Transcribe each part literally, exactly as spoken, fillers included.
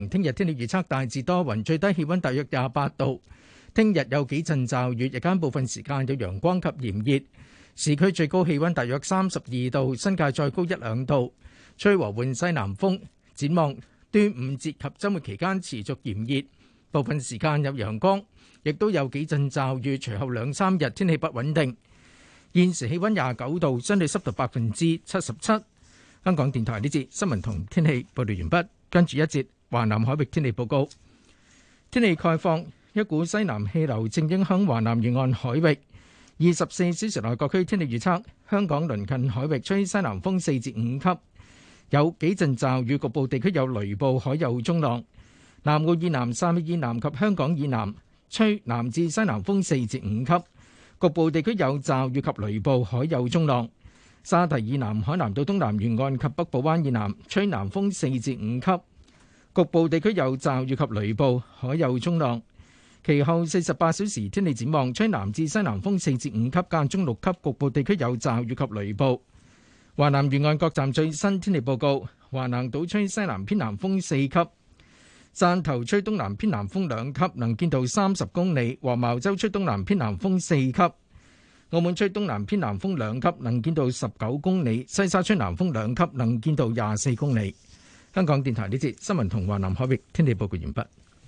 聽日天氣預測大致多雲，最低氣溫大約廿八度。聽日有幾陣驟雨，日間部分時間有陽光及炎熱。市區最高氣溫大約三十二度，新界再高一兩度。吹和緩西南風。展望端午節及週末期間持續炎熱，部分時間有陽光，亦都有幾陣驟雨。隨後兩三日天氣不穩定。現時氣溫廿九度，相對濕度百分之七十七。香港電台呢節新聞同天氣報道完畢，跟住一節華南海域天氣報告。天氣概況，一股西南氣流正影響華南沿岸海域。二十四小時內各區天氣預測：香港鄰近海域吹西南風四至五級，有幾陣驟雨，局部地區有雷暴，海有中浪。南澳以南、汕尾以南及香港以南吹南至西南風四至五級，局部地區有驟雨及雷暴，海有中浪。沙堤以南、海南島東南沿岸及北部灣以南吹南風四至五級。局部地區有驟雨及雷暴，海有中浪。其後四十八小時天氣展望，吹南至西南風四至五級，間中六級，局部地區有驟雨及雷暴。華南沿岸各站最新天氣報告：華南島吹西南偏南風四級，汕頭吹東南偏南風兩級，能見度三十公里；黃茅洲吹東南偏南風四級，澳門吹東南偏南風兩級，能見度十九公里；西沙吹南風兩級，能見度廿四公里。香港電台呢節新聞同華南海域天氣報告完畢。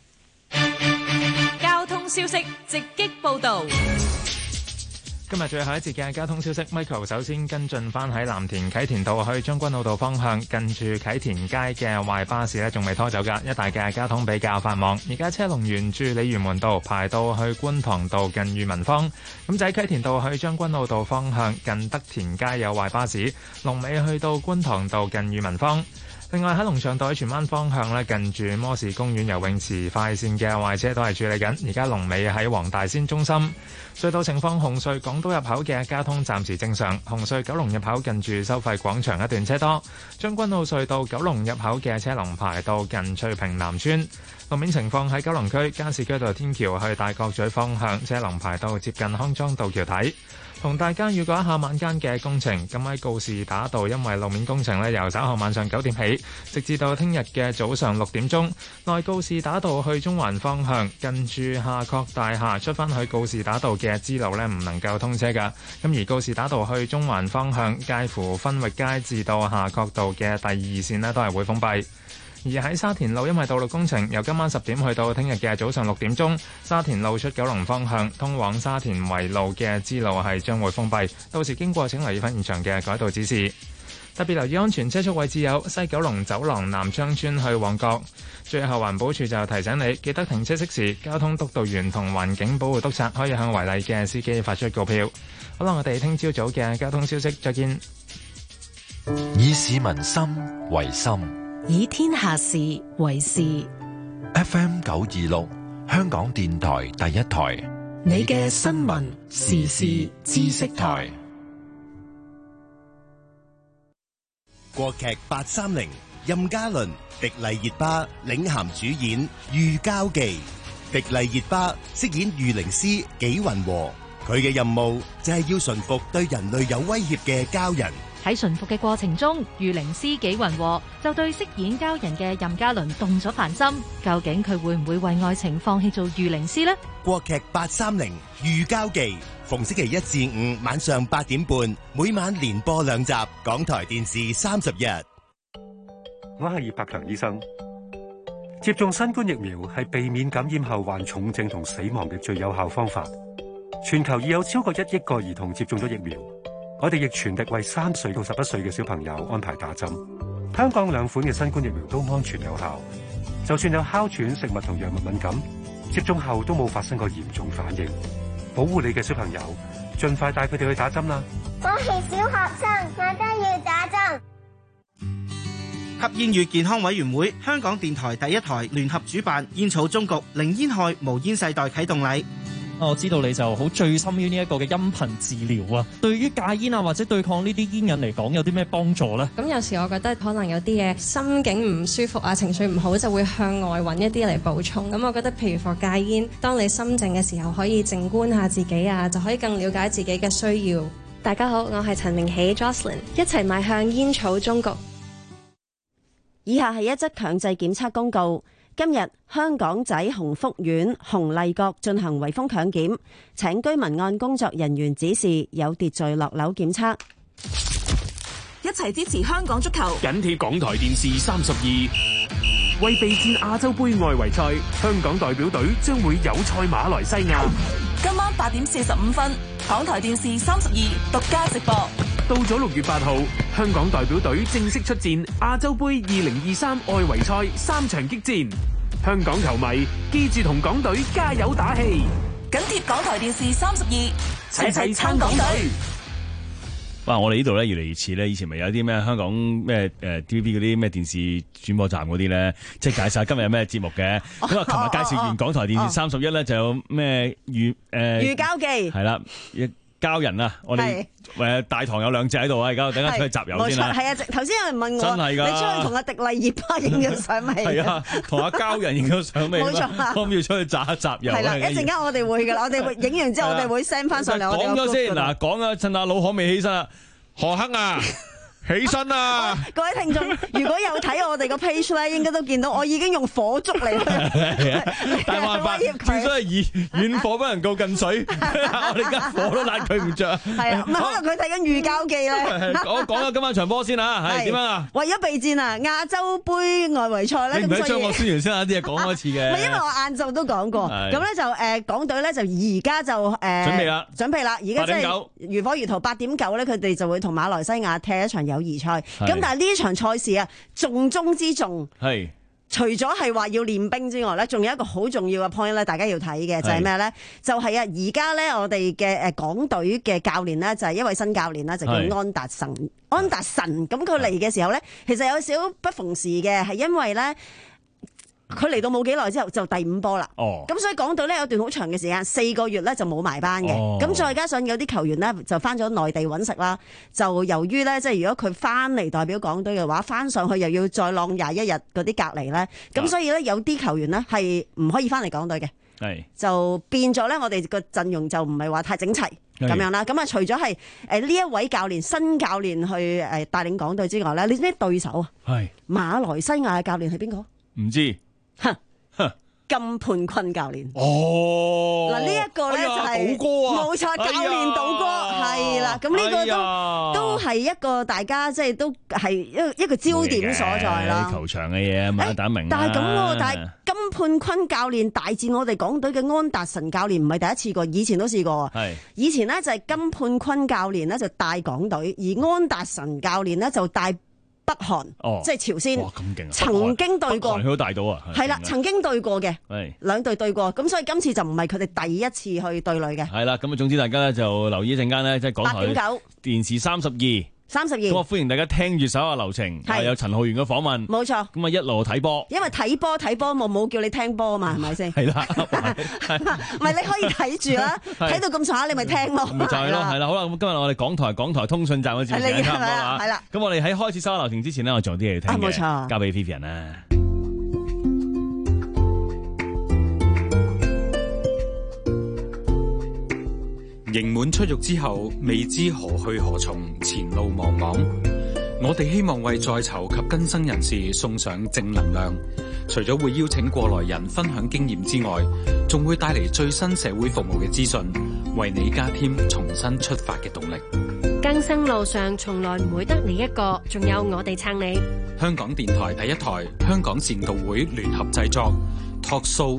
交通消息直擊報道。 今日最後一節嘅交通消息 ，Michael 首先跟進翻喺藍田啟田道去將軍澳道方向，近住啟田街嘅壞巴士呢仲未拖走㗎，一帶嘅交通比較繁忙。而家車龍沿住鯉魚門道排到去觀塘道近裕民坊。咁就喺啟田道去將軍澳道方向，近德田街有壞巴士，龍尾去到觀塘道近裕民坊。另外喺龍翔道喺荃灣方向咧，近住摩士公園游泳池快線嘅壞車都係處理緊。而家龍尾喺黃大仙中心。隧道情況，紅隧港島入口嘅交通暫時正常。紅隧九龍入口近住收費廣場一段車多。將軍澳隧道九龍入口嘅車龍排到近翠屏南村。路面情況喺九龍區加士居道天橋去大角咀方向，車龍排到接近康莊道橋底。同大家預告一下晚間嘅工程。咁喺告士打道，因為路面工程呢，由稍後晚上九點起，直至到聽日嘅早上六點鐘，內告士打道去中環方向，近住夏慤大廈出返去告士打道嘅支路呢，唔能夠通車㗎。咁而告士打道去中環方向，介乎分域街至到夏慤道嘅第二線呢，都係會封閉。而喺沙田路，因為道路工程，由今晚十點去到聽日嘅早上六點鐘，沙田路出九龍方向通往沙田圍路嘅支路係將會封閉，到時經過請留意翻現場嘅改道指示。特別留意安全車速位置有西九龍走廊南昌村去旺角。最後環保署就提醒你，記得停車熄匙，交通督導員同環境保護督察可以向違例嘅司機發出告票。好啦，我哋聽朝早嘅交通消息再見。 以市民心為心， 以天下事為事。 F M 九二六，香港電台第一台， 你嘅新聞時事知識台。 國劇八三零，任嘉倫、迪麗熱巴領銜主演《御膠記》。迪麗熱巴飾演御靈師紀雲和，佢嘅任務就係要馴服對人類有威脅嘅膠人。 喺馴服嘅過程中，御靈師紀雲和就對飾演膠人嘅任嘉倫動咗凡心。究竟佢會唔會為愛情放棄做御靈師呢？ 國劇八三零《御膠記》，逢星期一至五晚上八點半，每晚連播兩集，港台電視三十日。 我係葉柏強醫生。接種新冠疫苗係避免感染後患重症同死亡嘅最有效方法。全球已有超過一億個兒童接種咗疫苗。我哋亦全力為三歲到十一歲嘅小朋友安排打針。香港兩款嘅新冠疫苗都安全有效，就算有哮喘、食物同藥物敏感，接種後都冇發生過嚴重反應。保護你嘅小朋友，盡快帶佢哋去打針啦！ 我係小學生，我都要打針。 吸煙與健康委員會、香港電台第一台聯合主辦煙草終局零煙害無煙世代啟動禮。 我知道你就好醉心於呢一個嘅音頻治療啊，對於戒煙啊或者對抗呢啲煙癮嚟講有啲咩幫助呢？ 咁有時我覺得可能有啲嘢心境唔舒服啊，情緒唔好就會向外揾一啲嚟補充。咁我覺得譬如話戒煙，當你心靜嘅時候可以靜觀下自己啊，就可以更了解自己嘅需要。 大家好，我係陳明喜 Jocelyn， 一齊邁向煙草終局。以下係一則強制檢測公告。 今日香港仔鴻福苑鴻麗閣進行圍封強檢，請居民按工作人員指示有秩序落樓檢測。 一齊支持香港足球， 緊貼港台電視三十二，為備戰亞洲盃外圍賽，香港代表隊將會友賽馬來西亞。 今晚八點四十五分，港台電視三十二獨家直播。 到咗六月八號，香港代表隊正式出戰亞洲盃二零二三外圍賽三場激戰。香港球迷記住同港隊加油打氣， 緊貼港台電視三十二，齊齊撐港隊。 哇！我哋呢度咧越嚟越似咧，以前咪有啲咩香港咩誒 T V B 嗰啲咩電視轉播站嗰啲咧，即係介紹下今日有咩節目嘅。咁啊，琴日介紹完港台電視三十一咧，就有咩預誒預交記係啦，交人啊！我哋誒大堂有兩隻喺度啊，而家等間出去集郵先啦。 係啊，頭先有人問我， 真係㗎， 你出去同阿迪麗熱巴影咗相未？ 係啊，同阿交人影咗相未？ 冇錯啊， 可唔可以出去集一集郵？ 係啦，一陣間我哋會㗎啦，我哋會影完之後，我哋會 send 翻上嚟。 講咗先嗱，講啊，趁阿老何未起身啊。何克啊，起身啊！ 各位聽眾，如果有睇我哋個 page 咧，應該都見到我已經用火燭嚟去。 但係冇辦法，正所謂遠火不能夠近水，我哋而家火都焫佢唔着。 係啊，唔係可能佢睇緊預交記咧。 我講下今晚場波先啊，係點樣啊？ 為咗備戰啊，亞洲盃外圍賽咧， 你唔係將我宣傳先啊啲嘢講多次嘅。 唔係因為我晏晝都講過，咁咧就誒港隊咧就而家就誒準備啦， 準備啦，而家即係如火如荼八點九咧，佢哋就會同馬來西亞踢一場友誼賽。咁但係呢場賽事啊，重中之重係除咗係話要練兵之外咧，仲有一個好重要嘅 point 咧，大家要睇嘅就係咩咧？就係啊，而家咧我哋嘅誒港隊嘅教練咧就係一位新教練啦，就叫安達臣。安達臣咁佢嚟嘅時候咧，其實有少不逢時嘅，係因為咧。佢嚟到冇幾耐之後就第五波啦，咁、哦、所以港隊咧有段好長嘅時間，四個月咧就冇埋班嘅，咁、哦、再加上有啲球員咧就翻咗內地揾食啦，就由於咧即係如果佢翻嚟代表港隊嘅話，翻上去又要再浪廿一日嗰啲隔離咧，咁、啊、所以咧有啲球員咧係唔可以翻嚟港隊嘅，係就變咗咧我哋個陣容就唔係話太整齊咁樣啦。咁啊除咗係誒呢一位教練新教練去誒帶領港隊之外咧，你知唔知對手啊？係馬來西亞嘅教練係邊個？唔知。哼哼，金判坤教練哦，嗱呢一個咧就係冇錯，教練賭哥係啦，咁呢個都都係一個大家即係都係一一個焦點所在啦。 球場嘅嘢咪打明。 但係咁喎，但係金判坤教練大戰我哋港隊嘅安達臣教練唔係第一次過，以前都試過。係以前咧就係金判坤教練咧就帶港隊，而安達臣教練咧就帶北韓，哦、即係朝鮮，哇咁勁啊！曾經對過， 佢都大到啊， 係啦，曾經對過嘅，兩隊對過，咁所以今次就唔係佢哋第一次去對壘嘅。係啦，咁啊，總之大家咧就留意一陣間咧，即係港台八點九電視三十二。 三十二， 咁啊歡迎大家聽住手下流程，係有陳浩源嘅訪問， 冇錯。 咁啊一路睇波， 因為睇波睇波冇冇叫你聽波啊嘛，係咪先？係啦，唔係你可以睇住啦，睇到咁上下你咪聽咯。 就係咯，係啦，好啦，咁今日我哋港台港台通訊站嘅節目時間差唔多啦，係啦。咁我哋喺開始手下流程之前呢，我仲有啲嘢聽嘅，冇錯，交俾 Vivian 啦。 刑滿出獄之後，未知何去何從，前路茫茫。我哋希望為在囚及更生人士送上正能量。除咗會邀請過來人分享經驗之外，仲會帶嚟最新社會服務嘅資訊，為你加添重新出發嘅動力。 更生路上從來唔會得你一個，仲有我哋撐你。 香港電台第一台，香港善導會聯合製作 Talk Show。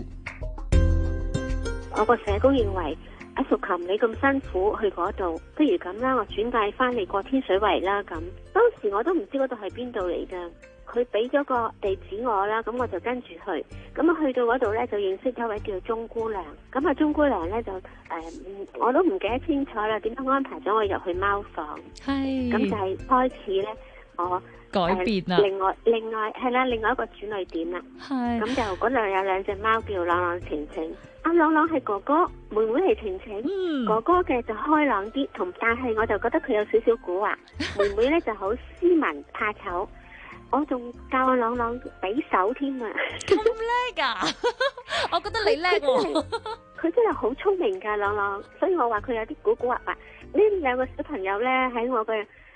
我個社工認為阿淑琴，你咁辛苦去嗰度，不如咁啦，我轉介翻你過天水圍啦。咁當時我都唔知嗰度係邊度嚟噶，佢俾咗個地址我啦，咁我就跟住去。咁啊去到嗰度呢，就認識咗一位叫鍾姑娘。咁啊鍾姑娘呢，就誒、呃，我都唔記得清楚啦，點樣安排咗我入去貓房。係。咁就係開始呢，我改變啦、呃。另外另外係啦，另外一個轉捩點啦。係。咁就嗰度有兩隻貓叫朗朗晴晴。阿朗朗係哥哥，妹妹係晴晴。嗯、哥哥嘅就開朗啲，同但係我就覺得佢有少少蠱惑。妹妹咧就好斯文怕醜，我仲教阿朗朗比手添啊！咁叻噶？我覺得你叻喎。佢真係好聰明噶朗朗，所以我話佢有啲蠱蠱惑惑。呢兩個小朋友咧喺我嘅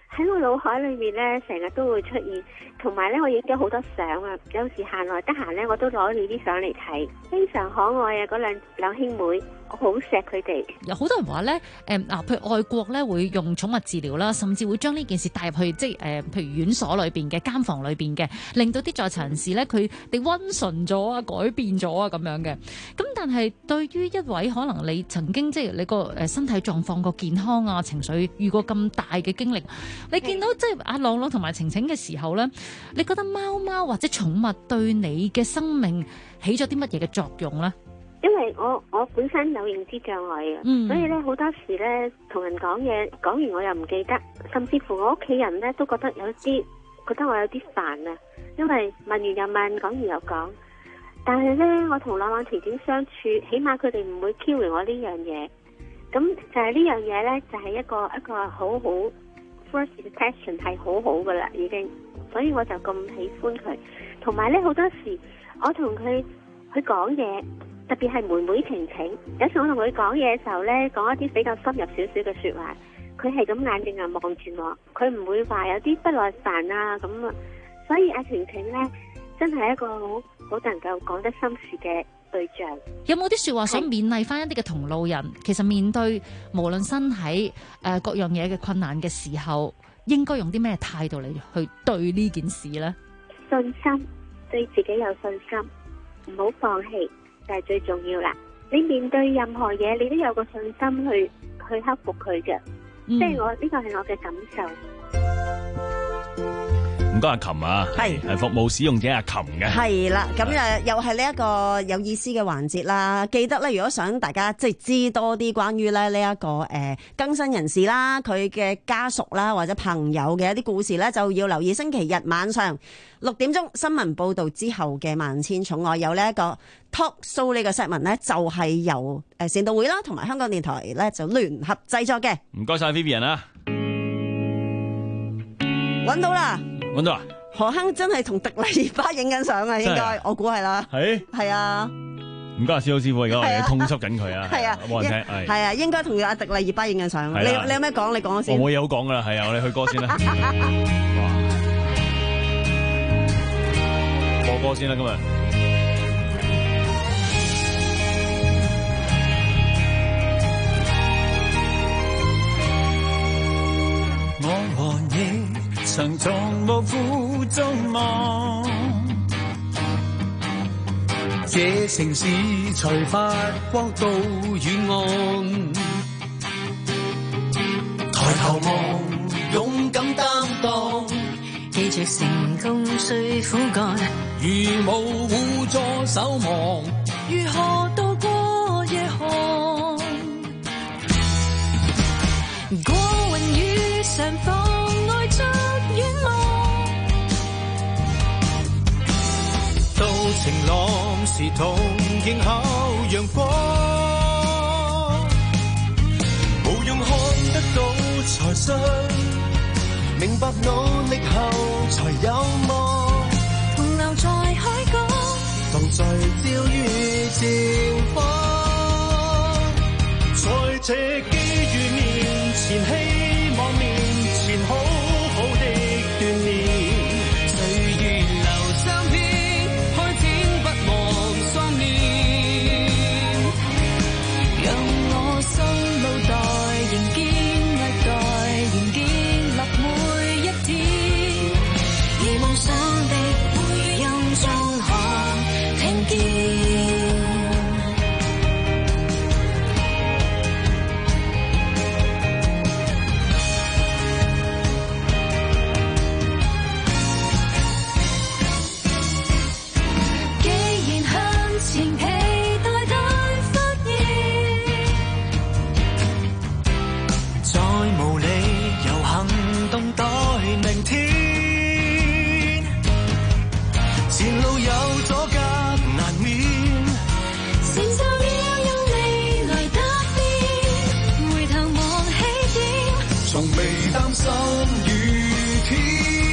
喺我腦海裏面咧，成日都會出現，同埋咧我影咗好多相啊，有時閒來得閒咧，我都攞你啲相嚟睇，非常可愛啊！嗰兩兩兄妹，我好錫佢哋。 有好多人話咧，誒嗱，譬如外國咧會用寵物治療啦，甚至會將呢件事帶入去，即係誒，譬如院所裏邊嘅監房裏邊嘅，令到啲在場人士咧佢哋溫順咗啊，改變咗啊咁樣嘅。咁但係對於一位可能你曾經即係你個誒身體狀況個健康啊、情緒遇過咁大嘅經歷，你見到即係阿朗朗同埋晴晴嘅時候咧，你覺得貓貓或者寵物對你嘅生命起咗啲乜嘢嘅作用咧？ 因為我我本身有認知障礙嘅，嗯、所以咧好多時咧同人講嘢，講完我又唔記得，甚至乎我屋企人咧都覺得有啲覺得我有啲煩啊，因為問完又問，講完又講。但係咧，我同朗朗晴晴相處，起碼佢哋唔會 Q 我呢樣嘢。咁就係呢樣嘢咧，就係、是、一個一個好好 first impression 係好好噶啦，已經。所以我就咁喜歡佢。同埋咧，好多時我同佢去講嘢，特別係妹妹晴晴，有時我同佢講嘢嘅時候咧，講一啲比較深入少少嘅說話，佢係咁眼睛啊望住我，佢唔會話有啲不耐煩啊咁啊。所以阿晴晴咧，真係一個好好能夠講得心事嘅對象。 有冇啲說話想勉勵翻一啲嘅同路人？其實面對無論身體誒、呃、各樣嘢嘅困難嘅時候，應該用啲咩態度嚟去對呢件事呢？ 信心，對自己有信心，唔好放棄就係最重要啦。你面對任何嘢，你都有個信心去去克服佢嘅。即係、嗯、我呢、這個係我嘅感受。 唔該阿琴啊，係係服務使用者阿琴嘅， 係啦，咁誒又係呢一個有意思嘅環節啦。記得咧，如果想大家即係知多啲關於咧呢一個誒更新人士啦，佢嘅家屬啦或者朋友嘅一啲故事咧，就要留意星期日晚上六點鐘新聞報道之後嘅萬千寵愛，有呢一個 talk show 呢個 segment 咧，就係由誒善導會啦同埋香港電台咧就聯合製作嘅。 唔該晒 Vivian 啊， 揾到啦！ 揾到啊！ 何鏗真係同迪麗熱巴影緊相啊，應該我估係啦。係係啊， 唔該阿小師傅，而家我哋通緝緊佢啊。係啊，冇人聽。係啊，應該同阿迪麗熱巴影緊相。你你有咩講？你講先。 我冇嘢好講噶啦，係啊，我哋去歌先啦。哇！播歌先啦，今日。 我和你曾從無負眾望，這城市才發光到遠岸。抬頭望，勇敢擔當， 記住成功需苦幹。 如無互助守望， 如何渡過夜寒？過雲雨上方。 到晴朗時同迎候陽光，無用看得到才信，明白努力後才有望。 同留在海港， 同聚焦於前方，在這機遇面前，希望面前好好的鍛鍊。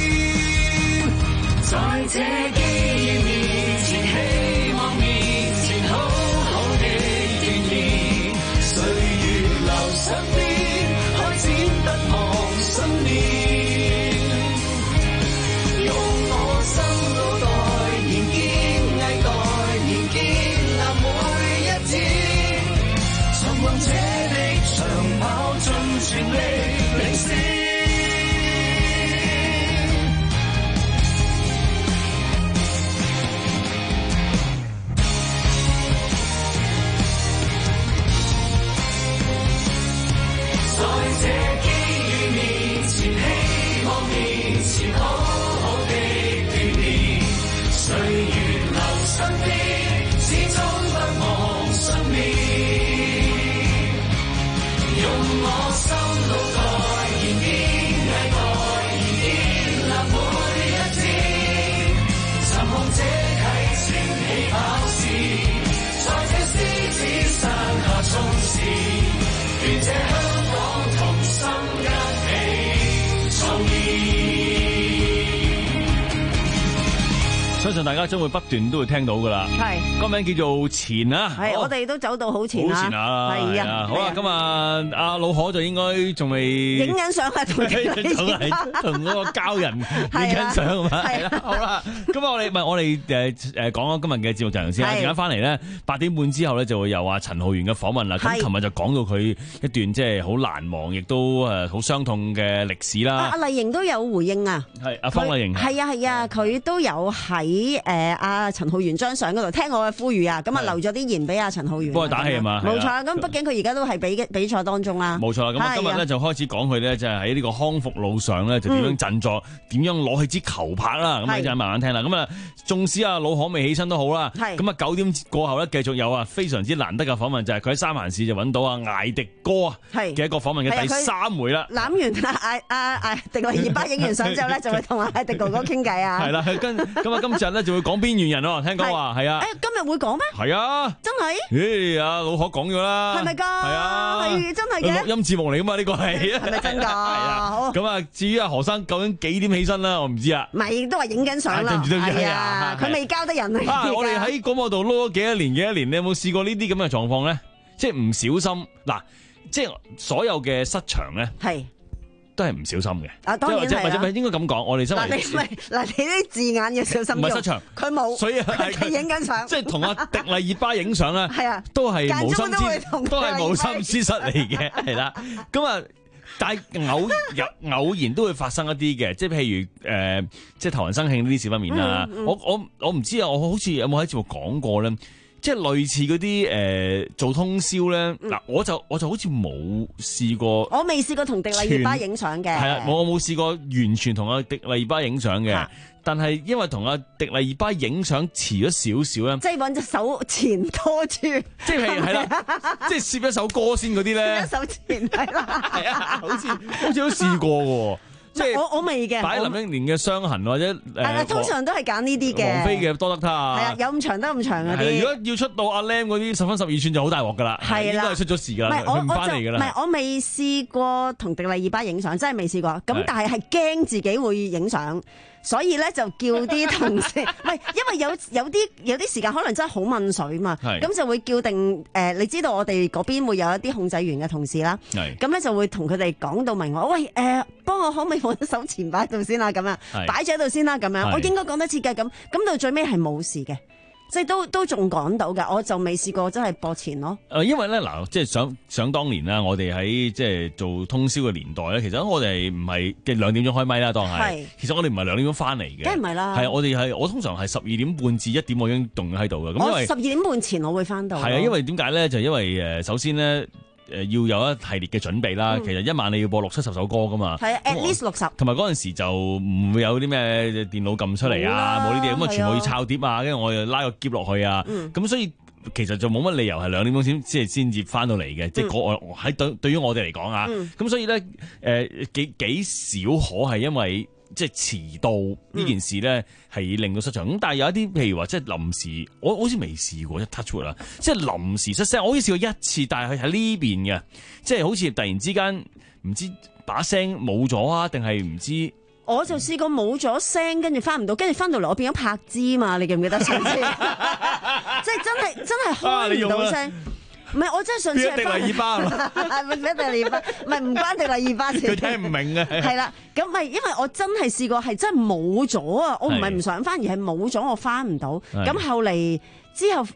這機遇面前，希望面前力領先。在這機遇面前，希望面前，好好的鍛鍊。歲月流逝的，始終不忘信念。用我心腦代言，演藝代言，建立每一天。尋夢這啟程起跑線，在這獅子山下衝刺，願這香港同心一起創意。 相信大家將會不斷都會聽到噶啦。 係個名叫做前啊。 係，我哋都走到好前啦。 好前啊！ 係啊。 好啦，今日阿老可就應該仲未影緊相啊，同同嗰個交人影緊相係嘛？係啦。好啦，咁我哋唔係我哋誒誒講咗今日嘅節目內容先啦。陣間翻嚟咧，八點半之後咧就會有阿陳浩源嘅訪問啦。咁琴日就講到佢一段即係好難忘，亦都誒好傷痛嘅歷史啦。 阿麗瑩都有回應啊。 係阿方麗瑩。 係啊係啊，佢都有喺誒阿陳浩源張相嗰度聽我嘅呼籲啊，咁啊留咗啲言俾阿陳浩源。 幫佢打氣係嘛？ 冇錯，咁畢竟佢而家都係比比賽當中啦。 冇錯啦，咁今日咧就開始講佢咧，就係喺呢個康復路上咧，就點樣振作，點樣攞起支球拍啦。咁你就慢慢聽啦。咁啊，縱使阿老可未起身都好啦。咁啊，九點過後咧，繼續有啊非常之難得嘅訪問，就係佢喺三藩市就揾到阿艾迪哥啊嘅一個訪問嘅第三回啦。 攬完阿阿阿迪麗熱巴影完相之後咧，就會同阿艾迪哥哥傾偈啊。 係啦，跟咁啊，今日咧就會講邊緣人喎，聽講話係啊。 誒，今日會講咩？ 係啊， 真係。 誒，阿老可講咗啦。 係咪㗎？係啊， 係真係嘅。 錄音節目嚟㗎嘛？呢個係。 係咪真㗎？係啊。好。咁啊，至於阿何生究竟幾點起身啦？我唔知啊。 唔係，都話影緊相啦。係啊，佢未交得人啊。 我哋喺廣播道撈咗幾多年幾多年，你有冇試過呢啲咁嘅狀況咧？即係唔小心嗱，即係所有嘅失場咧。係。都係唔小心嘅， 啊當然係啦， 或者或者應該咁講，我哋身為嗱你唔係嗱你啲字眼要小心啲， 唔係失場， 佢冇， 所以係影緊相， 即係同阿迪麗熱巴影相咧， 係啊， 都係無心之都都係無心之失嚟嘅，係啦，咁啊，但係偶有偶然都會發生一啲嘅，即係譬如誒，即係頭暈身慶呢啲小不免啦，我我我唔知啊，我好似有冇喺節目講過咧？即係類似嗰啲誒做通宵咧，嗱、嗯、我就我就好似冇試過， 我未試過同迪麗熱巴影相嘅， 係啊，我冇試過完全同阿迪麗熱巴影相嘅，啊、但係因為同阿迪麗熱巴影相遲咗少少咧， 即係揾隻手前拖住， 即係係啦，即係攝一首歌先嗰啲咧， 一手前係啦， 係啊，好似好似都試過嘅。即係我我未嘅， 擺林憶蓮嘅傷痕或者誒， 係啦，通常都係揀呢啲嘅。 王菲嘅多得他啊， 係啊，有咁長得咁長嗰啲。 如果要出到阿 Lam 嗰啲十分十二寸就好大鑊噶啦，係啦，應該係出咗事噶啦，佢唔翻嚟噶啦。 唔係我未試過同迪麗熱巴影相，真係未試過。咁但係係驚自己會影相。所以咧就叫啲同事，唔係因為有有啲有啲時間可能真係好問水嘛，咁就會叫定誒、呃，你知道我哋嗰邊會有一啲控制員嘅同事啦，咁咧就會同佢哋講到明我，喂誒，幫、呃、我可唔可以放隻手前擺喺度先啦，咁樣擺咗喺度先啦，咁樣我應該講得切嘅，咁咁到最尾係冇事嘅。即係都都仲講到㗎，我就未試過真係播前咯。 誒，因為咧嗱，即係想想當年啦，我哋喺即係做通宵嘅年代咧，其實我哋唔係嘅兩點鐘開咪啦，當係。是其實我哋唔係兩點鐘翻嚟嘅。 梗係唔係啦。 係我哋係我通常係十二點半至一點我已經凍喺度嘅。咁因為十二點半前我會翻到。 係啊，因為點解咧？就因為誒，首先咧。誒要有一系列嘅準備啦，嗯、其實一晚你要播六七十首歌噶嘛， 係啊 at least 六十。同埋嗰陣時就唔會有啲咩電腦撳出嚟啊，冇呢啲咁啊，全部要抄碟啊，跟住我又拉個篋落去啊，咁、嗯、所以其實就冇乜理由係兩點鐘先即係先至翻到嚟嘅，即係我喺對對於我哋嚟講啊，咁、嗯、所以咧誒、呃、幾幾少可係因為。即係遲到呢件事咧，係令到失場。咁但係有一啲，譬如話即係臨時，我好似未試過一 touch wood 啦，即係臨時失聲。我好似試過一次，但係佢喺呢邊嘅，即係好似突然之間唔知把聲冇咗啊，定係唔知。 我就試過冇咗聲，跟住翻唔到，跟住翻到嚟我變咗柏芝嘛，你記唔記得上次？即係真係真係開唔到聲。唔係，我真係上次係迪麗熱巴，唔係迪麗熱巴，唔係唔關迪麗熱巴事。 佢聽唔明啊。 係啦，咁唔係因為我真係試過係真係冇咗啊！我唔係唔想翻，而係冇咗我翻唔到。咁後嚟之後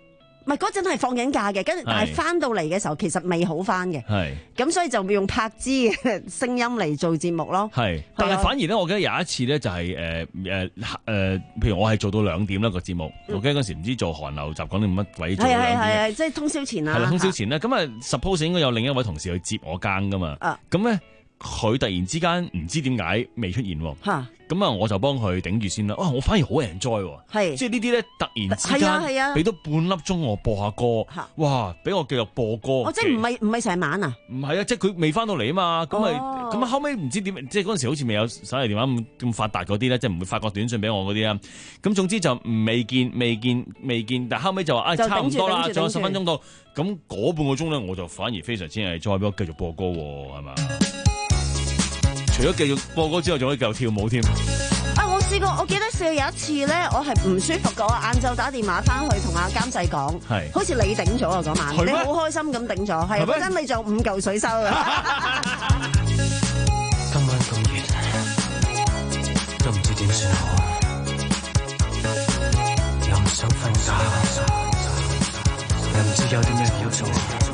係嗰陣係放緊假嘅，跟住但係翻到嚟嘅時候其實未好翻嘅， 係咁所以就用柏芝嘅聲音嚟做節目咯。 係，但係反而咧，我記得有一次咧就係誒誒誒，譬如我係做到兩點啦個節目，嗯、我記得嗰時唔知做韓流集講定乜鬼做兩點， 係係係，即係通宵前啊， 係啦，通宵前咧，咁啊 suppose 應該有另一位同事去接我更噶嘛，咁咧佢突然之間唔知點解未出現喎。咁啊，我就幫佢頂住先啦。哇，我反而好 enjoy 喎，係即係呢啲咧，突然之間俾多半粒鐘我播下歌，哇！俾我繼續播歌。 哦，即係唔係唔係成晚啊？ 唔係啊，即係佢未翻到嚟啊嘛。咁咪咁啊，後尾唔知點，即係嗰陣時好似未有手提電話咁咁發達嗰啲咧，即係唔會發個短信俾我嗰啲啊。咁總之就未見未見未見，但係後尾就話啊，差唔多啦，仲有十分鐘到。咁嗰半個鐘咧，我就反而非常之係再俾我繼續播歌喎，係嘛？除咗繼續播歌之後，仲可以繼續跳舞添。 啊！我試過，我記得試過有一次咧，我係唔舒服嘅，我晏晝打電話翻去同阿監製講，係好似你頂咗啊嗰晚，你好開心咁頂咗，係嗰陣你仲五嚿水收啊！ 今晚咁熱，都唔知點算好，又唔想瞓覺，又唔知有啲咩好做。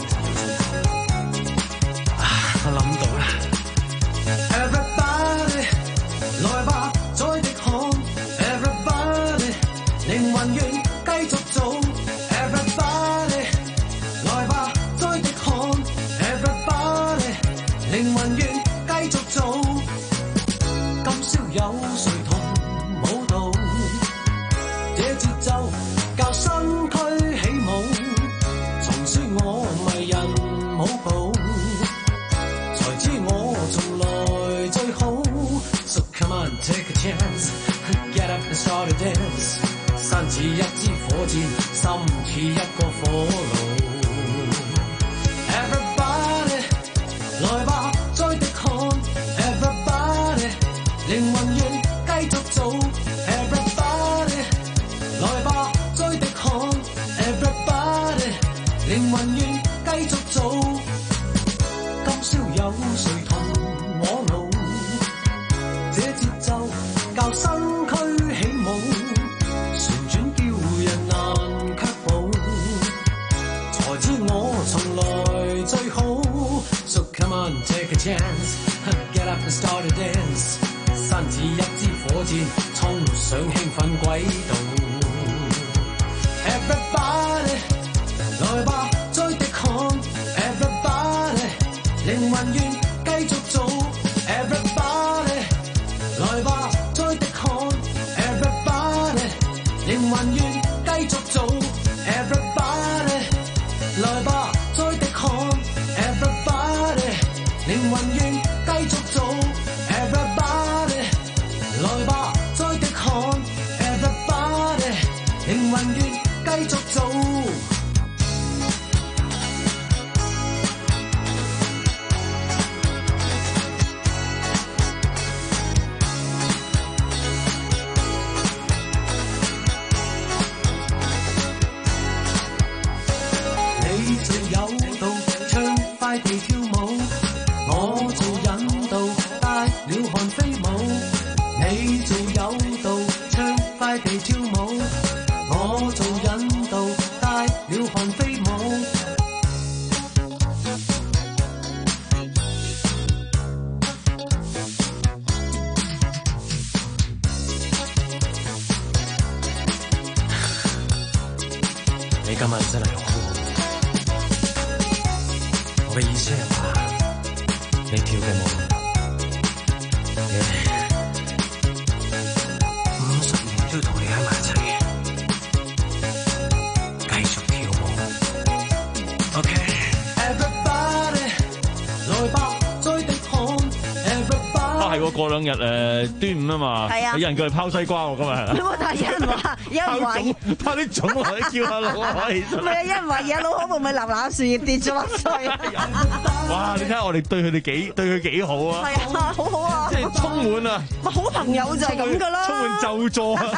啊！我諗到啦。Everybody， 來吧，再滴汗。Everybody， 靈魂願繼續做。Everybody， 來吧，再滴汗。Everybody， 靈魂願繼續做。今宵有誰同舞蹈？這節奏教身軀起舞，重說我迷人舞步，才知我從來最好。So come on, take a chance, get up and start to dance。身似一支火箭，心似一個火爐。Everybody， 來吧，再滴汗。Everybody， 靈魂願繼續做。Everybody， 來吧，再滴汗。Everybody， 靈魂願繼續做。今宵有誰同我路？這節奏教身軀起舞，旋轉叫人難卻步，才知我從來最好。So come on, take a chance, get up and start to dance。身似一支火箭，衝上興奮軌道。Everybody， 來吧，再滴汗。Everybody， 靈魂願繼續做。Everybody， 來吧，再滴汗。Everybody， 靈魂願繼續做。Everybody， 來吧，再滴汗。Everybody， 靈魂願繼續做。Everybody， 來吧，再滴汗。Everybody， 靈魂願繼續做。你做誘導，唱快地跳舞；我做引導，帶了汗飛舞。你做誘導，唱快地跳舞；我做引導，帶了汗飛舞。你今日真係好好。我嘅意思係話，你跳嘅舞，五十年都要同你喺埋一齊，繼續跳舞。OK。Everybody， 來吧，再滴汗。Everybody。 啊係喎，過兩日誒端午啊嘛， 係啊， 有人叫佢拋西瓜喎今日。 但係有人話，有人話拋啲種落去叫下老可以。 唔係啊，有人話有老可會唔會立立樹葉跌咗落水？ 哇！你睇下我哋對佢哋幾對佢幾好啊！ 係啊，好好啊！ 即係充滿啊！ 咪好朋友就係咁噶啦， 充滿咒詛啊！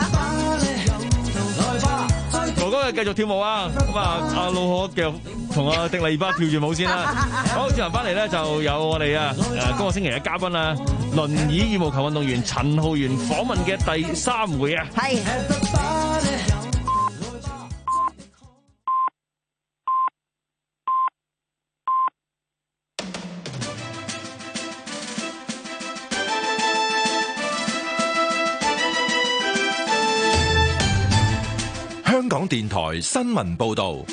哥哥繼續跳舞啊！咁啊，阿老可繼續同阿迪麗熱巴跳住舞先啦。好，轉頭翻嚟咧就有我哋啊誒今個星期嘅嘉賓啊，輪椅羽毛球運動員陳浩源訪問嘅第三回啊！ 係。 電台新聞報道。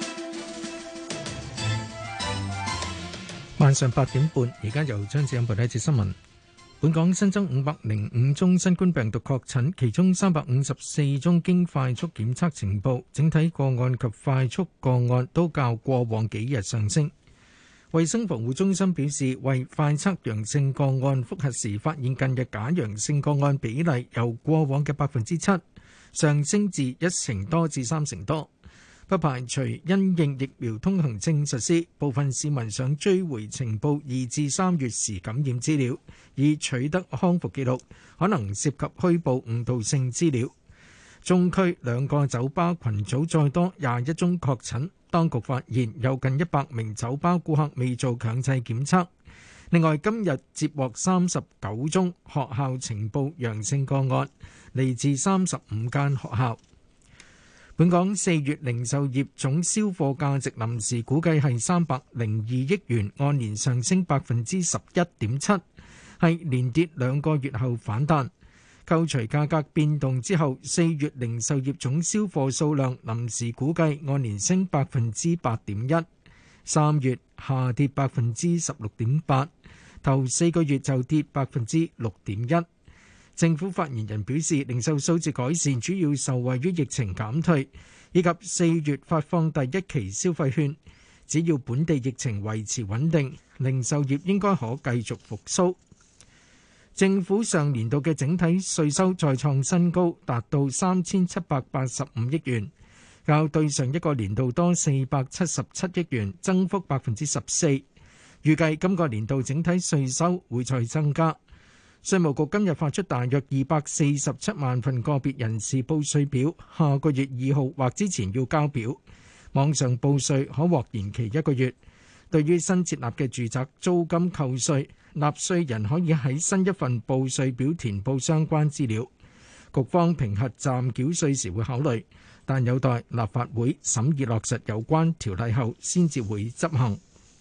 晚上八點半，而家由張子欣報呢一節新聞。本港新增五百零五宗新冠病毒確診，其中三百五十四宗經快速檢測呈報，整體個案及快速個案都較過往幾日上升。衛生防護中心表示，為快測陽性個案複核時發現近日假陽性個案比例由過往嘅百分之七上升至一成多至三成多。不排除因應疫苗通行證實施，部分市民想追回情報二至三月時感染資料，以取得康復記錄，可能涉及虛報誤導性資料。中區兩個酒吧群組再多廿一宗確診，當局發現有近一百名酒吧顧客未做強制檢測。另外，今日接獲三十九宗學校呈報陽性個案，嚟自三十五間學校。本港四月零售業總銷貨價值臨時估計係三百零二億元，按年上升百分之十一點七，係連跌兩個月後反彈。扣除價格變動之後，四月零售業總銷貨數量臨時估計按年升百分之八點一，三月下跌百分之十六點八，頭四個月就跌百分之六點一。政府發言人表示，零售數字改善主要受惠於疫情減退，以及四月發放第一期消費券。只要本地疫情維持穩定，零售業應該可繼續復甦。政府上年度嘅整體稅收再創新高，達到三千七百八十五億元，較對上一個年度多四百七十七億元，增幅百分之十四。預計今個年度整體稅收會再增加。稅務局今日發出大約二百四十七萬份個別人士報稅表，下個月二號或之前要交表。網上報稅可獲延期一個月。對於新設立嘅住宅租金扣稅，納稅人可以喺新一份報稅表填報相關資料。局方評核暫繳稅時會考慮，但有待立法會審議落實有關條例後先至會執行。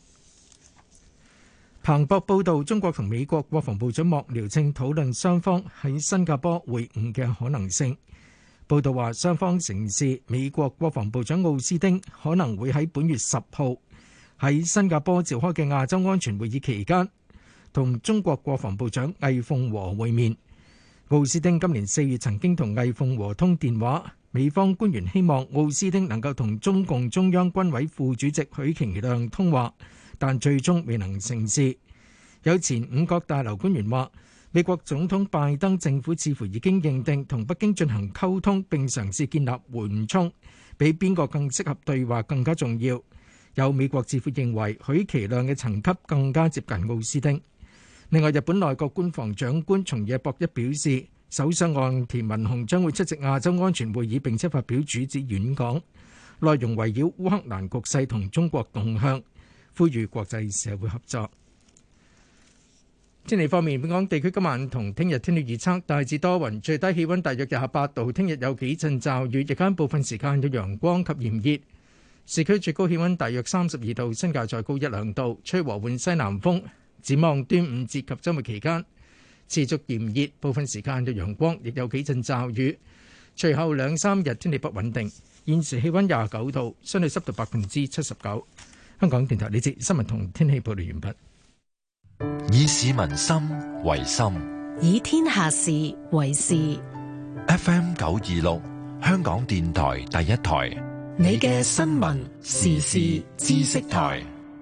彭博報道，中國同美國國防部長幕僚正討論雙方喺新加坡會晤嘅可能性。報道話，雙方承視美國國防部長奧斯汀可能會喺本月十號喺新加坡召開嘅亞洲安全會議期間，同中國國防部長魏鳳和會面。奧斯汀今年四月曾經同魏鳳和通電話，美方官員希望奧斯汀能夠同中共中央軍委副主席許其亮通話，但最終未能成事。有前五角大樓官員話，美國總統拜登政府似乎已經認定同北京進行溝通並嘗試建立緩衝，比邊個更適合對話更加重要。有美國智庫認為許其亮嘅層級更加接近奧斯汀。另外，日本內閣官房長官松野博一表示，首相岸田文雄將會出席亞洲安全會議並且發表主旨演講，內容圍繞烏克蘭局勢同中國動向，呼籲國際社會合作。天氣方面，本港地區今晚同聽日天氣預測大致多雲，最低氣溫大約廿八度。聽日有幾陣驟雨，日間部分時間有陽光及炎熱。市區最高氣溫大約三十二度，新界再高一兩度，吹和緩西南風。展望端午節及週末期間持續炎熱，部分時間有陽光，亦有幾陣驟雨。隨後兩三日天氣不穩定。現時氣溫廿九度，相對濕度百分之七十九。香港電台呢節新聞同天氣報道完畢。 以市民心為心， 以天下事為事。 F M 九二六，香港電台第一台， 你嘅新聞時事知識台。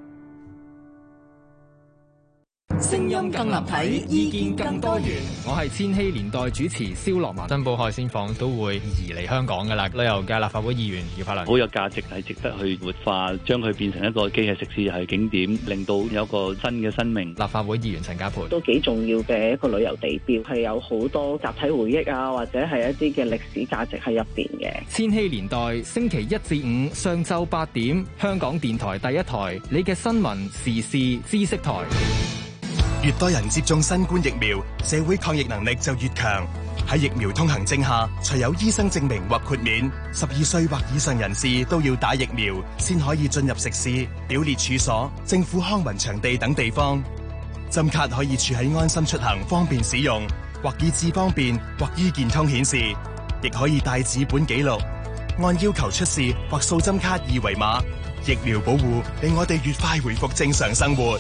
聲音更立體，意見更多元。 我係千禧年代主持蕭樂文。珍寶海鮮舫都會移嚟香港噶啦。旅遊界立法會議員姚柏良， 好有價值，係值得去活化，將佢變成一個機械食肆係景點，令到有一個新嘅生命。 立法會議員陳家培， 都幾重要嘅一個旅遊地標，係有好多集體回憶啊，或者係一啲嘅歷史價值喺入邊嘅。 千禧年代星期一至五上晝八點，香港電台第一台，你嘅新聞時事知識台。 越多人接種新冠疫苗，社會抗疫能力就越強。喺疫苗通行證下，除有醫生證明或豁免，十二歲或以上人士都要打疫苗，先可以進入食肆、表列處所、政府康文場地等地方。針卡可以儲喺安心出行，方便使用，或以智方便，或於健通顯示，亦可以帶紙本記錄。 按要求出示或掃針卡二維碼。疫苗保護令我哋越快回復正常生活。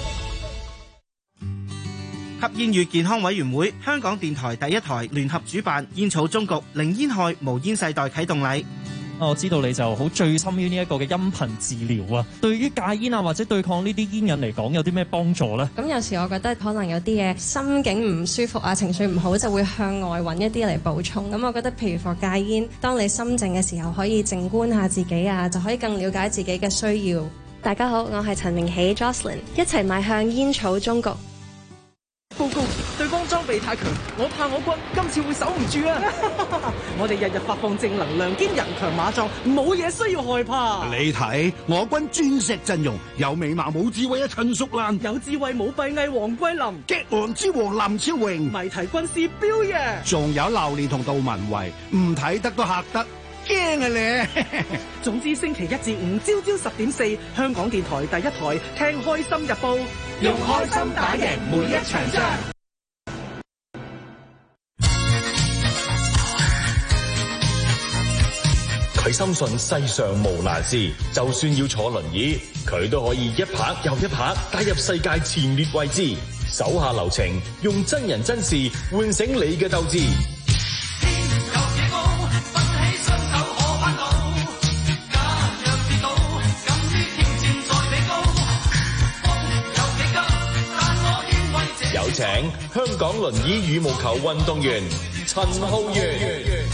吸煙與健康委員會、香港電台第一台聯合主辦煙草終局零煙害無煙世代啟動禮。 我知道你就好醉心於呢一個嘅音頻治療啊，對於戒煙啊或者對抗呢啲煙癮嚟講有啲咩幫助呢？ 咁有時我覺得可能有啲嘢心境唔舒服啊，情緒唔好就會向外揾一啲嚟補充。咁我覺得譬如話戒煙，當你心靜嘅時候可以靜觀下自己啊，就可以更了解自己嘅需要。 大家好，我係陳明喜 Jocelyn， 一齊邁向煙草終局。 報告，對方裝備太強，我怕我軍今次會守唔住啊！我哋日日發放正能量兼人強馬壯，冇嘢需要害怕。 你睇我軍鑽石陣容，有美貌冇智慧嘅陳淑蘭， 有智慧冇閉翳黃桂林， 激昂之王林超榮， 謎題軍師彪爺， 仲有榴蓮同杜文慧，唔睇得都嚇得。驚啊你！ 總之星期一至五朝朝十點四，香港電台第一台聽開心日報， 用開心打贏每一場仗。 佢深信世上無難事，就算要坐輪椅，佢都可以一拍又一拍打入世界前列位置。手下留情，用真人真事喚醒你嘅鬥志。有請香港輪椅羽毛球運動員陳浩源。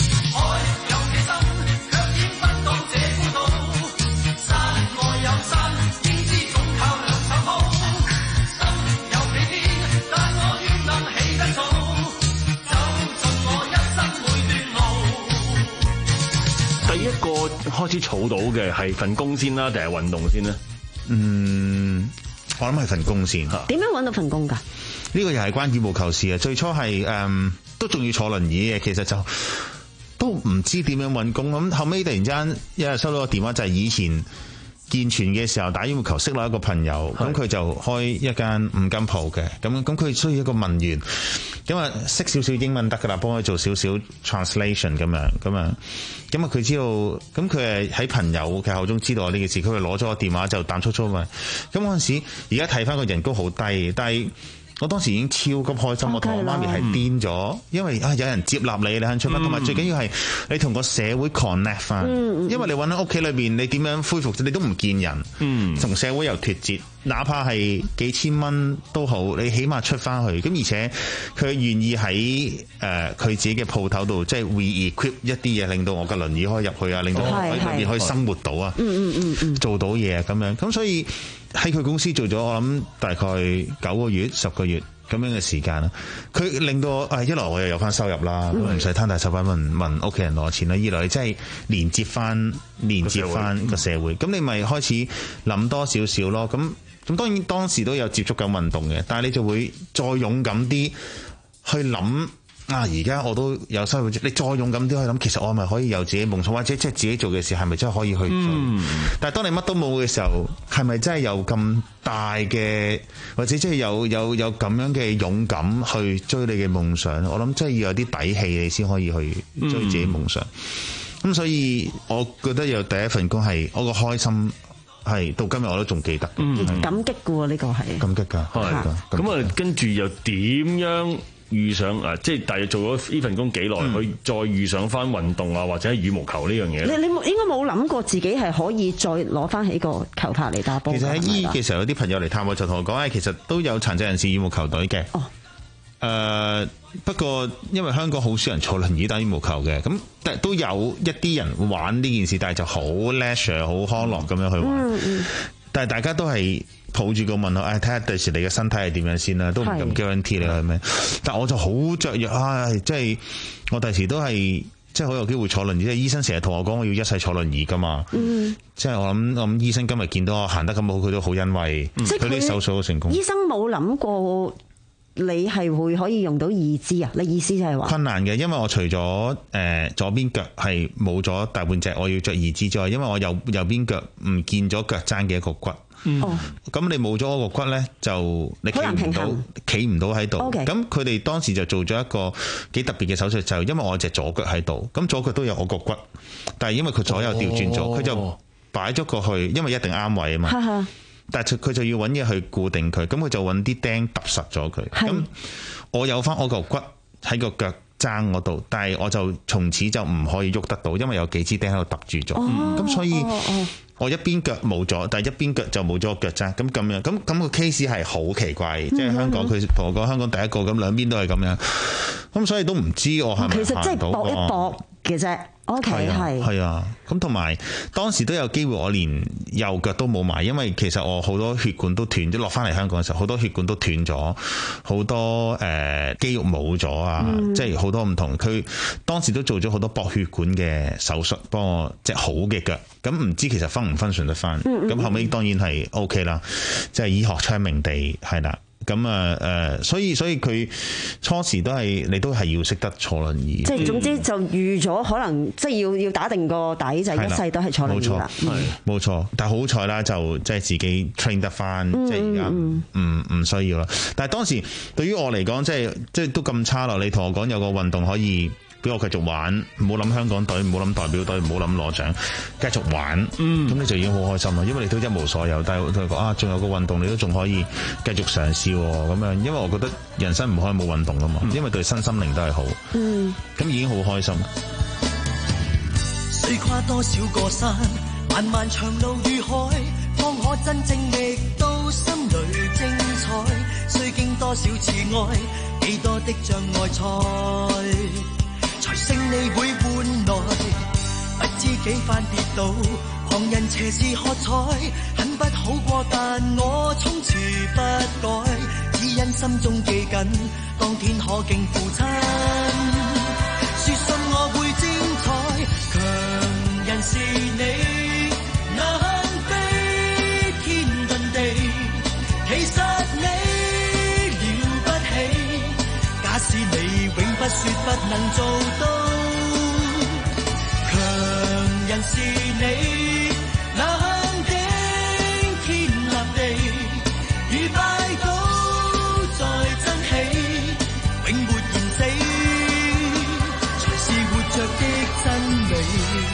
第一個開始儲到嘅係份工先啦，定係運動先呢？ 嗯，我諗係份工先嚇。 點樣揾到份工㗎？ 呢個又係關羽毛球事啊！最初係誒、嗯、都仲要坐輪椅嘅，其實就都唔知點樣揾工。咁後尾突然之間一日收到個電話，就係、是、以前健全嘅時候打羽毛球識落一個朋友，咁佢就開一間五金鋪嘅。咁咁佢需要一個文員，咁啊識少少英文得㗎啦，幫佢做少少 translation 咁樣咁啊。咁啊佢知道，咁佢係喺朋友嘅口中知道我呢件事，佢就攞咗個電話就膽粗粗問。咁嗰陣時，而家睇翻個人工好低，但係我當時已經超級開心，我同我媽咪係癲咗，因為啊有人接納你，你肯出乜，同埋最緊要係你同個社會 connect 翻，因為你揾喺屋企裏邊，你點樣恢復，你都唔見人，同社會又脫節，哪怕係幾千蚊都好，你起碼出翻去。咁而且佢願意喺誒佢自己嘅鋪頭度，即係 re-equip 一啲嘢，令到我嘅輪椅可以入去啊，令到我喺裏邊可以生活到啊，做到嘢啊咁樣。咁所以喺佢公司做咗我諗大概九個月、十個月咁樣嘅時間啦。佢令到我誒一來我又有翻收入啦，唔使攤大手板問問屋企人攞錢啦；二來即係連接翻連接翻個社會。咁你咪開始諗多少少咯。咁咁當然當時都有接觸緊運動嘅，但係你就會再勇敢啲去諗。啊！而家我都有收入，你再勇敢啲去諗，其實我係咪可以有自己夢想，或者即係自己做嘅事係咪真係可以去做？嗯、但係當你乜都冇嘅時候，係咪真係有咁大嘅，或者即係有有有咁樣嘅勇敢去追你嘅夢想？我諗真係要有啲底氣，你先可以去追自己夢想。咁、嗯、所以我覺得有第一份工係我個開心。係到今日我都仲記得， 嗯、感激嘅喎呢個係感激㗎，係咁啊，跟住又點樣遇上啊？即係大約做咗呢份工幾耐，佢、嗯、再遇上翻運動啊，或者係羽毛球呢樣嘢？ 你你應該冇諗過自己係可以再攞翻起個球拍嚟打波。 其實喺醫嘅時候，有啲朋友嚟探我，就同我講：，誒，其實都有殘疾人士羽毛球隊嘅。哦。誒、呃、不過因為香港好少人坐輪椅打羽毛球嘅，咁但都有一啲人玩呢件事，但係就好 leisure 好康樂咁樣去玩。嗯嗯、但係大家都係抱住個問號，誒睇下第時你嘅身體係點樣先啦，都唔敢 guarantee 你係咩。但我就好雀躍啊！即係我第時都係即係好有機會坐輪椅。即係醫生成日同我講，我要一世坐輪椅噶嘛。嗯、即係我諗，我諗醫生今日見到我行得咁好，佢都好欣慰，佢啲手術好成功。 醫生冇諗過你係會可以用到義肢啊？你意思就係話困難嘅，因為我除咗誒、呃、左邊腳係冇咗大半隻，我要着義肢之外，因為我右右邊腳唔見咗腳踭嘅一個骨。 嗯，咁你冇咗嗰個骨咧，就你企唔到，企唔到喺度。咁佢哋當時就做咗一個幾特別嘅手術，就因為我隻左腳喺度，咁左腳都有我個骨，但係因為佢左右調轉咗，佢、哦、就擺咗過去，因為一定啱位啊嘛。哦、但係佢就要揾嘢去固定佢，咁佢就揾啲釘揼實咗佢。咁我有翻我個骨喺個腳踭嗰度，但係我就從此就唔可以喐得到，因為有幾支釘喺度揼住咗。咁、哦、所以我一邊腳冇咗，但係一邊腳就冇咗個腳踭。咁咁樣，咁咁個 case 係好奇怪，即、嗯、係、就是、香港佢同我講香港第一個，咁兩邊都係咁樣。咁所以都唔知我係咪其實即係搏一搏嘅啫。O K 係係啊，咁同埋當時都有機會，我連右腳都冇埋，因為其實我好多血管都斷咗，落翻嚟香港嘅時候，好多血管都斷咗，好多誒、呃、肌肉冇咗啊，嗯、即係好多唔同。佢當時都做咗好多駁血管嘅手術，幫我隻好嘅腳。咁唔知其實分唔分順得翻？咁、嗯嗯、後尾當然係 O K 啦，即係醫學昌明地係啦。咁啊誒，所以所以佢初時都係你都係要識得坐輪椅。 即係總之就預咗可能即係要要打定個底，就係、一世都係坐輪椅啦。 係冇錯，但係好彩啦，就即係自己 train 得翻，嗯、即係而家唔唔需要啦。但係當時對於我嚟講，即係即係都咁差咯。你同我講有個運動可以俾我繼續玩，唔好諗香港隊，唔好諗代表隊，唔好諗攞獎，繼續玩。嗯，咁你就已經好開心啦，因為你都一無所有，但係佢講啊，仲有個運動你都仲可以繼續嘗試咁樣，因為我覺得人生唔可以冇運動噶嘛、嗯，因為對身心靈都係好。嗯，咁已經好開心。 須跨多少個山，漫漫長路與海，方可真正覓到心裏精彩。須經多少次愛，幾多的障礙賽，才勝利會換來，不知幾番跌倒，旁人斜視喝彩，很不好過，但我從此不改，只因心中記緊，當天可敬父親，說信我會精彩，強人是你，能飛天遁地，其實你了不起，假使你永不說不能做到，強人是你，能頂天立地，如拜倒在真起，永沒言死，才是活着的真理。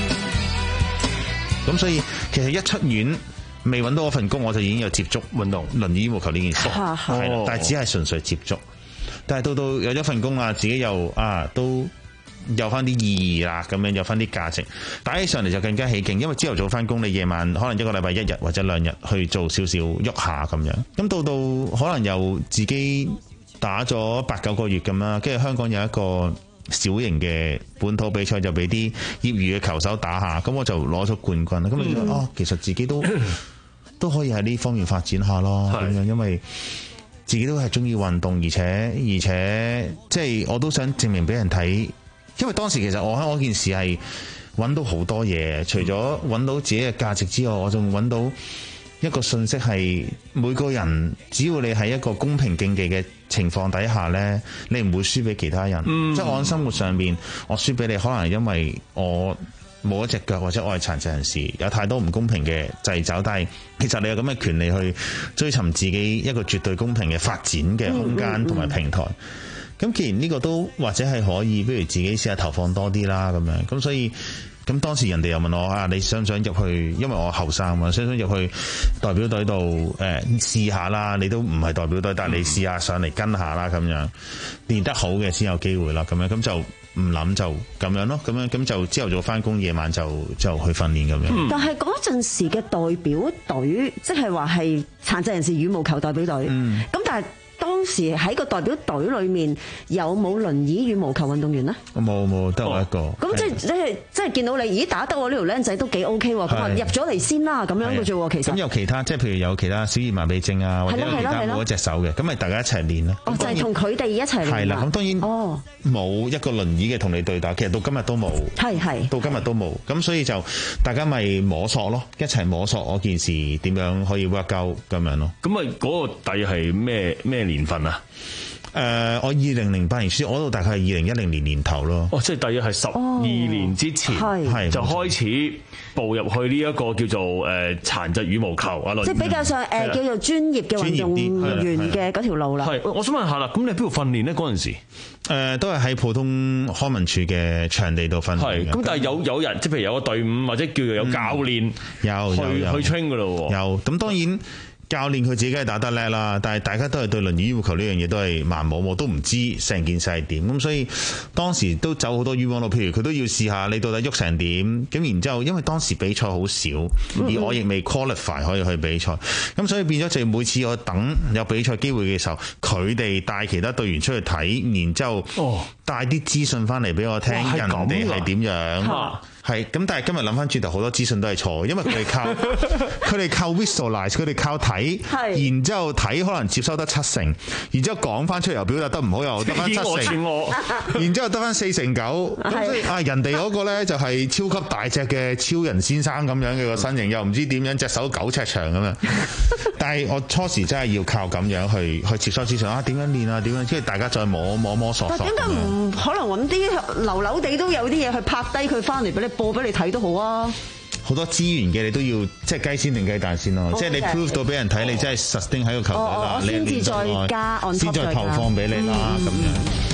咁所以其實一出院未揾到嗰份工，我就已經有接觸運動輪椅羽毛球呢件事，係啦，但係只係純粹接觸。但係到到有咗份工啊，自己又啊都有翻啲意義啦，咁樣有翻啲價值，打起上嚟就更加起勁。因為朝頭早翻工，你夜晚可能一個禮拜一日或者兩日去做少少喐下咁樣。咁到到可能又自己打咗八九個月咁啦，跟住香港有一個小型嘅本土比賽，就俾啲業餘嘅球手打下，咁我就攞咗冠軍啦。咁你覺得啊，其實自己都都可以喺呢方面發展下咯，咁樣因為自己都係中意運動，而且而且即係我都想證明俾人睇，因為當時其實我喺嗰件事係揾到好多嘢，除咗揾到自己嘅價值之外，我仲揾到一個信息係每個人只要你喺一個公平競技嘅情況底下呢，你唔會輸俾其他人。嗯、即係我喺生活上面，我輸俾你可能係因為我冇一隻腳，或者我係殘疾人士，有太多唔公平嘅掣肘，但係其實你有咁嘅權利去追尋自己一個絕對公平嘅發展嘅空間同埋平台。咁、嗯嗯、既然呢個都或者係可以，不如自己試下投放多啲啦，咁樣。咁所以咁當時人哋又問我啊，你想唔想入去？因為我後生啊，想唔想入去代表隊度誒試下啦？你都唔係代表隊，但係你試下上嚟跟下啦，咁樣練得好嘅先有機會啦。咁樣咁就唔諗就咁樣咯。咁樣咁就朝頭早翻工，夜晚就就去訓練咁樣。 但係嗰陣時嘅代表隊，即係話係殘疾人士羽毛球代表隊。咁、嗯、但係當時喺個代表隊裏面有冇輪椅羽毛球運動員呢？ 冇冇，得我一個。咁、 哦、即係即係即係見到你，咦打得我呢條僆仔都幾 OK 喎，咁啊入咗嚟先啦，咁樣嘅啫喎，其實。咁有其他，即係譬如有其他小兒麻痹症啊，或者有其他冇一隻手嘅，咁咪大家一齊練咯。 哦，就係同佢哋一齊練。 係啦，咁當然哦冇一個輪椅嘅同你對打，其實到今日都冇。係係。到今日都冇，咁所以就大家咪摸索咯，一齊摸索嗰件事點樣可以 work out 咁樣咯。 咁啊，嗰個底係咩咩年份啊？ 誒、呃，我二零零八年書，我度大概係二零一零年年頭咯。 哦，即係大約係十二年之前， 係、 哦、 就開始步入去呢一個叫做誒殘疾羽毛球啊， 即係比較上誒、呃、叫做專業嘅運動員嘅嗰條路啦。 係，我想問下啦，咁你喺邊度訓練呢？嗰陣時？ 誒、呃，都係喺普通康文署嘅場地度訓練嘅。 咁但係有有人，即係譬如有個隊伍或者叫做有教練、 嗯，有去有去 train 噶咯。 有，咁當然教練佢自己係打得叻啦，但係大家都係對輪椅羽毛球呢樣嘢都係盲摸摸，都唔知成件事係點。咁所以當時都走好多冤枉路，譬如佢都要試下你到底喐成點。咁然之後，因為當時比賽好少，而我亦未 qualify 可以去比賽，咁所以變咗就每次我等有比賽機會嘅時候，佢哋帶其他隊員出去睇，然之後帶啲資訊翻嚟俾我聽，人哋係點樣。係咁，但係今日諗翻轉頭，好多資訊都係錯，因為佢哋靠佢哋靠 visualize， 佢哋靠睇，然之後睇可能接收得七成，然之後講翻出嚟又表達得唔好，又得翻七成，然之後得翻四成九，咁所以啊，人哋嗰個咧就係超級大隻嘅超人先生咁樣嘅個身形，又唔知點樣隻手九尺長咁樣。但係我初時真係要靠咁樣去去接收資訊啊，點樣練啊，點樣，即係大家再摸摸摸索索。 點解唔可能揾啲流流地都有啲嘢去拍低佢翻嚟俾你播俾你睇都好啊？ 好多資源嘅你都要，即係雞先定雞蛋先咯。即係你 prove 到俾人睇，你真係 sustain 喺個球隊啦，你先至再加，先再投放俾你啦咁樣。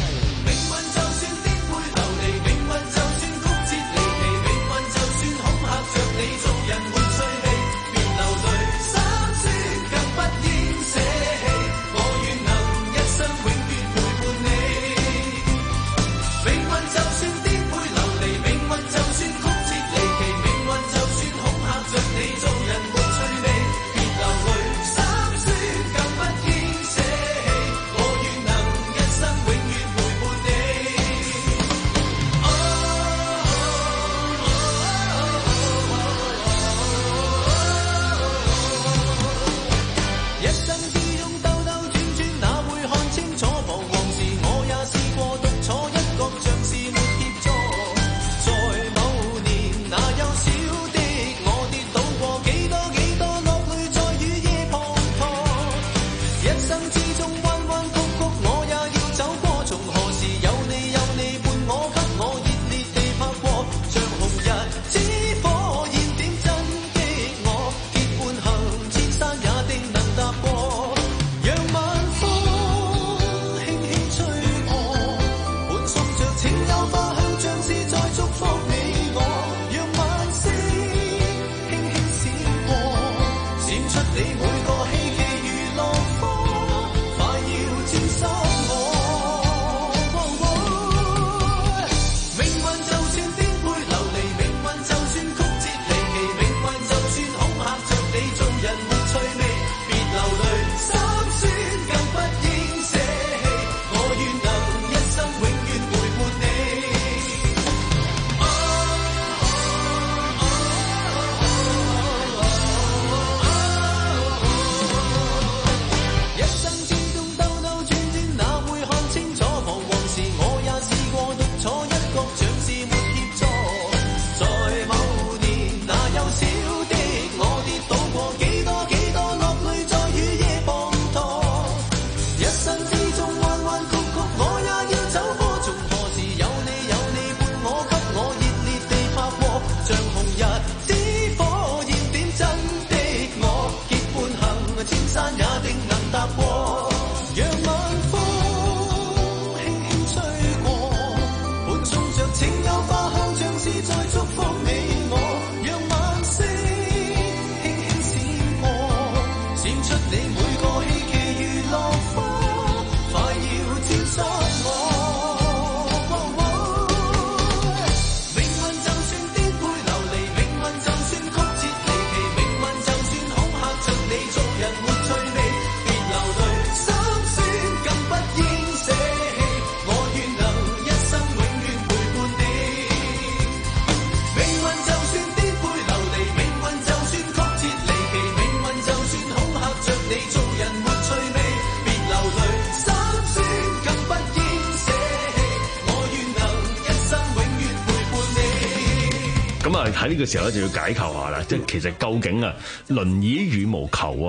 喺呢個時候咧就要解構下啦，即係其實究竟啊輪椅羽毛球啊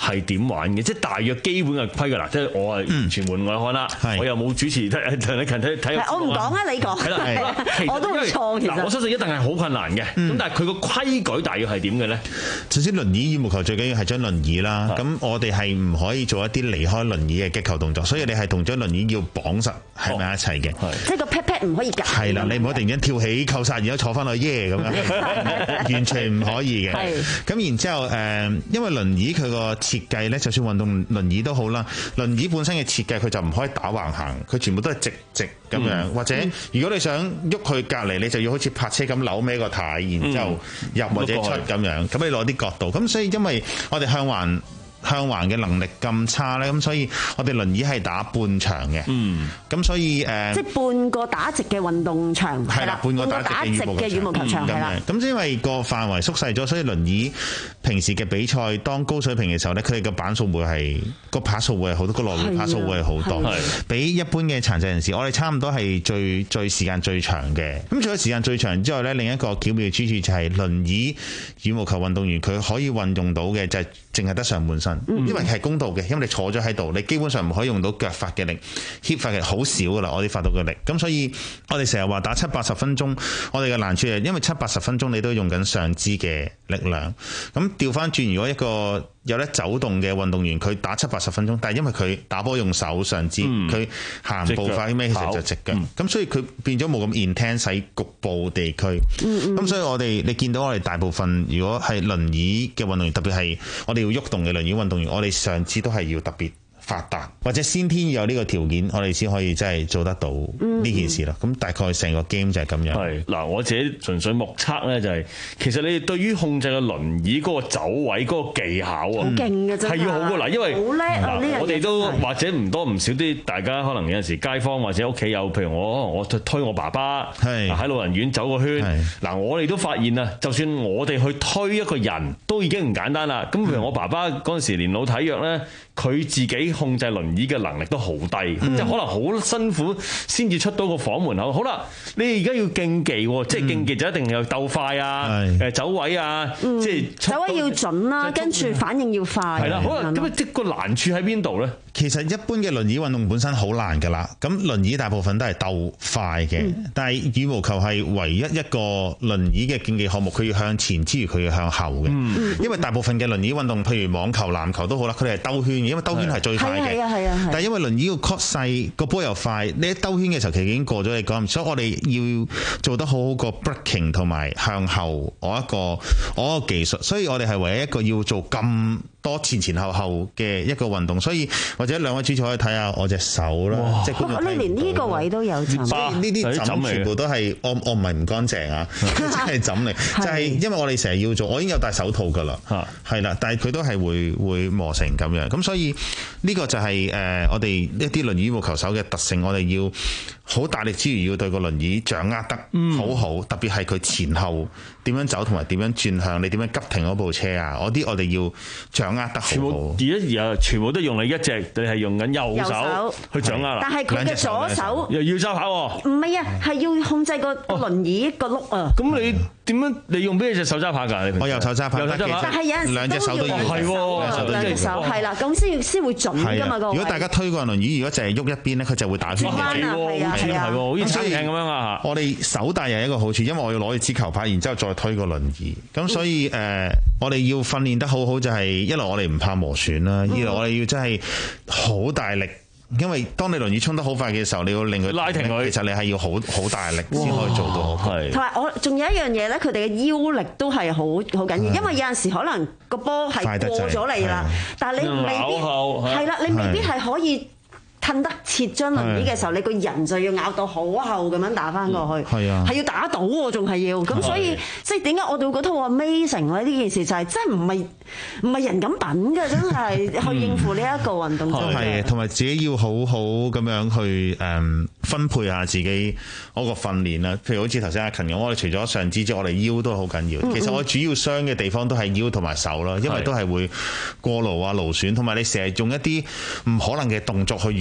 係點玩嘅？即係大約基本嘅規矩啦。即係我係完全門外漢啦，我又冇主持睇睇睇睇。 我唔講啊，你講。係啦，我都會錯其實。 我相信一定係好困難嘅。咁但係佢個規矩大約係點嘅咧？ 首先輪椅羽毛球最緊要係張輪椅啦。咁我哋係唔可以做一啲離開輪椅嘅擊球動作，所以你係同張輪椅要綁實喺埋一齊嘅。 即係個 pat pat 唔可以夾。 係啦，你唔可以突然間跳起扣殺，然後坐翻去耶咁樣，完全唔可以嘅。咁然之後誒，因為輪椅佢個設計咧，就算運動輪椅都好啦，輪椅本身嘅設計佢就唔可以打橫行，佢全部都係直直咁樣。嗯、或者如果你想喐佢隔離，你就要好似泊車咁扭歪個軚，然之後入或者出咁樣。咁、嗯、你攞啲角度。咁所以因為我哋向環向環嘅能力咁差咧，咁所以我哋輪椅係打半場嘅。嗯，咁所以誒，呃、 即係半個打直嘅運動場係啦，半個打直嘅羽毛球場係啦。 咁因為個範圍縮細咗，所以輪椅平時嘅比賽當高水平嘅時候咧，佢哋嘅板數會係個拍數會係好多，個來回拍數會係好多，比一般嘅殘疾人士，我哋差唔多係最最時間最長嘅。咁除咗時間最長之外咧，另一個巧妙嘅之處就係輪椅羽毛球運動員佢可以運用到嘅就係淨係得上半身。因為係公道嘅，因為你坐咗喺度，你基本上唔可以用到腳法嘅力，hip 法嘅好少噶啦，我哋發到嘅力。咁所以我哋成日話打七八十分鐘，我哋嘅難處係因為七八十分鐘你都用緊上肢嘅力量。咁調翻轉，如果一個有得走動嘅運動員，佢打七八十分鐘，但係因為佢打波用手上肢，佢、嗯、行步快咩，其實就直腳。咁、嗯、所以佢變咗冇咁 intense 喺局部地區。咁、嗯嗯、所以我哋你見到我哋大部分如果係輪椅嘅運動員，特別係我哋要喐動嘅輪椅運動員，我哋上肢都係要特別發達，或者先天有呢個條件，我哋先可以真係做得到呢件事啦。咁、嗯、大概成個 game 就係咁樣。 係嗱，我自己純粹目測咧，就係其實你哋對於控制個輪椅嗰個走位嗰、嗰個技巧啊，好勁嘅真係要好高嗱，因為好叻啊！我哋都或者唔多唔少啲，大家可能有陣時街坊或者屋企有，譬如我我推我爸爸喺老人院走個圈。嗱，我哋都發現啊，就算我哋去推一個人都已經唔簡單啦。咁譬如我爸爸嗰陣時年老體弱咧，佢自己控制輪椅嘅能力都好低，嗯、即係可能好辛苦先至出到個房門口。好啦，你而家要競技，嗯、即係競技就一定要鬥快啊，誒走位啊，嗯、即係走位要準啦，跟住反應要快。 係啦，好啦，咁啊，即個難處喺邊度咧？ 其實一般嘅輪椅運動本身好難㗎啦，咁輪椅大部分都係鬥快嘅，嗯、但係羽毛球係唯一一個輪椅嘅競技項目，佢要向前之餘佢要向後嘅，嗯、因為大部分嘅輪椅運動，譬如網球、籃球都好啦，佢哋係兜圈嘅，因為兜圈係最快嘅。係啊係啊係。但係因為輪椅個 court 細，個波又快，你一兜圈嘅時候其實已經過咗你講，所以我哋要做得好好個 breaking 同埋向後我一個我一個技術，所以我哋係唯一一個要做咁多前前後後嘅一個運動，所以或者兩位主持可以睇下我隻手啦，即係觀眾睇唔到。你連呢個位都有枕，所以呢啲枕全部都係我我唔係唔乾淨啊，真係枕嚟，就係因為我哋成日要做，我已經有戴手套㗎啦，係啦，但係佢都係會會磨成咁樣，咁所以呢個就係誒我哋一啲輪椅羽毛球手嘅特性，我哋要好大力之餘要對個輪椅掌握得好好，嗯、特別係佢前後點樣走同埋點樣轉向，你點樣急停嗰部車啊，嗰啲我哋要掌握得好好。 而家而家全部都用你一隻，你係用緊右手去掌握啦。 但係佢嘅左手又要揸拍。 唔係啊，係要控制個輪椅個轆啊。 咁你點樣？你用邊隻手揸拍㗎？ 我右手揸拍。 但係有陣時兩隻手都要。 係喎，兩隻手係啦，咁先先會準㗎嘛個。 如果大家推個輪椅，如果淨係喐一邊咧，佢就會打圈嘅。 係啊係啊， 好似餐廳咁樣啊！ 我哋手帶又係一個好處，因為我要攞住支球拍，然之後再推個輪椅。咁所以誒、呃，我哋要訓練得好好，就係一來我哋唔怕磨損啦，二來我哋要真係好大力。因為當你輪椅衝得好快嘅時候，你要令佢拉停佢， 其實你係要好好大力先可以做到。係。同埋我仲有一樣嘢咧，佢哋嘅腰力都係好好緊要，因為有陣時可能個波係過咗你啦，但係你未必係啦，你未必係可以褪得切張輪椅嘅時候，你個人就要咬到好厚咁樣打翻過去，係啊，係要打到喎，仲係要咁，所以即係點解我哋會覺得好 amazing 咧？呢件事就係真係唔係唔係人咁品嘅，真係去應付呢一個運動。 係，同埋自己要好好咁樣去誒分配下自己嗰個訓練啦。譬如好似頭先阿勤講，我哋除咗上肢之外，我哋腰都好緊要。其實我主要傷嘅地方都係腰同埋手啦，因為都係會過勞啊、勞損，同埋你成日用一啲唔可能嘅動作去完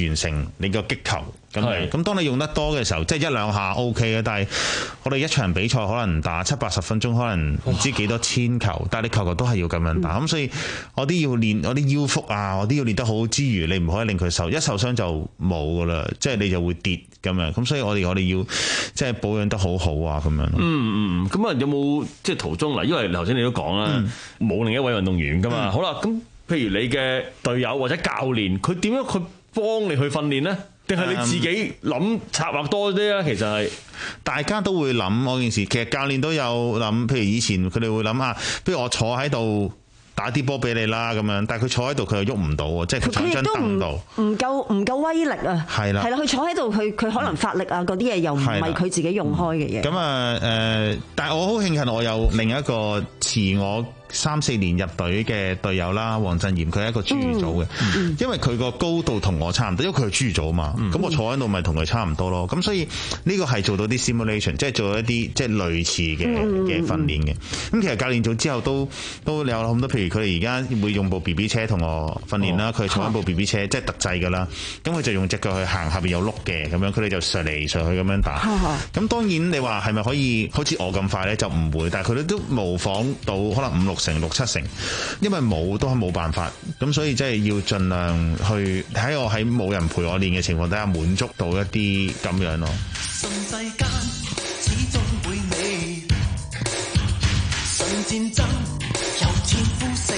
完成你個擊球咁樣。咁當你用得多嘅時候，即係一兩下 O K 嘅，但係我哋一場比賽可能打七八十分鐘，可能唔知幾多千球，但係你球球都係要咁樣打。咁、嗯、所以我啲要練，我啲腰腹啊，我啲要練得好之餘，你唔可以令佢受，一受傷就冇噶啦，即係你就會跌咁樣。咁所以我哋我哋要即係保養得好好啊咁樣。嗯嗯，咁啊有冇即係途中嗱？因為頭先你都講啦，冇、嗯、另一位運動員噶嘛。嗯、好啦，咁譬如你嘅隊友或者教練，佢點樣去幫你去訓練呢？定係你自己諗策劃多啲啊？其實係大家都會諗嗰件事。其實教練都有諗，譬如以前佢哋會諗啊，不如我坐喺度打啲波俾你啦咁樣。但係佢坐喺度，佢又喐唔到喎，即係佢坐張凳度， 唔夠唔夠威力啊！係啦，係啦，佢坐喺度，佢佢可能發力啊，嗰啲嘢又唔係佢自己用開嘅嘢。咁啊誒，但係我好慶幸我有另一個遲我三四年入隊嘅隊友啦，黃振賢，佢係一個侏儒組嘅，嗯、因為佢個高度同我差唔多，因為佢係侏儒組啊嘛，咁、嗯、我坐喺度咪同佢差唔多咯，咁所以呢個係做到啲 simulation， 即係做一啲即係類似嘅嘅訓練嘅。咁其實教練組之後都都有好多，譬如佢哋而家會用部 B B 車同我訓練啦，佢、哦、坐一部 B B 車，即係特製噶啦，咁佢就用隻腳去行，下邊有碌嘅，咁樣佢哋就上嚟上去咁樣打。咁當然你話係咪可以好似我咁快咧？就唔會，但係佢哋都模仿到可能五六成六七成，因為冇都係冇辦法，咁所以即係要盡量去喺我喺冇人陪我練嘅情況底下，滿足到一啲咁樣咯。 順世間始終會美，順戰爭由天呼死，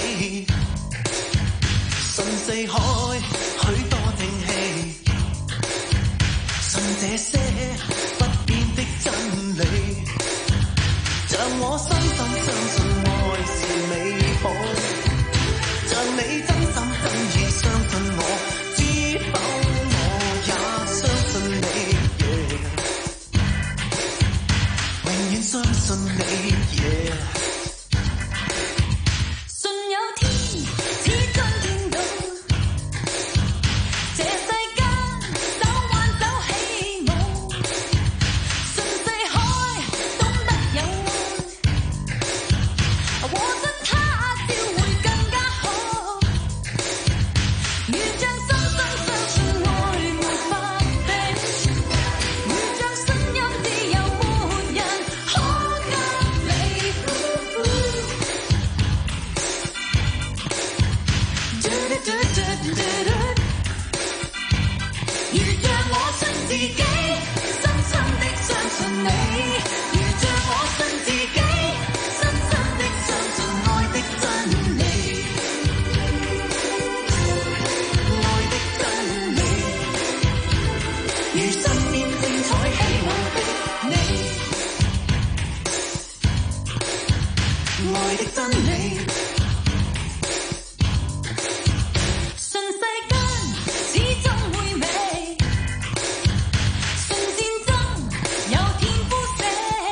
順四海許多定氣，順這些不變的真理，像我深深相信愛是美好，像你真心真意相信我，知否我也相信你， yeah. 永遠相信你， yeah. 信有天始終見到，這世間手挽手起舞，順四海懂得有愛，和着他朝會更加好，如像深深相信愛沒法比，如像聲音自由沒人可隔離。如像我信自己，深深的相信你，如像我信自己，深深的相信愛的真理，愛的真理，如身邊精彩喜樂的你，愛的真理。順世間始終會美，順戰爭由天呼死，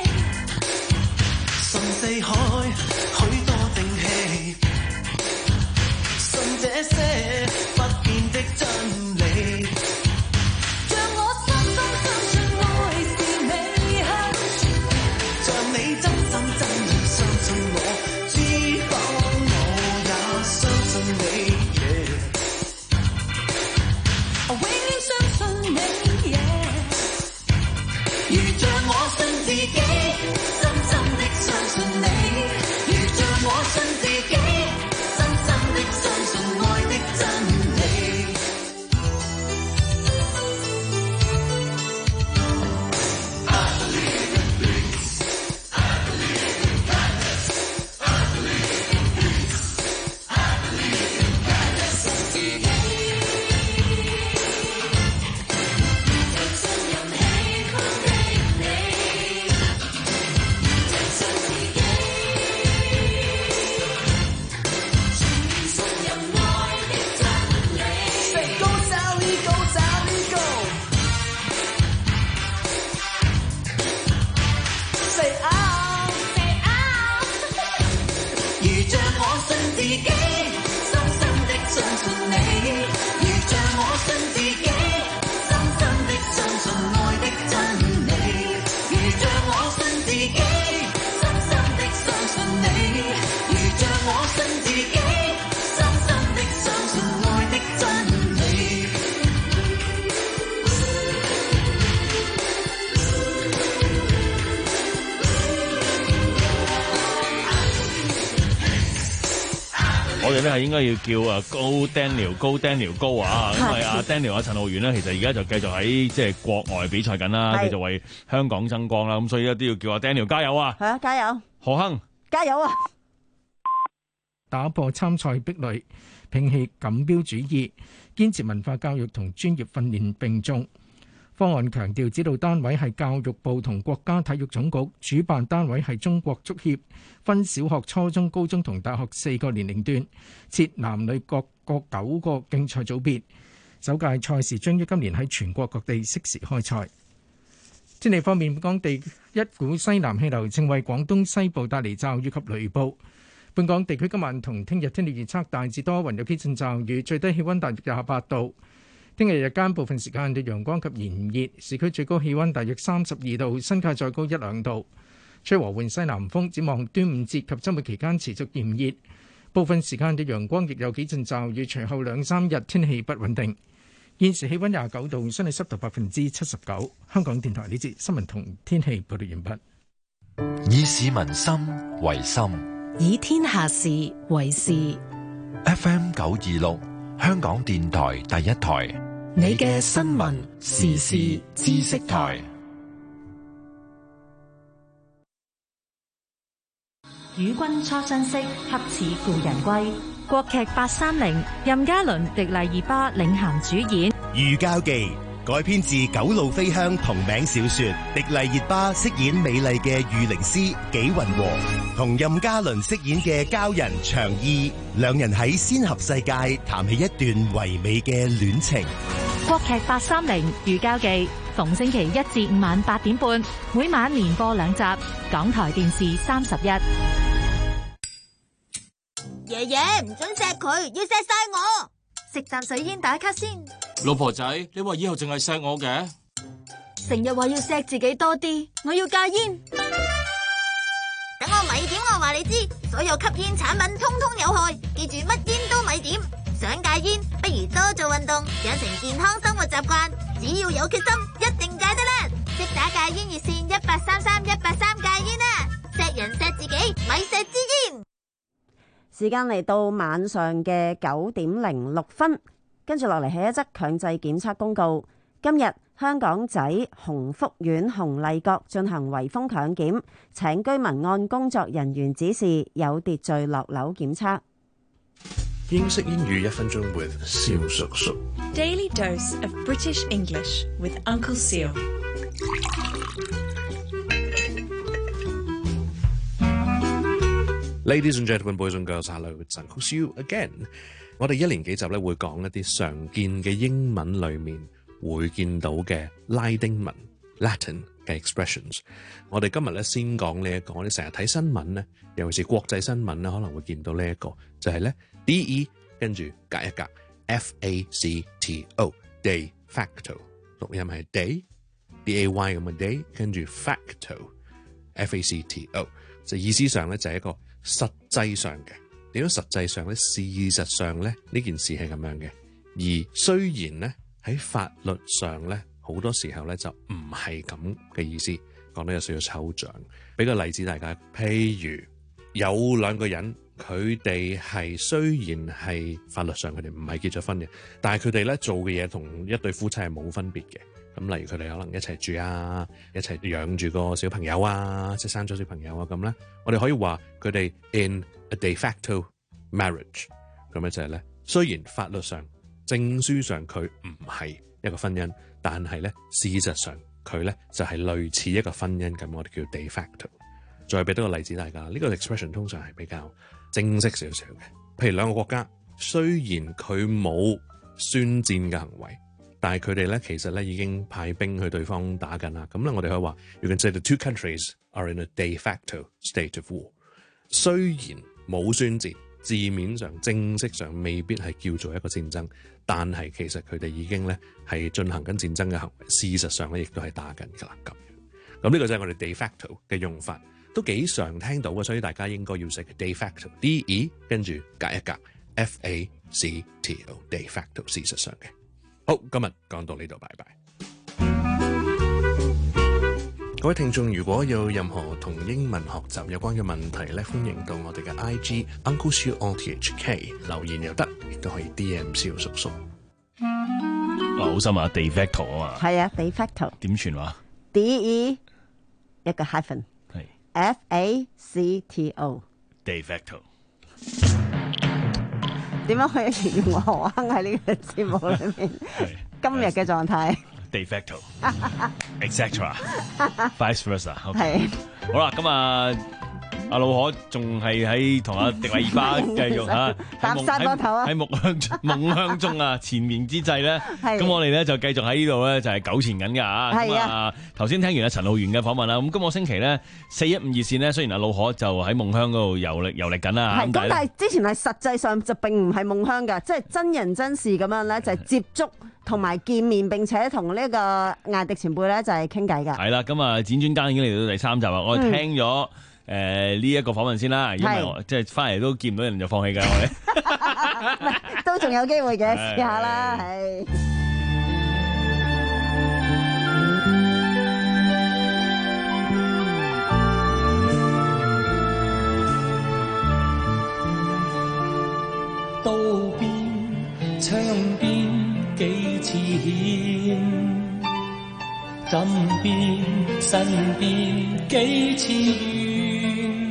順四海許多定氣，順這些不變的真理， 像我深深相信愛是美好， 像你真心真意相信我，知否我也相信你， yeah. 我永遠相信你， yeah. 如像我信自己，深深的相信你，如像我信自己，深深的相信愛的真理。 Say go Sally go Sally go Say out say out 如像我信自己，深深的相信你，如像我信自己，深深的相信愛的真理，如像我信自己，深深的相信你，如像我信自己，深深的相信愛的真理。 我哋咧係應該要叫啊高 Daniel 高 Daniel 高啊，因為阿 Daniel 阿陳浩源咧，其實而家就繼續喺即係國外比賽緊啦，繼續為香港爭光啦，咁所以咧都要叫阿 Daniel 加油啊！ 係啊，加油！ 何鏗加油啊！ 打破參賽壁壘，摒棄錦標主義，堅持文化教育同專業訓練並重。方案強調，指導單位係教育部同國家體育總局，主辦單位係中國足協，分小學、初中、高中同大學四個年齡段，設男女各各九個競賽組別。首屆賽事將於今年喺全國各地適時開賽。天氣方面，本港地一股西南氣流正為廣東西部帶嚟驟雨及雷暴。本港地區今晚同聽日天氣預測大致多雲，有幾陣驟雨，最低氣溫大約廿八度。聽日日間部分時間有陽光及炎熱，市區最高氣溫大約三十二度，新界再高一兩度。吹和緩西南風，展望端午節及週末期間持續炎熱，部分時間有陽光，亦有幾陣驟雨。隨後兩三日天氣不穩定。現時氣溫廿九度，相對濕度百分之七十九。香港電台呢節新聞同天氣報道完畢。 以市民心為心， 以天下事為事。 F M 九二六，香港電台第一台。 你嘅新聞時事知識台。 與君初相識，恰似故人歸。國劇八三零，任嘉倫、迪麗熱巴領銜主演。 寓交記改編自九路飛香同名小說，迪麗熱巴飾演美麗嘅御靈司紀雲和，同任嘉倫飾演嘅鲛人長意，兩人喺仙俠世界談起一段唯美嘅戀情。 國劇八三零寓交記，逢星期一至五晚八點半，每晚連播兩集，港台電視三十一。 爺爺唔准錫佢，要錫晒我。食啖水煙打卡先。 老婆仔，你話以後淨係錫我嘅？ 成日話要錫自己多啲，我要戒煙。等我咪點，我話你知，所有吸煙產品通通有害，記住乜煙都咪點。想戒煙，不如多做運動，養成健康生活習慣。只要有決心，一定戒得啦！即打戒煙熱線一八三三一八三戒煙啦！錫人錫自己，咪錫支煙。 時間嚟到晚上嘅九點零六分，跟住落嚟係一則強制檢測公告。今日香港仔鴻福苑鴻麗閣進行圍封強檢，請居民按工作人員指示有秩序落樓檢測。 英式英語一分鐘 with 蕭叔叔。 Daily dose of British English with Uncle Seal。 Ladies and gentlemen, boys and girls, hello, it's Uncle Seal again。我哋一連幾集咧會講一啲常見嘅英文裏面會見到嘅拉丁文 Latin 嘅 expressions。我哋今日咧先講呢一個，我哋成日睇新聞咧，尤其是國際新聞咧，可能會見到呢一個，就係咧 D E 跟住隔一格 F A C T O de facto， 讀音係 day D A Y 咁嘅 day， 跟住 facto F A C T O， 就意思上咧就係一個實際上嘅。點樣實際上咧？事實上咧呢件事係咁樣嘅，而雖然咧喺法律上咧好多時候咧就唔係咁嘅意思，講得有少少抽象。俾個例子大家，譬如有兩個人，佢哋係雖然係法律上佢哋唔係結咗婚嘅，但係佢哋咧做嘅嘢同一對夫妻係冇分別嘅。咁例如佢哋可能一齊住啊，一齊養住個小朋友啊，即係生咗小朋友啊咁咧，我哋可以話佢哋 in a de facto marriage。咁咧就係咧，雖然法律上證書上佢唔係一個婚姻，但係咧事實上佢咧就係類似一個婚姻咁，我哋叫 de facto。再俾多個例子大家，呢個 expression 通常係比較正式少少嘅。譬如兩個國家，雖然佢冇宣戰嘅行為，但係佢哋咧其實咧已經派兵去對方打緊啦。咁咧我哋可以話 you can say the two countries are in a de facto state of war。雖然冇宣戰，字面上正式上未必係叫做一個戰爭，但係其實佢哋已經咧係進行緊戰爭嘅行為，事實上咧亦都係打緊㗎啦。咁樣咁呢個就係我哋 de facto 嘅用法，都幾常聽到嘅，所以大家應該要識 de facto D E 跟住隔一格 F A C T O de facto 事實上嘅。好，今日講到呢度，拜拜。 各位聽眾，如果有任何同英文學習有關嘅問題咧，歡迎到我哋嘅 I G Uncle Siu O T H K 留言又得，亦都可以 D M 蕭叔叔。 哇，好深啊 ，de facto 啊嘛。 係啊 ，de facto。 點傳話 ？D E 一個 hyphen。 係。 F A C T O。 de facto。 點樣可以形容我何鏗喺呢個節目裏面今日嘅狀態 ？de facto，et cetera，vice versa。 係。 好啦，咁啊，阿老可仲係喺同阿迪麗熱巴繼續嚇搭山多頭啊！ 喺夢鄉夢鄉中啊，纏綿之際咧，咁我哋咧就繼續喺呢度咧就係糾纏緊㗎啊！咁啊，頭先聽完阿陳浩源嘅訪問啦，咁今個星期咧四一五熱線咧，雖然阿老可就喺夢鄉嗰度遊歷遊歷緊啦， 係咁，但係之前係實際上就並唔係夢鄉㗎，即係真人真事咁樣咧，就係接觸同埋見面，並且同呢個艾迪前輩咧就係傾偈㗎。 係啦，咁啊，展專家已經嚟到第三集啦，我哋聽咗。誒呢一個訪問先啦，因為我即係翻嚟都見唔到人就放棄㗎，我哋都仲有機會嘅，試下啦，係。 道邊窗邊幾次險，枕邊身邊幾次怨。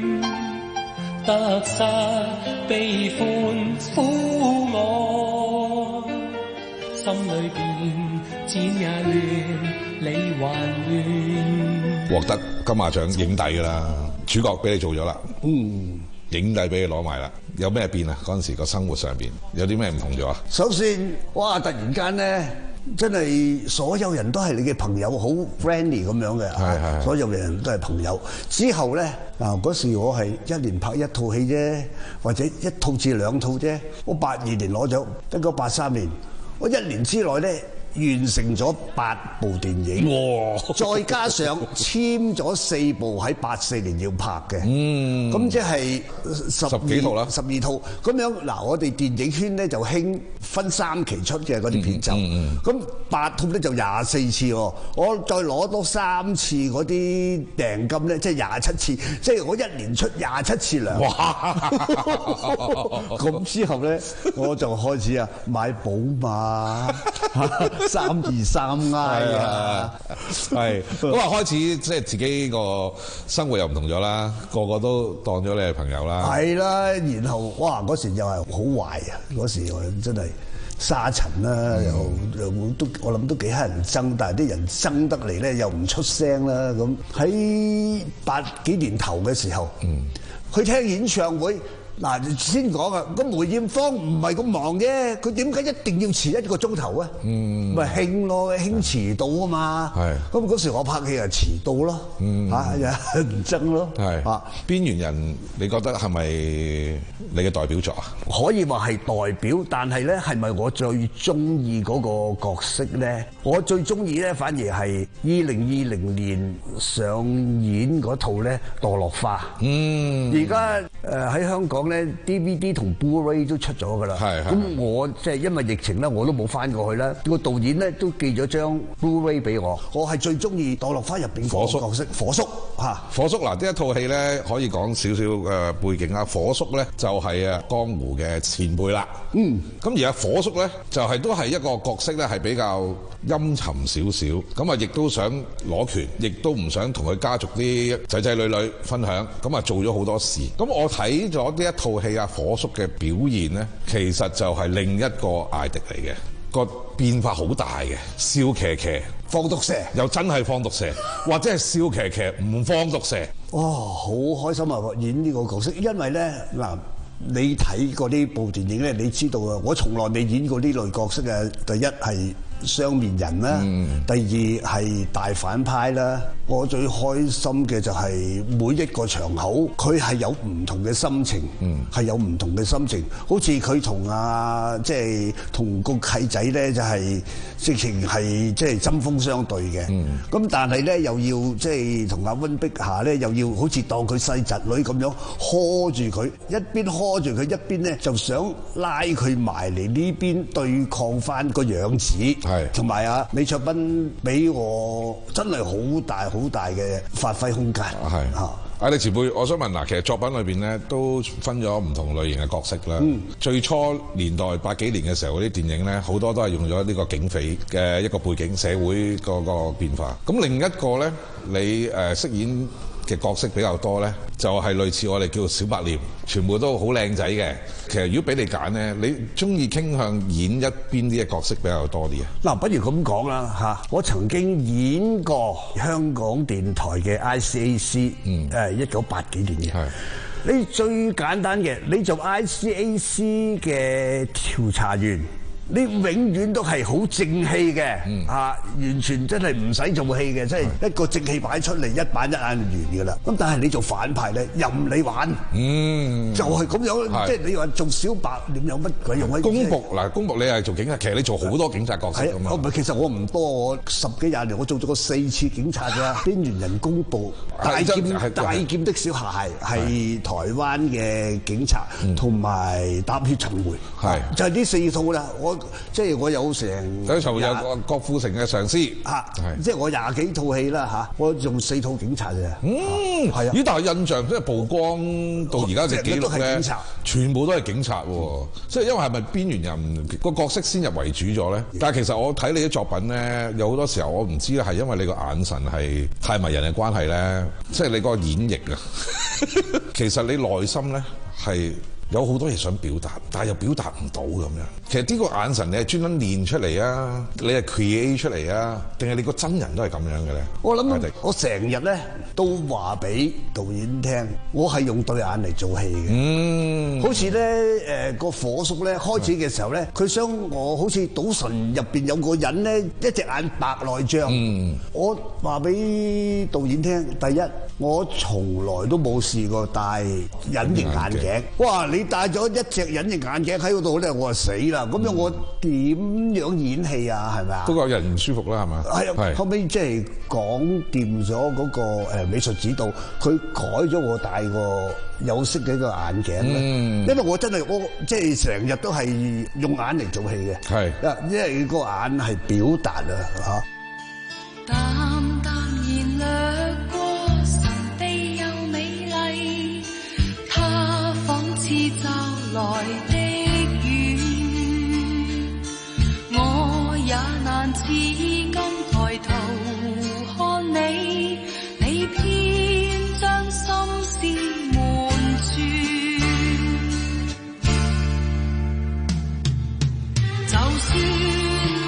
得失悲歡苦愛，心裏邊剪也亂，理還亂。 獲得金馬獎影帝㗎啦，主角俾你做咗啦，嗯，影帝俾你攞埋啦，有咩變啊？嗰陣時個生活上邊有啲咩唔同咗啊？ 首先，哇！突然間咧〜真係所有人都係你嘅朋友，好 friendly 咁樣嘅，係係所有人都係朋友。之後咧，嗱嗰時我係一年拍一套戲啫，或者一套至兩套啫。我八二年攞獎，一九八三年，我一年之內咧完成咗八部電影，再加上簽咗四部喺八四年要拍嘅，嗯，咁即係十十幾套啦，十二套咁樣。嗱，我哋電影圈咧就興分三期出嘅嗰啲片集，咁八套咧就廿四次喎，我再攞多三次嗰啲訂金咧，即係廿七次，即係我一年出廿七次糧。哇！咁之後咧，我就開始啊買寶馬。三二三挨啊， 係咁啊！開始即係自己個生活又唔同咗啦，個個都當咗你係朋友啦。 係啦，然後哇嗰時又係好壞啊！嗰時我真係沙塵啦，又又都我諗都幾乞人憎，但係啲人憎得嚟咧又唔出聲啦。咁喺八幾年頭嘅時候，嗯，去聽演唱會。嗱，先講啊，咁梅艷芳唔係咁忙啫，佢點解一定要遲一個鐘頭啊？嗯，咪興咯，興遲到啊嘛。係。咁嗰時我拍戲啊遲到咯，嗯，嚇又唔爭咯。 係。啊，邊緣人你覺得係咪你嘅代表作啊？ 可以話係代表，但係咧係咪我最中意嗰個角色咧？我最中意咧反而係二零二零年上演嗰套咧《墮落花》。嗯。而家誒喺香港咧 D V D 同 Blu-ray 都出咗㗎啦，咁我即係因為疫情咧，我都冇翻過去啦。個導演咧都寄咗張 Blu-ray 俾我，我係最中意《墮落花》入邊個角色火叔嚇。 火叔嗱，呢一套戲咧可以講少少嘅背景啊。火叔咧就係啊江湖嘅前輩啦，嗯，咁而家火叔咧就係都係一個角色咧係比較陰沉少少，咁啊亦都想攞權，亦都唔想同佢家族啲仔仔女女分享，咁啊做咗好多事。咁我睇咗呢一套戲啊，火叔嘅表現呢，其實就係另一個艾迪嚟嘅，個變化好大嘅，笑騎騎放毒蛇， 又真係放毒蛇，或者係笑騎騎唔放毒蛇。 哦，好開心啊！演呢個角色，因為呢，嗱，你睇過呢部電影呢，你知道啊，我從來未演過呢類角色嘅。第一係雙面人啦，嗯、第二係大反派啦。我最開心嘅就係每一個場口，佢係有唔同嘅心情，係、嗯、有唔同嘅心情。好似佢同啊，即係同個契仔咧，就係直情係即係針鋒相對嘅。咁、嗯、但係咧，又要即係同阿溫碧霞咧，又要好似當佢細侄女咁樣呵住佢，一邊呵住佢，一邊咧就想拉佢埋嚟呢邊對抗翻個養子。 係同埋啊李卓斌俾我真係好大好大嘅發揮空間。 係啊。啊！李前輩，我想問嗱，其實作品裏邊咧都分咗唔同類型嘅角色啦。嗯、最初年代八幾年嘅時候嗰啲電影咧，好多都係用咗呢個警匪嘅一個背景，社會嗰個變化。咁另一個咧，你誒、呃、飾演嘅角色比較多咧，就係、是、類似我哋叫做小白臉，全部都好靚仔嘅。其實如果俾你揀咧，你中意傾向演一邊啲嘅角色比較多啲啊？ 嗱，不如咁講啦嚇，我曾經演過香港電台嘅 I C A C， 誒一九八幾年嘅。你最簡單嘅，你做 I C A C 嘅調查員。你永遠都係好正氣嘅，嗯、啊，完全真係唔使做戲嘅，即係一個正氣擺出嚟，一板一眼就完㗎啦。咁但係你做反派咧，任你玩，嗯，就係咁樣，即係你話做小白臉有乜鬼用？ 公僕嗱，公僕你係做警察，其實你做好多警察角色㗎嘛。 唔係，其實我唔多，我十幾廿年我做咗個四次警察㗎，邊緣人公僕、大劍大劍的小孩係台灣嘅警察，同埋踏血尋梅，係就係呢四套啦，我。即係我有成， 嗰場有個郭富城嘅上司， 嚇，即係我廿幾套戲啦嚇，我用四套警察嘅， 嗯，係啊，咦？但係印象即係曝光到而家嘅記錄咧，全部都係警察喎，即係因為係咪邊緣人個角色先入為主咗咧？但係其實我睇你啲作品咧，有好多時候我唔知咧，係因為你個眼神係太迷人嘅關係咧，即係你個演繹啊，其實你內心咧係。有好多嘢想表達，但係又表達唔到咁樣。其實呢個眼神你係專登練出嚟啊，你係 create 出嚟啊，定係你個真人都係咁樣嘅咧？ 我諗我成日咧都話俾導演聽，我係用對眼嚟做戲嘅。嗯，好似咧誒個火叔咧開始嘅時候咧，佢想我好似賭神入邊有個人咧一隻眼白內障。嗯，我話俾導演聽，第一我從來都冇試過戴隱形眼鏡。哇！你戴咗一隻隱形眼鏡喺嗰度咧，我話死啦！咁樣我點樣演戲啊？係咪啊？ 都有人唔舒服啦，係嘛？ 係啊，後尾即係講掂咗嗰個誒美術指導，佢改咗我戴個有色嘅一個眼鏡咧。嗯，因為我真係我即係成日都係用眼嚟做戲嘅。係，因為個眼係表達啊嚇。 淡淡然掠過，神秘又美麗，它仿似驟來的雨，我也難至今抬頭看你，你偏將心思瞞住，就算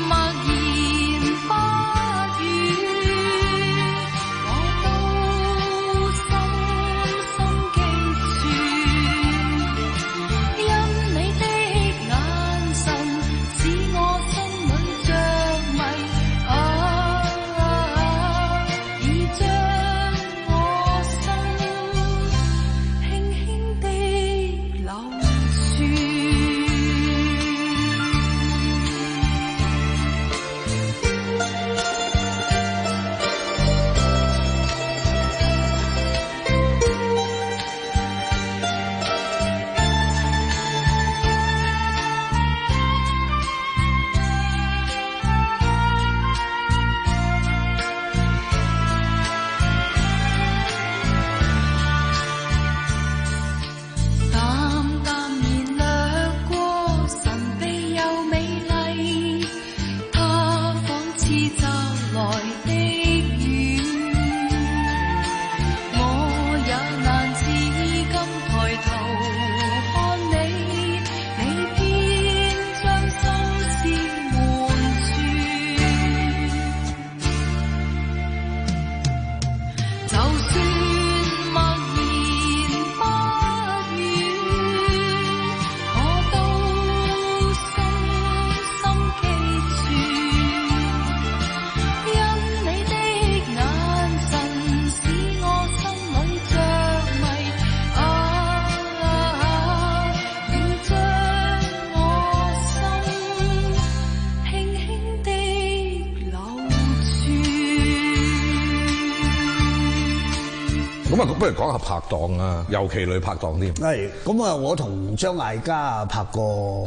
不如講下拍檔啊，尤其女拍檔添。 係咁啊！我同張艾嘉拍過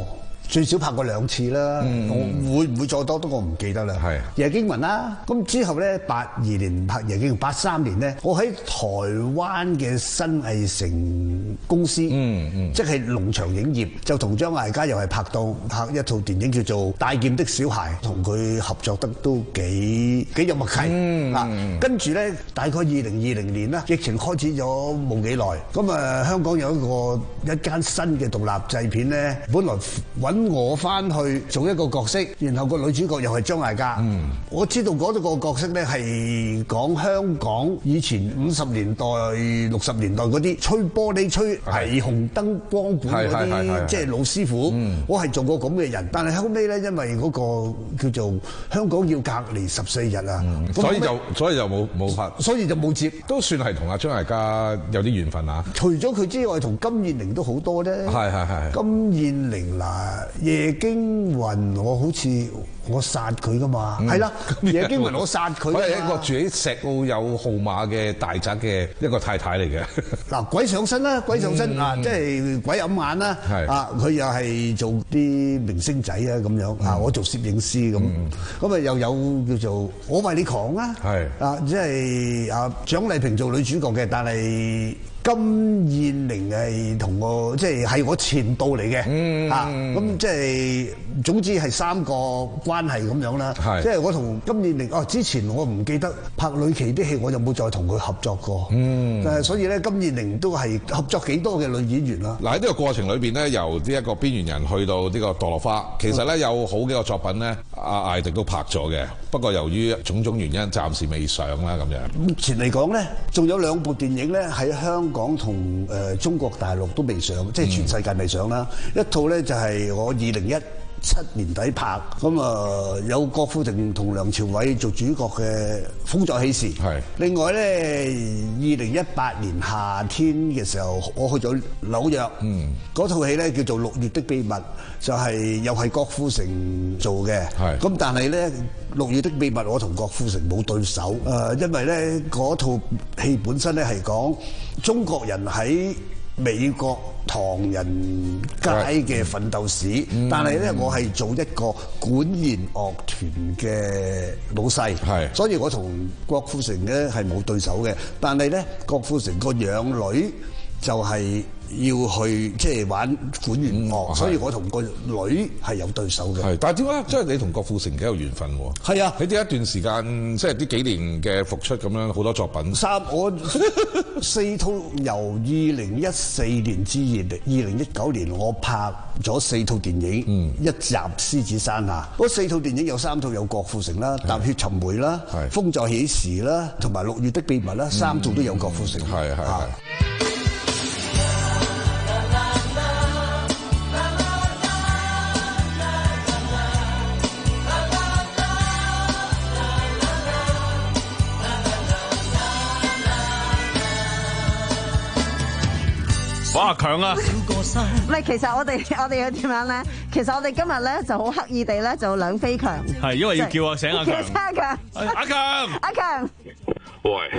最少拍過兩次啦。我會唔會再多都我唔記得啦。 係夜驚魂啦，咁之後咧八二年拍夜驚魂，八三年咧我喺台灣嘅新藝城公司，嗯嗯，即係龍翔影業，就同張艾嘉又係拍檔拍一套電影叫做《大劍的小孩》，同佢合作得都幾幾有默契。嗯啊，跟住咧大概二零二零年啦，疫情開始咗冇幾耐，咁啊香港有一個一間新嘅獨立製片咧，本來揾我翻去做一個角色，然後個女主角又係張艾嘉。嗯，我知道嗰個角色咧係講香港以前五十年代、六十年代嗰啲吹玻璃、吹霓虹燈光管嗰啲，即係老師傅。我係做過咁嘅人，但係後尾咧，因為嗰個叫做香港要隔離十四日啊， 所以就所以就冇冇拍， 所以就冇接， 都算係同阿張艾嘉有啲緣分啊。 除咗佢之外，同金燕玲都好多咧。 係係係。金燕玲嗱，夜驚魂我好似我殺佢噶嘛，係啦，夜驚魂我殺佢。 佢係一個住喺石澳有號碼嘅大宅嘅一個太太嚟嘅。 嗱，鬼上身啦，鬼上身啊，即係鬼揞眼啦，啊，佢又係做啲明星仔啊咁樣啊，我做攝影師咁，咁啊又有叫做我為你狂啊，啊，即係啊蔣麗萍做女主角嘅，但係金燕玲係同我即係係我前度嚟嘅，啊，咁即係總之係三個關係咁樣啦。即係我同金燕玲哦，之前我唔記得拍呂奇啲戲，我就冇再同佢合作過。嗯，誒，所以咧金燕玲都係合作幾多嘅女演員啦。 嗱，喺呢個過程裏邊咧，由呢一個邊緣人去到呢個墮落花，其實咧有好幾個作品咧，阿艾迪都拍咗嘅，不過由於種種原因，暫時未上啦咁樣。 目前嚟講咧，仲有兩部電影咧喺香港同誒中國大陸都未上，即係全世界未上啦。一套咧就係我二零一七年底拍，咁啊有郭富城同梁朝偉做主角嘅《風再起時》。係。另外咧，二零一八年夏天嘅時候，我去咗紐約。嗯。嗰套戲咧叫做《六月的秘密》，就係又係郭富城做嘅。係。咁但係咧，《六月的秘密》我同郭富城冇對手。誒，因為咧嗰套戲本身咧係講中國人喺美國唐人街嘅奮鬥史，嗯、但係咧我係做一個管弦樂團嘅老細，所以我同郭富城咧係冇對手嘅。但係咧郭富城個養女就係要去即係玩管弦樂，嗯、所以我同個女係有對手嘅。係， 但係點解即係你同郭富城幾有緣分喎？係啊，喺呢一段時間即係呢幾年嘅復出咁樣好多作品。 三我四套由二零一四年至二零一九年，我拍咗四套電影，嗯、一集《獅子山下》。嗰四套電影有三套有郭富城啦，《踏血尋梅》啦，《風再起時》啦，同埋《六月的秘密》啦，三套都有郭富城。係係係。 哇，強啊！ 唔係，其實我哋我哋要點樣咧？其實我哋今日咧就好刻意地咧就兩飛強。 係因為要叫我醒阿強。 阿強， 阿強， 阿強。 喂！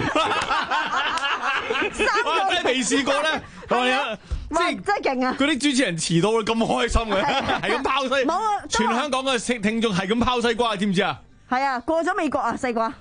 三個真係未試過咧，係啊！ 即係真係勁啊！ 嗰啲主持人遲到咁開心嘅，係咁拋西。冇啊！全香港嘅聽眾係咁拋西瓜，知唔知啊？ 係啊，過咗美國啊，西瓜。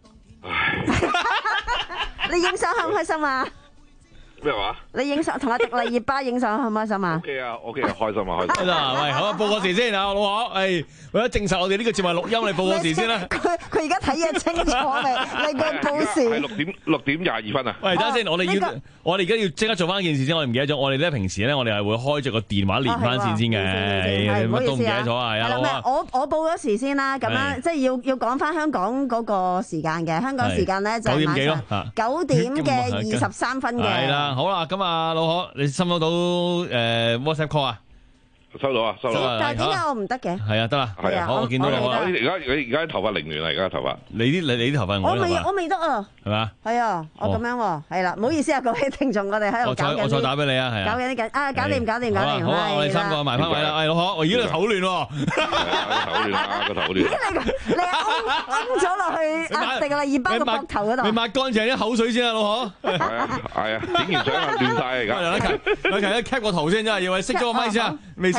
你影相開唔開心啊？ 咩話？ 你影相同阿迪麗熱巴影相開唔開心啊 ？O K 啊，O K 啊，開心啊，開心。 嗱，喂，好啊，報個時先啊，老何，誒，為咗證實我哋呢個節目係錄音，你報個時先啦。 佢佢而家睇嘢清楚未？你個報時係六點六點廿二分啊。 喂，等下先，我哋要我哋而家要即刻做翻一件事先，我哋唔記得咗，我哋咧平時咧，我哋係會開著個電話連翻線先嘅，乜都唔記得咗係啊。 係啦，我我報咗時先啦，咁樣即係要要講翻香港嗰個時間嘅，香港時間咧就係晚上九點嘅二十三分嘅。 係啦，好啦，咁啊。老何，你收唔收到誒 WhatsApp call 啊？ 收到啊，收到。 但係點解我唔得嘅？ 係啊，得啦，係啊，好，我見到你。 而家而家而家頭髮凌亂啦，而家頭髮。 你啲你你啲頭髮我未我未得啊。 係嘛？ 係啊，我咁樣喎，係啦，唔好意思啊，各位聽眾，我哋喺度搞緊啲。 我再打俾你啊，係啊。 搞緊啲緊啊，搞掂搞掂搞掂。 好啊，我哋三個埋翻位啦。誒，老何，我而家頭亂喎。 頭亂啊，個頭亂。 你你掹咗落去阿迪麗熱巴個膊頭嗰度。 你抹乾淨啲口水先啊，老何。 係啊係啊，影完相啊亂曬而家。 阿強，阿強，一 cap 個圖先真係，要你熄咗個咪先啊，未熄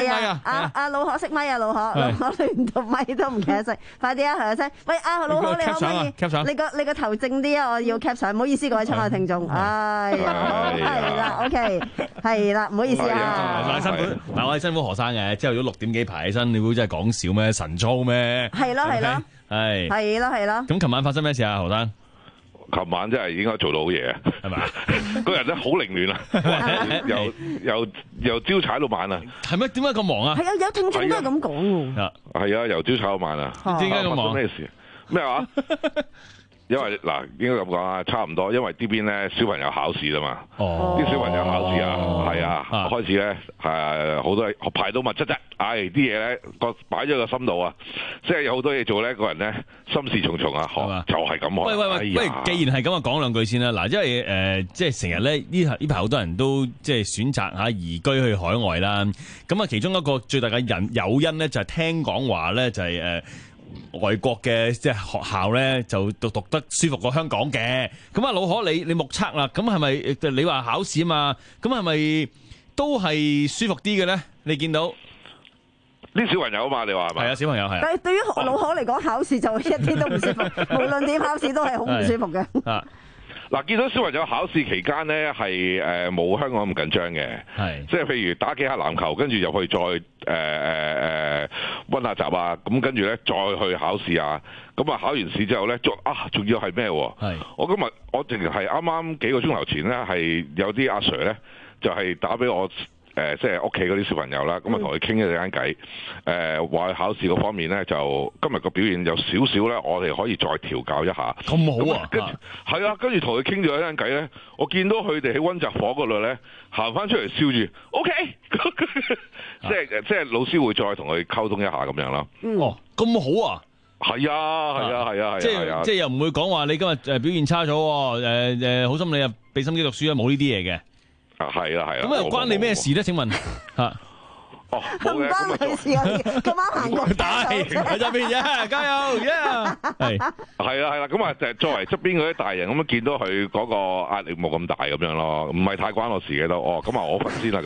熄咪啊！ 阿阿老可熄咪啊，老可，老可連讀咪都唔記得熄，快啲啊，係聲！喂，阿老可，你可唔可以 cap 相？ 你個你個頭正啲啊，我要 cap 相，唔好意思，各位親愛聽眾，哎呀，好係啦 ，OK，係啦，唔好意思啊。 嗱，辛苦，嗱，我係辛苦何生嘅，朝頭早六點幾排起身，你估真係講笑咩？晨操咩？ 係咯係咯， 係係咯係咯。 咁琴晚發生咩事啊，何生？ 琴晚真係應該做到好嘢啊，係咪？個人咧好凌亂啊，由由由朝踩到晚啊。 係咩？點解咁忙啊？ 係啊，有聽眾都係咁講喎。 係啊，由朝踩到晚啊。 點解咁忙？ 咩事？咩話？因為嗱，應該咁講啊，差唔多，因為呢邊咧小朋友考試啦嘛，啲、哦、小朋友考試啊，係啊，啊，開始咧係好多排到密質質，唉啲嘢咧個擺咗個心度啊，即係有好多嘢做咧，個人咧心事重重啊，就係咁。 喂喂喂，喂、哎，既然係咁啊，講兩句先啦。嗱，因為誒、呃，即係成日咧呢呢排好多人都即係選擇嚇移居去海外啦。咁啊，其中一個最大嘅人誘因咧就係聽講話咧就係、是、誒。呃外國嘅即係學校咧，就讀讀得舒服過香港嘅。咁啊，老可你你目測啦，咁係咪你話考試啊嘛？咁係咪都係舒服啲嘅咧？你見到啲小朋友啊嘛？你話係咪？ 係啊，小朋友係。 但係對於老可嚟講，考試就一啲都唔舒服，無論點考試都係好唔舒服嘅。 啊，嗱，見到小朋友考試期間咧，係誒冇香港咁緊張嘅，係即係譬如打幾下籃球，跟住入去再誒誒誒溫下習啊，咁跟住咧再去考試啊，咁啊考完試之後咧，仲啊仲要係咩？係我今日我淨係啱啱幾個鐘頭前咧，係有啲阿 Sir 咧，就係打俾我。誒、呃，即係屋企嗰啲小朋友啦，咁啊同佢傾一陣間偈，誒、呃、話考試嗰方面咧，就今日個表現有少少咧，我哋可以再調教一下。 咁好啊！ 跟住係啊，跟住同佢傾咗一陣偈咧，我見到佢哋喺溫習房嗰度咧，行翻出嚟笑住 ，OK， 即係即係老師會再同佢溝通一下咁樣啦。 哦，咁好啊！ 係啊，係啊，係啊， 即係即係又唔會講話你今日誒表現差咗，誒誒好心你啊俾心機讀書啊，冇呢啲嘢嘅。 係啦，係啦。 咁又關你咩事咧？請問嚇？ 哦，冇嘅。 唔關佢事啊！咁啱行過。 打氣喺側邊啫，加油！Yeah！係係啦，係啦。咁啊，就作為側邊嗰啲大人，咁樣見到佢嗰個壓力冇咁大咁樣咯，唔係太關我事嘅都。哦，咁啊，我瞓先啦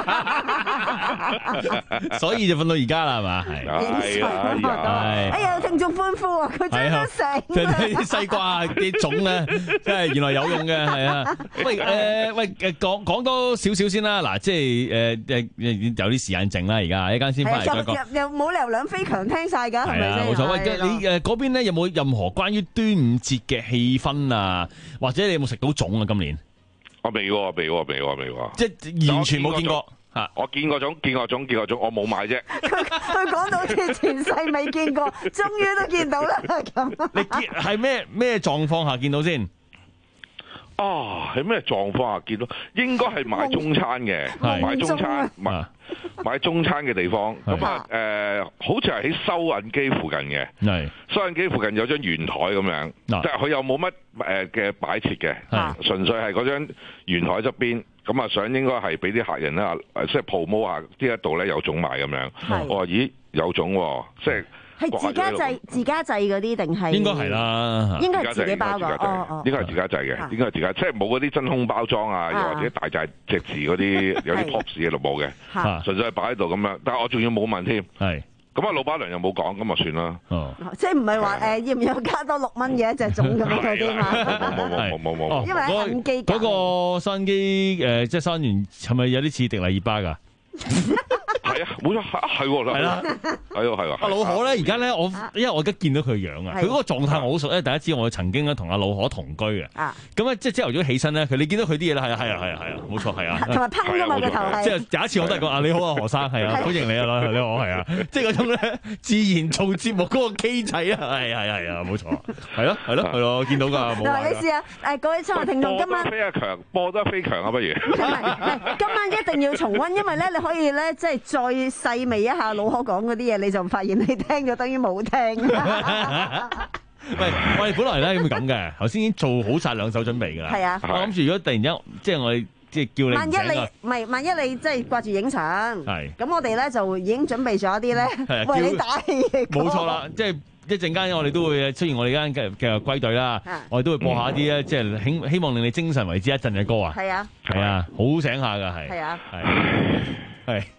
咁樣。 所以就瞓到而家啦，係嘛？係。 係啊！ 哎呀，聽眾歡呼啊！佢真係醒。 即係啲西瓜啲種咧，即係原來有用嘅，係啊。喂誒喂誒，講講多少少先啦。嗱，即係誒誒有啲時間。靜啦，而家一間先翻嚟再講。 又又冇理由兩飛強聽晒㗎，係咪先？ 冇錯。喂，你誒嗰邊咧有冇任何關於端午節嘅氣氛啊？或者你有冇食到粽啊？今年我未喎，未喎，未喎，未喎。 即係完全冇見過嚇。 我見過粽，見過粽，見過粽，我冇買啫。 佢佢講到好似前世未見過，終於都見到啦咁。 你見係咩咩狀況下見到先？ 啊，係咩狀況下見到？應該係買中餐嘅，買中餐買。買中餐嘅地方，咁啊誒，好似係喺收銀機附近嘅，收銀機附近有張圓台咁樣，但係佢又冇乜誒嘅擺設嘅，純粹係嗰張圓台側邊，咁啊想應該係俾啲客人咧，即係 promo 下呢一度咧有粽賣咁樣。我話咦有粽喎，即係係自家製自家製嗰啲定係？應該係啦， 應該係自己包㗎。 哦，應該係自家製嘅，應該係自家，即係冇嗰啲真空包裝啊，又或者大隻隻字嗰啲有啲 pop 士喺度冇嘅，純粹係擺喺度咁樣。但係我仲要冇問添，係咁啊，老闆娘又冇講，咁啊算啦。哦，即係唔係話誒要唔要加多六蚊嘅一隻粽咁樣嗰啲嘛？ 冇冇冇冇冇。 因為喺銀機嗰個收銀機誒，即係收銀員係咪有啲似迪麗熱巴㗎？ 係啊，冇錯，係係啦，係啦，係喎，係喎。 阿老可咧，而家咧，我因為我而家見到佢樣啊，佢嗰個狀態我好熟咧。第一次我曾經咧同阿老可同居嘅，咁咧即係朝頭早起身咧，佢你見到佢啲嘢咧，係啊係啊係啊係啊，冇錯係啊。 同埋噴㗎嘛個頭係。 即係有一次我都係講啊，你好啊何生，係啊，歡迎你啊，你好係啊，即係嗰種咧自然做節目嗰個機仔啊，係係係啊，冇錯，係咯係咯係咯，見到㗎冇。 嗱你試下誒各位親愛聽眾今晚飛阿強播得飛強啊，不如。 唔係唔係，今晚一定要重溫，因為咧你可以咧即係。再細味一下老可講嗰啲嘢，你就發現你聽咗等於冇聽。 喂，我哋本來咧咁咁嘅，頭先已經做好晒兩手準備㗎啦。 係啊， 我諗住如果突然間即係我哋即係叫你， 萬一你唔係萬一你即係掛住影相，係咁我哋咧就已經準備咗一啲咧為你打氣嘅歌。冇錯啦，即係。一陣間我哋都會，雖然我哋間嘅嘅歸隊啦，我哋都會播下啲咧，即係希希望令你精神為之一振嘅歌啊！ 係啊， 係啊，好醒下㗎係。 係啊， 係係。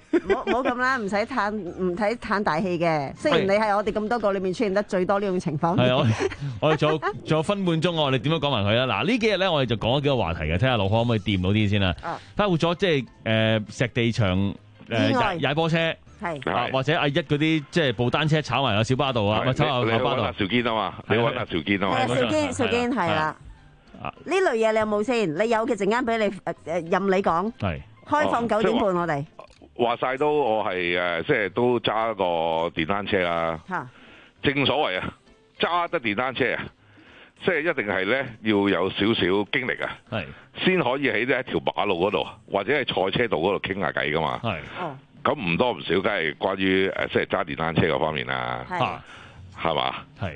冇冇咁啦，唔使嘆唔使嘆大氣嘅。雖然你係我哋咁多個裏面出現得最多呢種情況。 係我我哋仲有仲有分半鐘，我哋點樣講埋佢啊？嗱，呢幾日咧，我哋就講咗幾個話題嘅，睇下老可唔可以掂到啲先啦。包括咗即係誒石地場誒踩踩波車， 係啊或者阿一嗰啲即係部單車炒埋個小巴度啊，咪炒下小巴度。 阿邵堅啊嘛，你揾阿邵堅啊嘛。 係邵堅，邵堅係啦。呢類嘢你有冇先？你有嘅陣間俾你誒誒任你講。 係開放九點半，我哋話晒都我係誒，即係都揸個電單車啦。 嚇， 正所謂啊，揸得電單車啊，即係一定係咧要有少少經歷啊， 係先可以喺呢一條馬路嗰度或者係賽車道嗰度傾下偈噶嘛。 係哦， 咁唔多唔少，梗係關於誒即係揸電單車嗰方面啦。 係係嘛？ 係。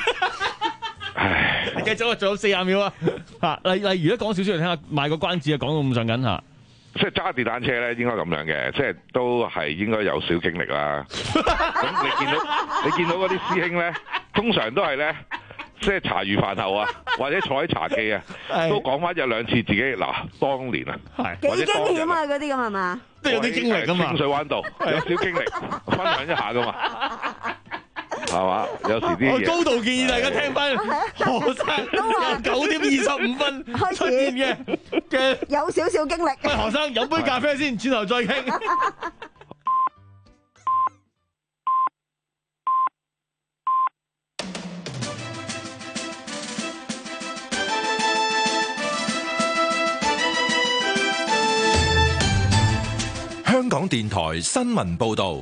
唉，繼續啊，仲有四十秒啊！嚇，例例如咧講少少嚟聽下，賣個關子啊，講到咁上緊嚇。 即係揸電單車咧，應該咁樣嘅，即係都係應該有少經歷啦。咁你見到你見到嗰啲師兄咧，通常都係咧，即係茶餘飯後啊，或者坐喺茶記啊，都講翻一兩次自己嗱當年啊， 幾驚險啊嗰啲咁係嘛？ 都有啲經歷㗎嘛。 清水灣道有少經歷，分享一下㗎嘛。係嘛？有時啲嘢， 我高度建議大家聽翻何生由九點二十五分出現嘅嘅有少少經歷。 喂，何生飲杯咖啡先，轉頭再傾。 香港電台新聞報導。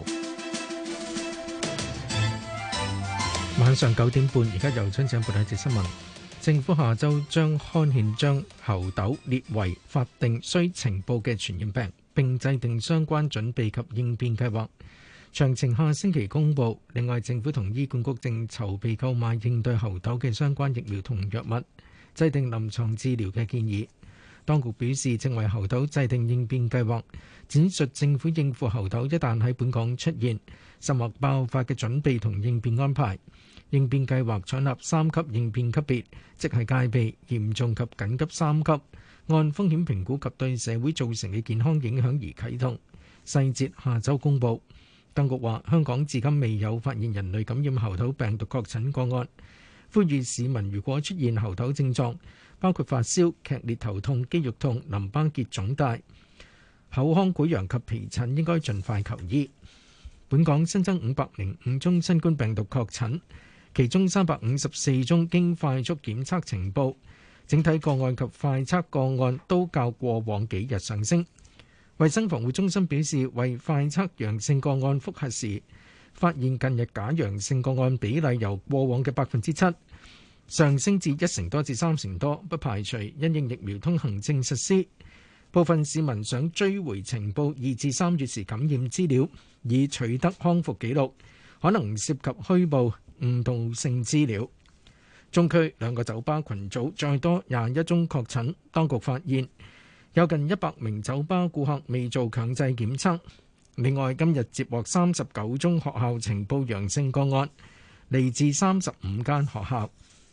晚上九點半，而家由春井報道一節新聞。政府下週將刊憲將猴痘列為法定須呈報嘅傳染病，並制定相關準備及應變計劃。詳情下星期公佈。另外，政府同醫管局正籌備購買應對猴痘嘅相關疫苗同藥物，制定臨床治療嘅建議。當局表示，正為猴痘制定應變計劃，展述政府應付猴痘一旦喺本港出現甚或爆發嘅準備同應變安排。應變計劃採納三級應變級別，即係戒備、嚴重及緊急三級，按風險評估及對社會造成嘅健康影響而啟動。細節下週公佈。當局話，香港至今未有發現人類感染猴痘病毒確診個案，呼籲市民如果出現猴痘症狀，包括發燒、劇烈頭痛、肌肉痛、淋巴結腫大、口腔潰瘍及皮疹，應該盡快求醫。本港新增五百零五宗新冠病毒確診，其中三百五十四宗經快速檢測呈報，整體個案及快測個案都較過往幾日上升。衛生防護中心表示，為快測陽性個案複核時，發現近日假陽性個案比例由過往嘅百分之七上升至一成多至三成多，不排除因應疫苗通行證實施，部分市民想追回呈報二至三月時感染資料，以取得康復記錄，可能涉及虛報誤導性資料。中區兩個酒吧群組再多廿一宗確診，當局發現有近一百名酒吧顧客未做強制檢測。另外，今日接獲三十九宗學校呈報陽性個案，嚟自三十五間學校。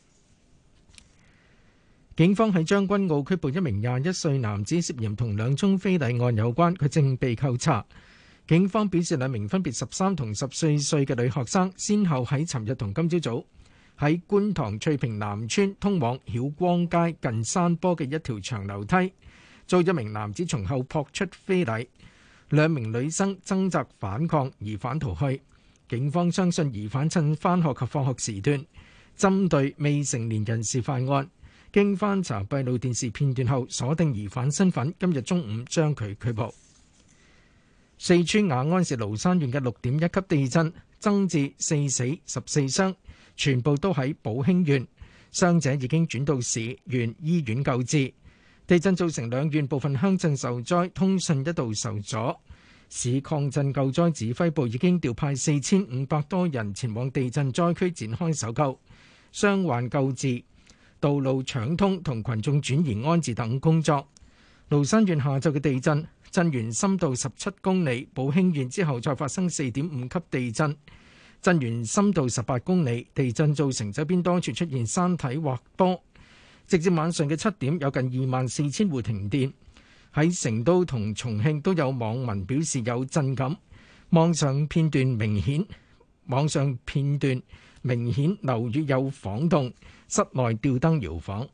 警方喺將軍澳拘捕一名廿一歲男子，涉嫌同兩宗非禮案有關，佢正被扣查。警方表示，兩名分別十三同十四歲嘅女學生，先後喺尋日同今朝早喺觀塘翠屏南村通往曉光街近山坡嘅一條長樓梯，遭一名男子從後撲出非禮，兩名女生掙扎反抗，疑犯逃去。警方相信疑犯趁返學及放學時段，針對未成年人士犯案。經翻查閉路電視片段後，鎖定疑犯身份，今日中午將佢拘捕。四川雅安市蘆山縣嘅六點一級地震，增至四死十四傷，全部都喺寶興縣，傷者已經轉到市縣醫院救治。地震造成兩縣部分鄉鎮受災，通訊一度受阻。市抗震救災指揮部已經調派四千五百多人前往地震災區展開搜救、傷患救治、道路搶通同群眾轉移安置等工作。蘆山縣下晝嘅地震，震源深度十七公里，寶興縣之後再發生四點五級地震，震源深度十八公里。地震造成周邊多處出現山體滑坡，直至晚上嘅七點，有近二萬四千戶停電。 喺成都同重慶都有網民表示有震感，網上片段明顯網上片段明顯樓宇有晃動，室內吊燈搖晃。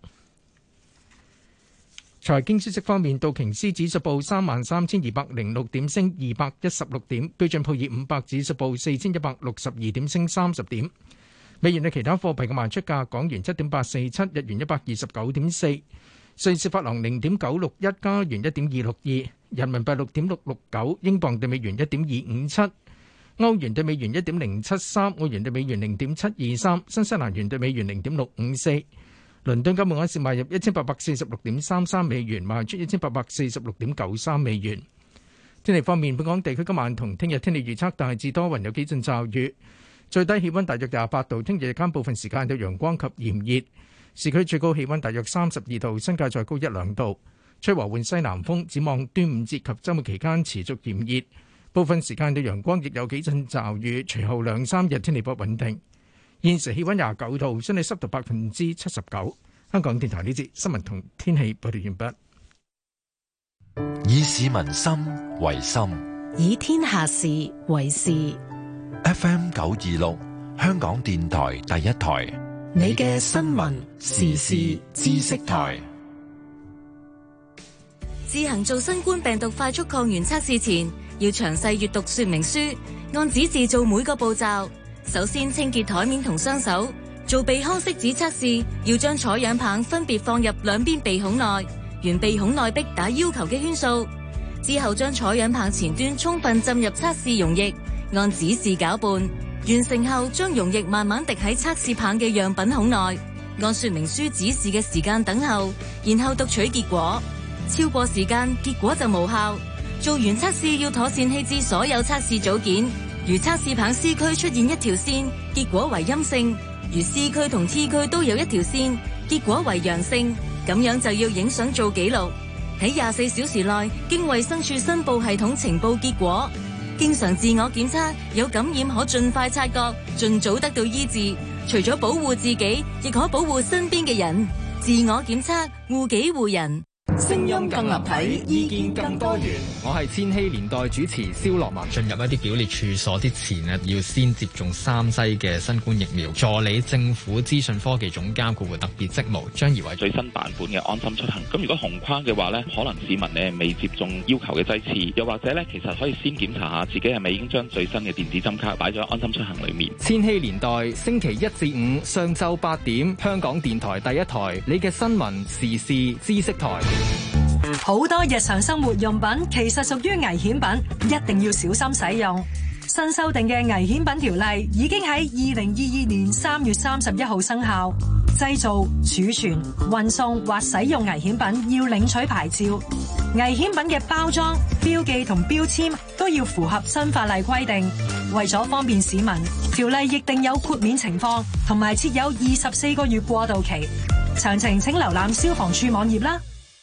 財經消息方面，道瓊斯指數報三萬三千二百零六點，升二百一十六點；標準普爾五百指數報四千一百六十二點，升三十點。美元對其他貨幣嘅賣出價：港元七點八四七，日元一百二十九點四，瑞士法郎零點九六一，加元一點二六二，人民幣六點六六九，英鎊對美元一點二五七，歐元對美元一點零七三，澳元對美元零點七二三，新西蘭元對美元零點六五四。倫敦金每盎司賣入一千八百四十六點三三美元，賣出一千八百四十六點九三美元。天氣方面，本港地區今晚同聽日天氣預測大致多雲，有幾陣驟雨，最低氣溫大約廿八度。聽日日間部分時間有陽光及炎熱，市區最高氣溫大約三十二度，新界再高一兩度。吹和緩西南風，展望端午節及週末期間持續炎熱，部分時間有陽光，亦有幾陣驟雨。隨後兩三日天氣不穩定。現時氣溫廿九度，相對濕度百分之七十九。香港電台呢節新聞同天氣報道完畢。以市民心為心， 以天下事為事。 F M 九二六，香港電台第一台， 你嘅新聞時事知識台。 自行做新冠病毒快速抗原測試前，要詳細閱讀說明書，按指示做每個步驟。首先清潔台面同雙手，做鼻腔拭子測試，要將採樣棒分別放入兩邊鼻孔內，沿鼻孔內壁打要求嘅圈數。之後將採樣棒前端充分浸入測試溶液，按指示攪拌。完成後將溶液慢慢滴喺測試棒嘅樣品孔內，按說明書指示嘅時間等候，然後讀取結果。超過時間，結果就無效。做完測試要妥善棄置所有測試組件。如測試棒 C 區出現一條線，結果為陰性；如 C 區同 T 區都有一條線，結果為陽性。咁樣就要影相做記錄，喺廿四小時內經衛生署申報系統呈報結果。經常自我檢測，有感染可盡快察覺，盡早得到醫治。除咗保護自己，亦可保護身邊嘅人。自我檢測，護己護人。 聲音更立體，意見更多元。我係千禧年代主持蕭樂文。進入一啲表列處所之前呢，要先接種三劑嘅新冠疫苗。助理政府資訊科技總監，括弧特別職務張怡偉。 最新版本嘅安心出行，咁如果紅框嘅話呢，可能市民呢未接種要求嘅劑次，又或者呢，其實可以先檢查下自己係咪已經將最新嘅電子針卡擺咗安心出行裏面。 千禧年代星期一至五上晝八點，香港電台第一台，你嘅新聞時事知識台。 好多日常生活用品其實屬於危險品，一定要小心使用。新修訂嘅危險品條例已經喺二零二二年三月三十一號生效。製造、儲存、運送或使用危險品要領取牌照。危險品嘅包裝、標記同標籤都要符合新法例規定。為咗方便市民，條例亦定有豁免情況，同埋設有二十四個月過渡期。詳情請瀏覽消防處網頁啦。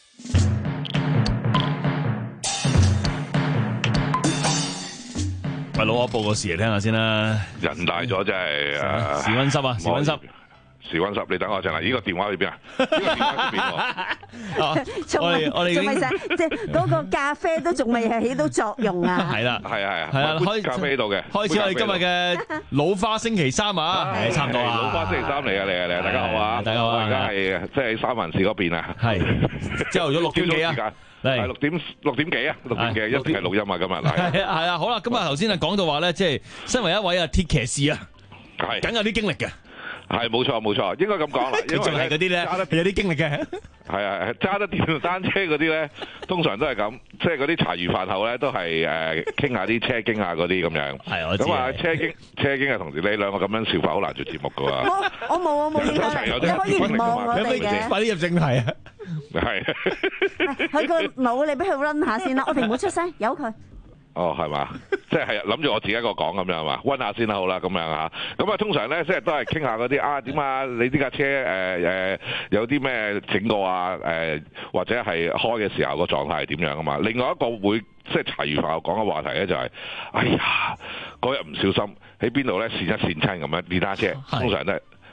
喂，老我報個時嚟聽下先啦。 人大咗真係誒， 時溫濕啊，時溫濕， 時溫濕。你等我陣啦，呢個電話裏邊啊，呢個電話裏邊喎。 我哋我哋仲未使，即係嗰個咖啡都仲未係起到作用啊。 係啦， 係啊係啊， 係啊， 開咖啡喺度嘅。 開始我哋今日嘅老花星期三啊，係差唔多啦。 老花星期三嚟啊嚟啊嚟啊！大家好啊， 大家好啊！ 而家係即係三藩市嗰邊啊。 係朝頭早六點幾啊？ 係六點六點幾啊？六點幾一齊錄音啊！今日係係啊係啊！好啦，咁啊頭先啊講到話咧，即係身為一位啊鐵騎士啊， 係梗有啲經歷嘅。 係冇錯冇錯，應該咁講啦。 佢仲係嗰啲咧，有啲經歷嘅。 係啊，揸得電動單車嗰啲咧，通常都係咁，即係嗰啲茶餘飯後咧，都係誒傾下啲車經啊嗰啲咁樣。 係我知。 咁啊，車經車經嘅同時，你兩個咁樣笑法好難做節目噶喎。 我我冇我冇呢個，你可以唔望我哋嘅。 快啲入正題啊！ 係。 佢個腦你俾佢 run 下先啦，我哋唔好出聲，由佢。 哦，係嘛？即係諗住我自己一個講咁樣係嘛？溫下先啦，好啦，咁樣嚇。咁啊，通常咧即係都係傾下嗰啲啊點啊？你呢架車誒誒、呃、有啲咩整過啊？誒、呃、或者係開嘅時候個狀態係點樣啊嘛？另外一個會即係茶餘飯後講嘅話題咧就係、是，哎呀嗰日唔小心喺邊度咧跣一跣親咁樣電單車，通常都係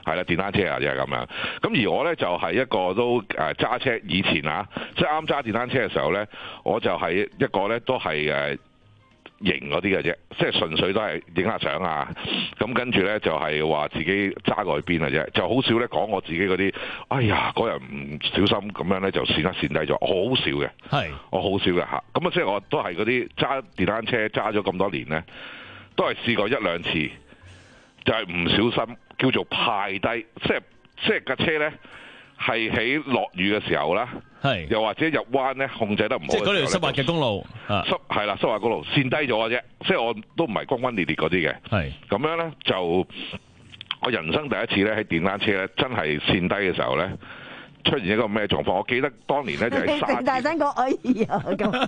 係啦，電單車啊，即係咁樣。咁而我咧就係、是、一個都誒揸車，以前啊，即係啱揸電單車嘅時候咧，我就係一個咧都係誒型嗰啲嘅啫，即係純粹都係影下相啊。咁跟住咧就係話自己揸過去邊嘅啫，就好少咧講我自己嗰啲。哎呀，嗰日唔小心咁樣咧就跣一跣低咗，我好少嘅。係，我好少嘅嚇。咁啊，即係我都係嗰啲揸電單車揸咗咁多年咧，都係試過一兩次，就係、是、唔小心叫做派低，即係即係架車咧係喺落雨嘅時候啦。係，又或者入彎咧控制得唔好，即係嗰條濕滑嘅公路，濕係啦，濕滑公路跣低咗嘅啫，即係我都唔係轟轟烈烈嗰啲嘅。係咁樣咧，就我人生第一次咧喺電單車咧，真係跣低嘅時候咧，出現一個咩狀況？我記得當年咧就係沙田。大聲講，哎呀咁，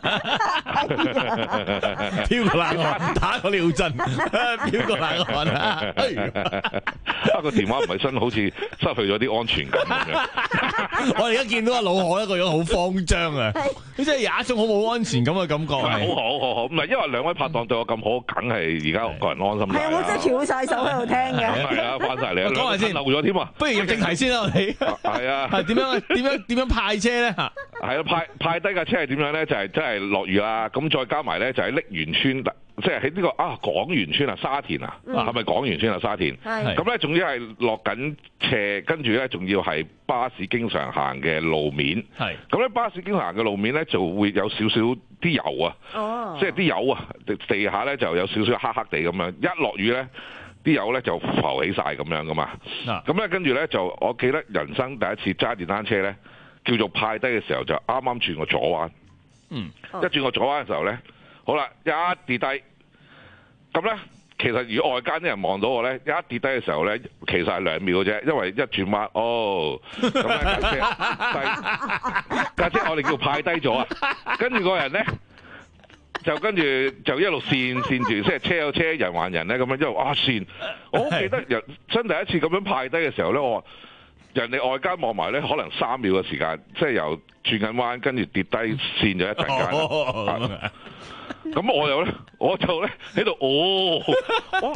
飄個冷汗，打個尿震，飄個冷汗啊！ 啊個電話唔係新，好似失去咗啲安全感咁樣。 我哋而家見到阿老何一個樣好慌張啊！你真係有一種好冇安全感嘅感覺。 好好好好，唔係因為兩位拍檔對我咁好，梗係而家個人安心晒。係啊， 我真係翹晒手喺度聽嘅。 係啊，翻晒嚟。 講下先， 漏咗添啊！ 不如入正題先啦，我哋。 係啊。 係點樣？點樣？點樣派車咧？嚇！ 係啊，派派低架車係點樣咧？就係真係落雨啦，咁再加埋咧就喺瀝源村，即係喺呢個啊廣源村啊沙田啊，係咪廣源村啊沙田？係。咁咧，總之係落緊斜，跟住咧仲要係巴士經常行嘅路面。係。咁咧巴士經常行嘅路面咧就會有少少啲油啊，哦、即係啲油啊地下咧就有少少黑黑地咁樣，一落雨咧。啲油咧就浮起晒咁樣噶嘛，咁咧跟住咧就我記得人生第一次揸電單車咧，叫做派低嘅時候就啱啱轉個左彎，嗯，一轉個左彎嘅時候咧，好啦，一跌低，咁咧其實如果外間啲人望到我咧，一跌低嘅時候咧，其實係兩秒嘅啫，因為一轉彎，哦，咁咧架車，架車我哋叫派低咗啊，跟住個人咧。就跟住就一路跣跣住，即係車有車，人還人咧，咁樣一路啊跣。我好記得人真第一次咁樣派低嘅時候咧，我話人哋外間望埋咧，可能三秒嘅時間，即係由轉緊彎，跟住跌低跣咗一陣間。咁我又咧，我就咧喺度，哦，我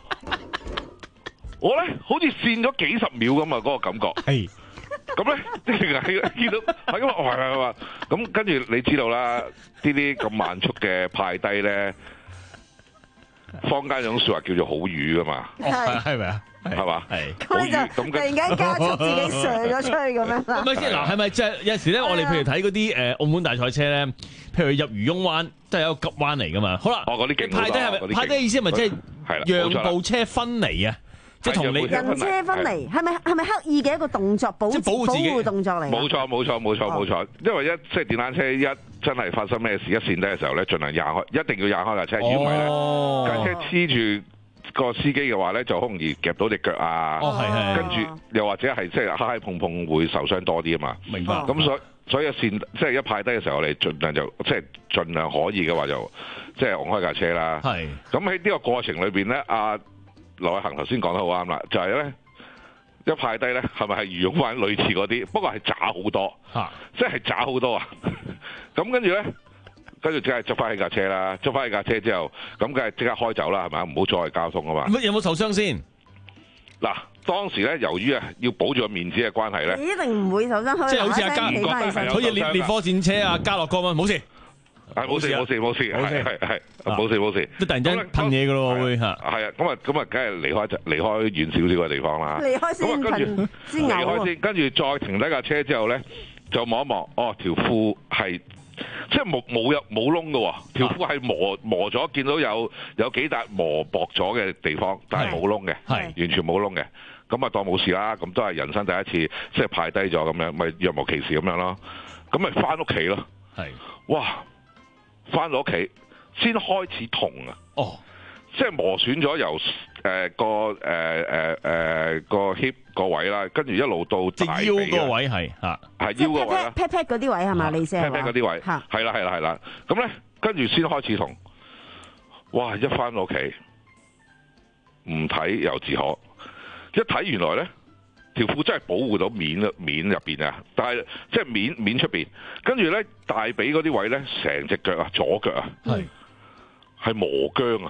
我咧好似跣咗幾十秒咁啊，嗰個感覺。係。咁咧，即係見到係咁話，係話咁，跟住你知道啦，呢啲咁慢速嘅派低咧，坊間有種説話叫做好雨噶嘛， 係係咪啊？ 係嘛？ 係。好雨咁，突然間加速自己上咗出去咁樣。 唔係先嗱，係咪即係有時咧？我哋譬如睇嗰啲誒澳門大賽車咧，譬如入漁翁灣，都係一個急彎嚟噶嘛。好啦， 哦嗰啲勁派低係咪？派低嘅意思係咪即係讓步車分離啊？即係同你人車分離，係咪係咪刻意嘅一個動作，保保護自己保護動作嚟？ 冇錯冇錯冇錯冇錯，因為一即係電單車一真係發生咩事一跣低嘅時候咧，盡量讓開，一定要讓開架車，如果唔係咧，架車黐住個司機嘅話咧，就好容易夾到隻腳啊！哦係係，跟住又或者係即係揩揩碰碰會受傷多啲啊嘛。明白。咁所以所以一跣即係一派低嘅時候，我哋盡量就即係盡量可以嘅話就即係按開架車啦。係。咁喺呢個過程裏邊咧，阿羅偉恒頭先講得好啱啦，就係、是、咧一派低咧，係咪係漁翁灣類似嗰啲？不過係渣好多，啊、即係渣好多啊！咁跟住咧，跟住即係執翻起架車啦，執翻起架車之後，咁梗係即刻開走啦，係咪？唔好阻礙交通啊嘛！ 乜有冇受傷先？ 嗱，當時咧，由於啊要保住個面子嘅關係咧， 一定唔會受傷， 即係好似阿加，好似列列科戰車啊，加樂哥咁，冇事。 係冇事冇事冇事，係係係冇事冇事。 都突然間噴嘢噶咯，會嚇。係啊，咁啊咁啊，梗係離開離開遠少少嘅地方啦。 離開先噴先離開先，跟住再停低架車之後咧，就望一望，哦，條褲係即係冇冇有冇窿嘅喎，條褲係磨磨咗，見到有有幾笪磨薄咗嘅地方，但係冇窿嘅，係完全冇窿嘅。咁啊當冇事啦，咁都係人生第一次，即係派低咗咁樣，咪若無其事咁樣咯。咁咪翻屋企咯。係，哇！翻到屋企先開始痛啊！哦，即係磨損咗由誒、呃、個誒誒誒個 hip 個位啦，跟住一路到大髀腰個位係嚇，係腰個位啦 pat pat 嗰啲位係嘛？你先 pat pat 嗰啲位嚇，係啦係啦係啦。咁咧跟住先開始痛，哇！一翻到屋企唔睇猶自可，一睇原來咧條褲真係保護到面面入邊啊，但係即係面面出邊，跟住咧大髀嗰啲位咧，成隻腳啊，左腳啊，係係磨僵啊，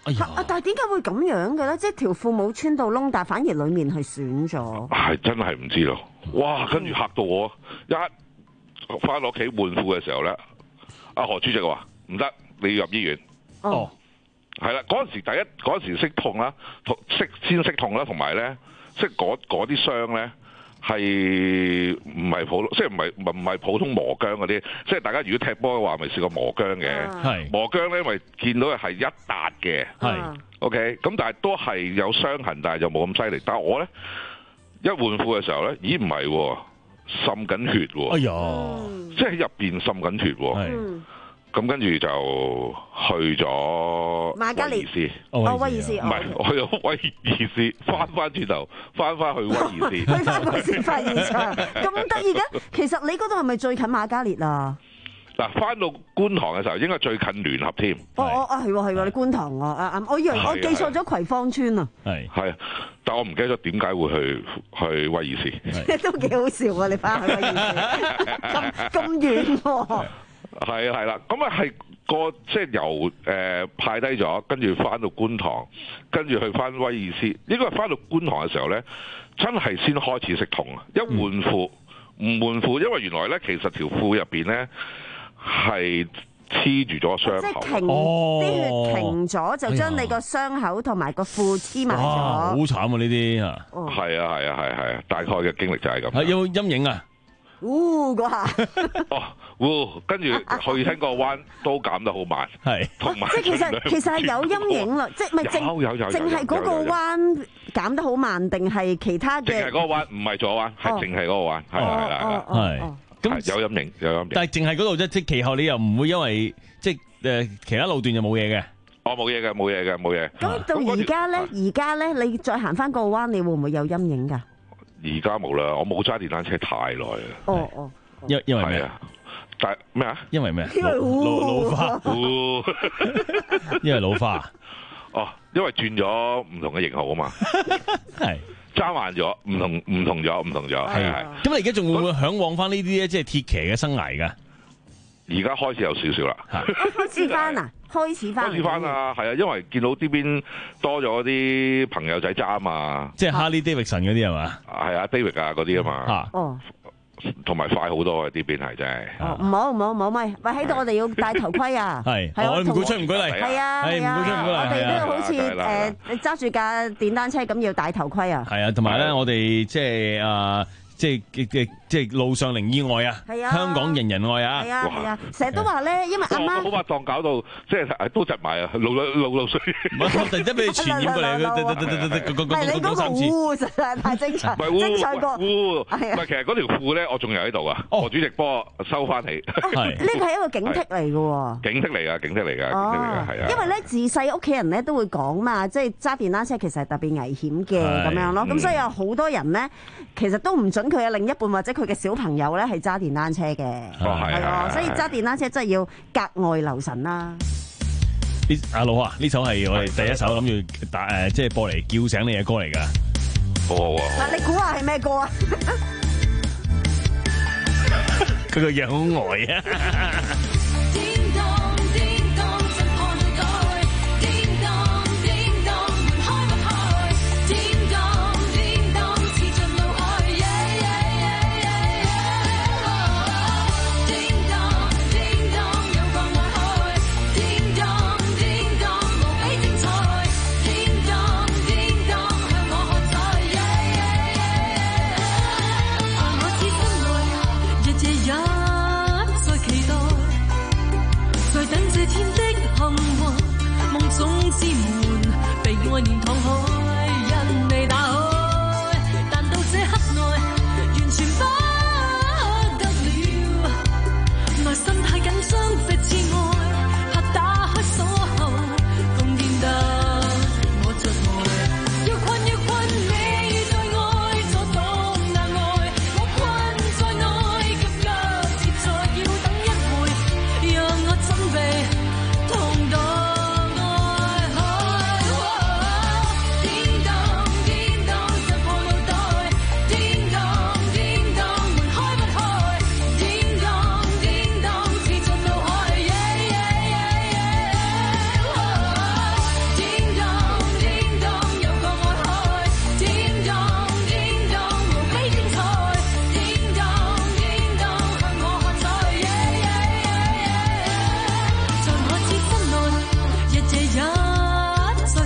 哎呀！ 啊，但係點解會咁樣嘅咧？即係條褲冇穿到窿，但係反而裡面係損咗。 係真係唔知咯！哇，跟住嚇到我，一翻落屋企換褲嘅時候咧，阿何主席話唔得，你要入醫院。 哦， 係啦，嗰陣時第一嗰陣時識痛啦，識先識痛啦，同埋咧，即係嗰嗰啲傷咧。係唔係普通？即係唔係唔係普通磨薑嗰啲？即係大家如果踢波嘅話，咪試過磨薑嘅。 係磨薑咧，因為見到係一笪嘅。係 OK，咁但係都係有傷痕，但係就冇咁犀利。但係我咧一換褲嘅時候咧，咦唔係喎，滲緊血喎。 哎呀！ 即係喺入邊滲緊血喎。係。咁跟住就去咗瑪嘉烈斯， 哦威爾斯， 唔係去咗威爾斯，翻翻轉頭，翻翻去威爾斯， 去翻個先發現場，咁得意嘅。其實你嗰度係咪最近瑪嘉烈啊？ 嗱，翻到觀塘嘅時候，應該最近聯合添。 哦哦啊，係喎係喎，你觀塘啊啊啊！我以為我記錯咗葵芳村啊。 係係，但我唔記得咗點解會去去威爾斯。 都幾好笑啊！你翻去威爾斯，咁咁遠喎。 係啊係啦，咁啊係個即係由誒、呃、派低咗，跟住翻到觀塘，跟住去翻威爾斯。應該係翻到觀塘嘅時候咧，真係先開始識痛啊！一換褲唔換褲，因為原來咧其實條褲入邊咧係黐住咗傷口， 即係停啲血停咗，就將你個傷口同埋個褲黐埋咗。 好慘啊！呢啲啊， 係啊係啊係係啊，大概嘅經歷就係咁。 有冇陰影啊？ 嗚嗰下， 哦，嗚，跟住去聽個灣都減得好慢， 係， 同埋即係其實其實係有陰影啦，即係咪淨有有有淨係嗰個灣減得好慢，定係其他嘅？ 淨係嗰個灣，唔係左灣，係淨係嗰個灣，係啦係啦係。 咁有陰影有陰影， 但係淨係嗰度啫，即係其後你又唔會因為即係誒其他路段就冇嘢嘅。 哦，冇嘢嘅冇嘢嘅冇嘢。 咁到而家咧，而家咧，你再行翻個灣，你會唔會有陰影㗎？ 而家冇啦，我冇揸電單車太耐啦。 哦哦， 因因為咩啊？但咩啊？ 因為咩？ 因為老老花，因為老花。 哦，因為轉咗唔同嘅型號啊嘛。 係揸慢咗，唔同唔同咗，唔同咗。係係。 咁你而家仲會唔會嚮往翻呢啲咧？即係鐵騎嘅生涯㗎？ 而家開始有少少啦。 開始翻啊！開始翻， 開始翻啊！係啊，因為見到呢邊多咗啲朋友仔揸啊嘛， 即係 Harley Davidson 嗰啲係嘛？ 係啊 ，David 啊嗰啲啊嘛。 哦， 同埋快好多啊！呢邊係真係。 哦，唔好唔好唔好咪，喂喺度我哋要戴頭盔啊！ 係，我唔鼓吹唔鼓勵。 係啊係啊， 唔鼓吹唔鼓勵。 我哋都要好似誒，你揸住架電單車咁要戴頭盔啊！ 係啊，同埋咧，我哋即係啊。即係嘅即係路上零意外啊！ 係啊， 香港人人愛啊！ 係啊係啊，成日都話咧，因為阿媽好怕撞搞到即係都窒埋啊，路路路路衰。 唔係我突然間俾你傳染過嚟， 唔係你嗰個烏實在太精彩，精彩過烏。唔係其實嗰條褲咧，我仲有喺度啊！何主席幫我收翻起。 係呢個係一個警惕嚟嘅喎。 警惕嚟㗎，警惕嚟㗎，警惕嚟㗎，係啊。 因為咧自細屋企人咧都會講嘛，即係揸電單車其實係特別危險嘅咁樣咯。咁所以有好多人咧，其實都唔準佢嘅另一半或者佢嘅小朋友咧係揸電單車嘅，係啊，所以揸電單車真係要格外留神啦。 呢阿佬啊，呢首係我哋第一首諗住打誒，即係播嚟叫醒你嘅歌嚟㗎。 好好啊！ 嗱，你估下係咩歌啊？ 佢個樣好呆啊！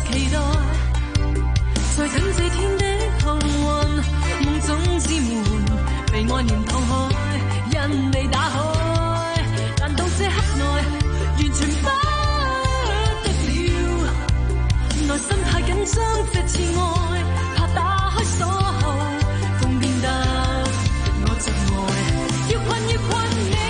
期待，在等這天的幸運，夢總之門被愛念敞開，因你打開，難道這刻內完全不得了？內心太緊張，這次愛怕打開鎖後，風變得我着愛，要困要困你。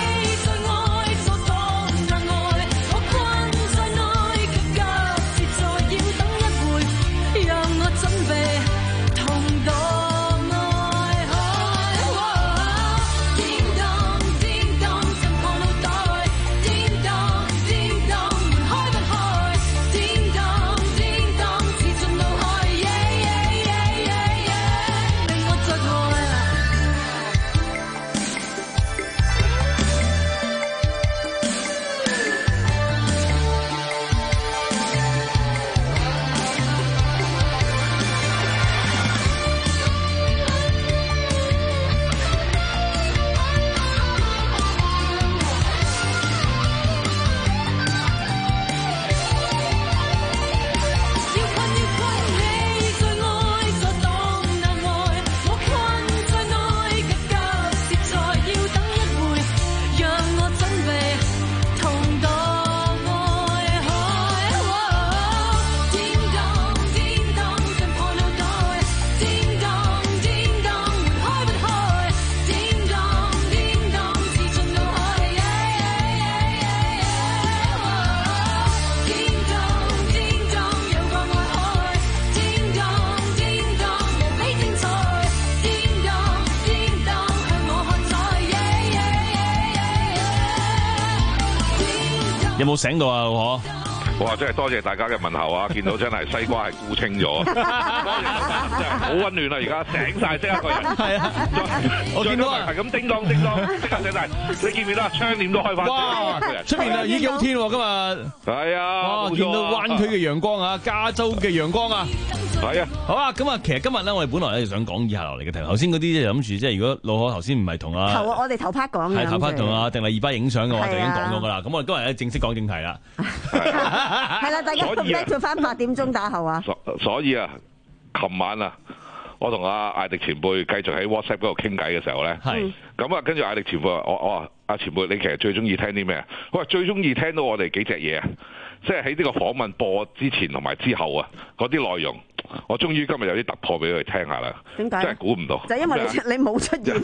有冇醒到啊，老婆？ 哇！真係多謝大家嘅問候啊！見到真係西瓜係沽清咗，真係好溫暖啦！而家醒晒，即刻個人。係啊， 我見到啊， 係咁叮當叮當，即刻醒晒。你見唔見到啊？窗簾都開翻。 哇！出面啊，已經好天喎，今日。 係啊。 哇！見到灣區嘅陽光啊，加州嘅陽光啊。 係啊。 好啊，咁啊，其實今日咧，我哋本來咧就想講以下落嚟嘅題目。頭先嗰啲就諗住，即係如果老何頭先唔係同啊， 頭我哋頭 part 講嘅。 係頭 part 同啊定係二巴影相嘅話，就已經講咗㗎啦。咁我哋今日咧正式講正題啦。 係啦，大家咁叻做翻八點鐘打後啊！ 所所以啊，琴晚啊，我同阿艾迪前輩繼續喺 WhatsApp 嗰度傾偈嘅時候咧，係咁啊，跟住艾迪前輩話：我我話阿前輩，你其實最中意聽啲咩啊？佢話最中意聽到我哋幾隻嘢啊！即係喺呢個訪問播之前同埋之後啊，嗰啲內容，我終於今日有啲突破俾佢聽下啦。點解？真係估唔到。 就因為你你冇出現。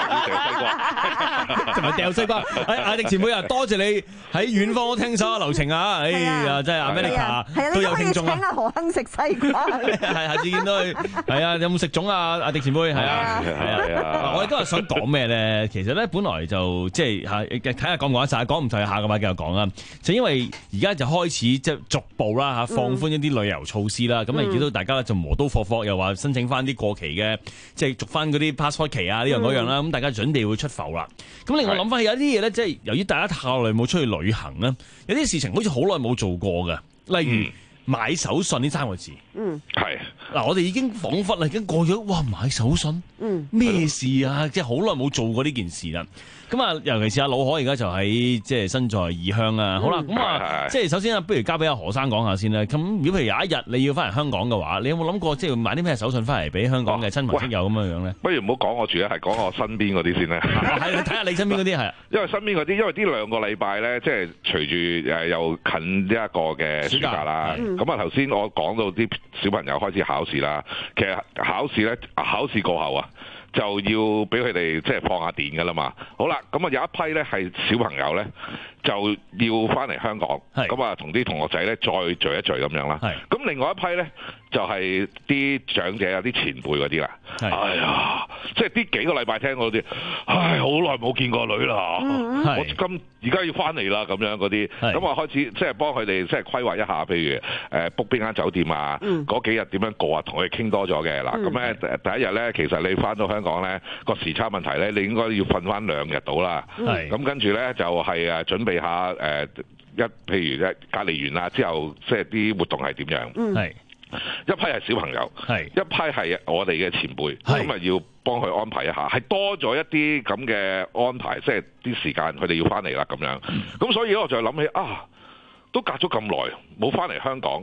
就係掉西瓜。哎，艾迪前輩啊，多謝你喺遠方都聽首流程啊！哎呀，真係阿 Melika 都有聽眾啊。 請阿何亨食西瓜。 係，下次見到佢。係啊，有冇食粽啊？阿迪前輩係啊，係啊。我哋今日想講咩咧？其實咧，本來就即係嚇睇下講唔講得晒，講唔晒下嘅話繼續講啦。就因為而家就開始即係逐步啦嚇放寬一啲旅遊措施啦。咁啊見到大家就磨刀霍霍，又話申請翻啲過期嘅，即係續翻嗰啲 passport 期啊呢樣嗰樣啦。咁大家準備會出埠啦。咁另外諗翻起有啲嘢咧，即係由於大家太耐冇出去旅行啦，有啲事情好似好耐冇做過嘅，例如買手信呢三個字。嗯，係嗱，我哋已經彷彿啦，已經過咗哇買手信，嗯，咩事啊？即係好耐冇做過呢件事啦。咁啊，尤其是阿老何而家就喺即係身在異鄉啊。好啦，咁啊，即係首先啊，不如交俾阿何生講下先啦。咁如果譬如有一日你要翻嚟香港嘅話，你有冇諗過即係買啲咩手信翻嚟俾香港嘅親朋戚友咁樣樣咧？ 不如唔好講我住啊，係講我身邊嗰啲先咧。 係你睇下你身邊嗰啲係， 因為身邊嗰啲，因為呢兩個禮拜咧，即係隨住誒又近呢一個嘅暑假啦。咁啊，頭先我講到啲小朋友開始考試啦，其實考試咧，考試過後啊，就要俾佢哋即係放下電㗎啦嘛。好啦，咁啊有一批咧係小朋友咧就要翻嚟香港，咁啊同啲同學仔咧再聚一聚咁樣啦。咁另外一批咧就係啲長者啊、啲前輩嗰啲啦。哎呀，即係呢幾個禮拜聽嗰啲，唉，好耐冇見過女啦，我今而家要翻嚟啦咁樣嗰啲，咁啊開始即係幫佢哋即係規劃一下，譬如誒 book 邊間酒店啊，嗰幾日點樣過啊，同佢哋傾多咗嘅嗱。咁咧第一日咧，其實你翻到香港咧個時差問題咧，你應該要瞓翻兩日到啦。咁跟住咧就係誒準備下誒一譬如咧隔離完啦之後，即係啲活動係點樣？係一批係小朋友，係一批係我哋嘅前輩，咁啊要幫佢安排一下，係多咗一啲咁嘅安排，即係啲時間佢哋要翻嚟啦咁樣。咁所以咧我就諗起啊，都隔咗咁耐冇翻嚟香港，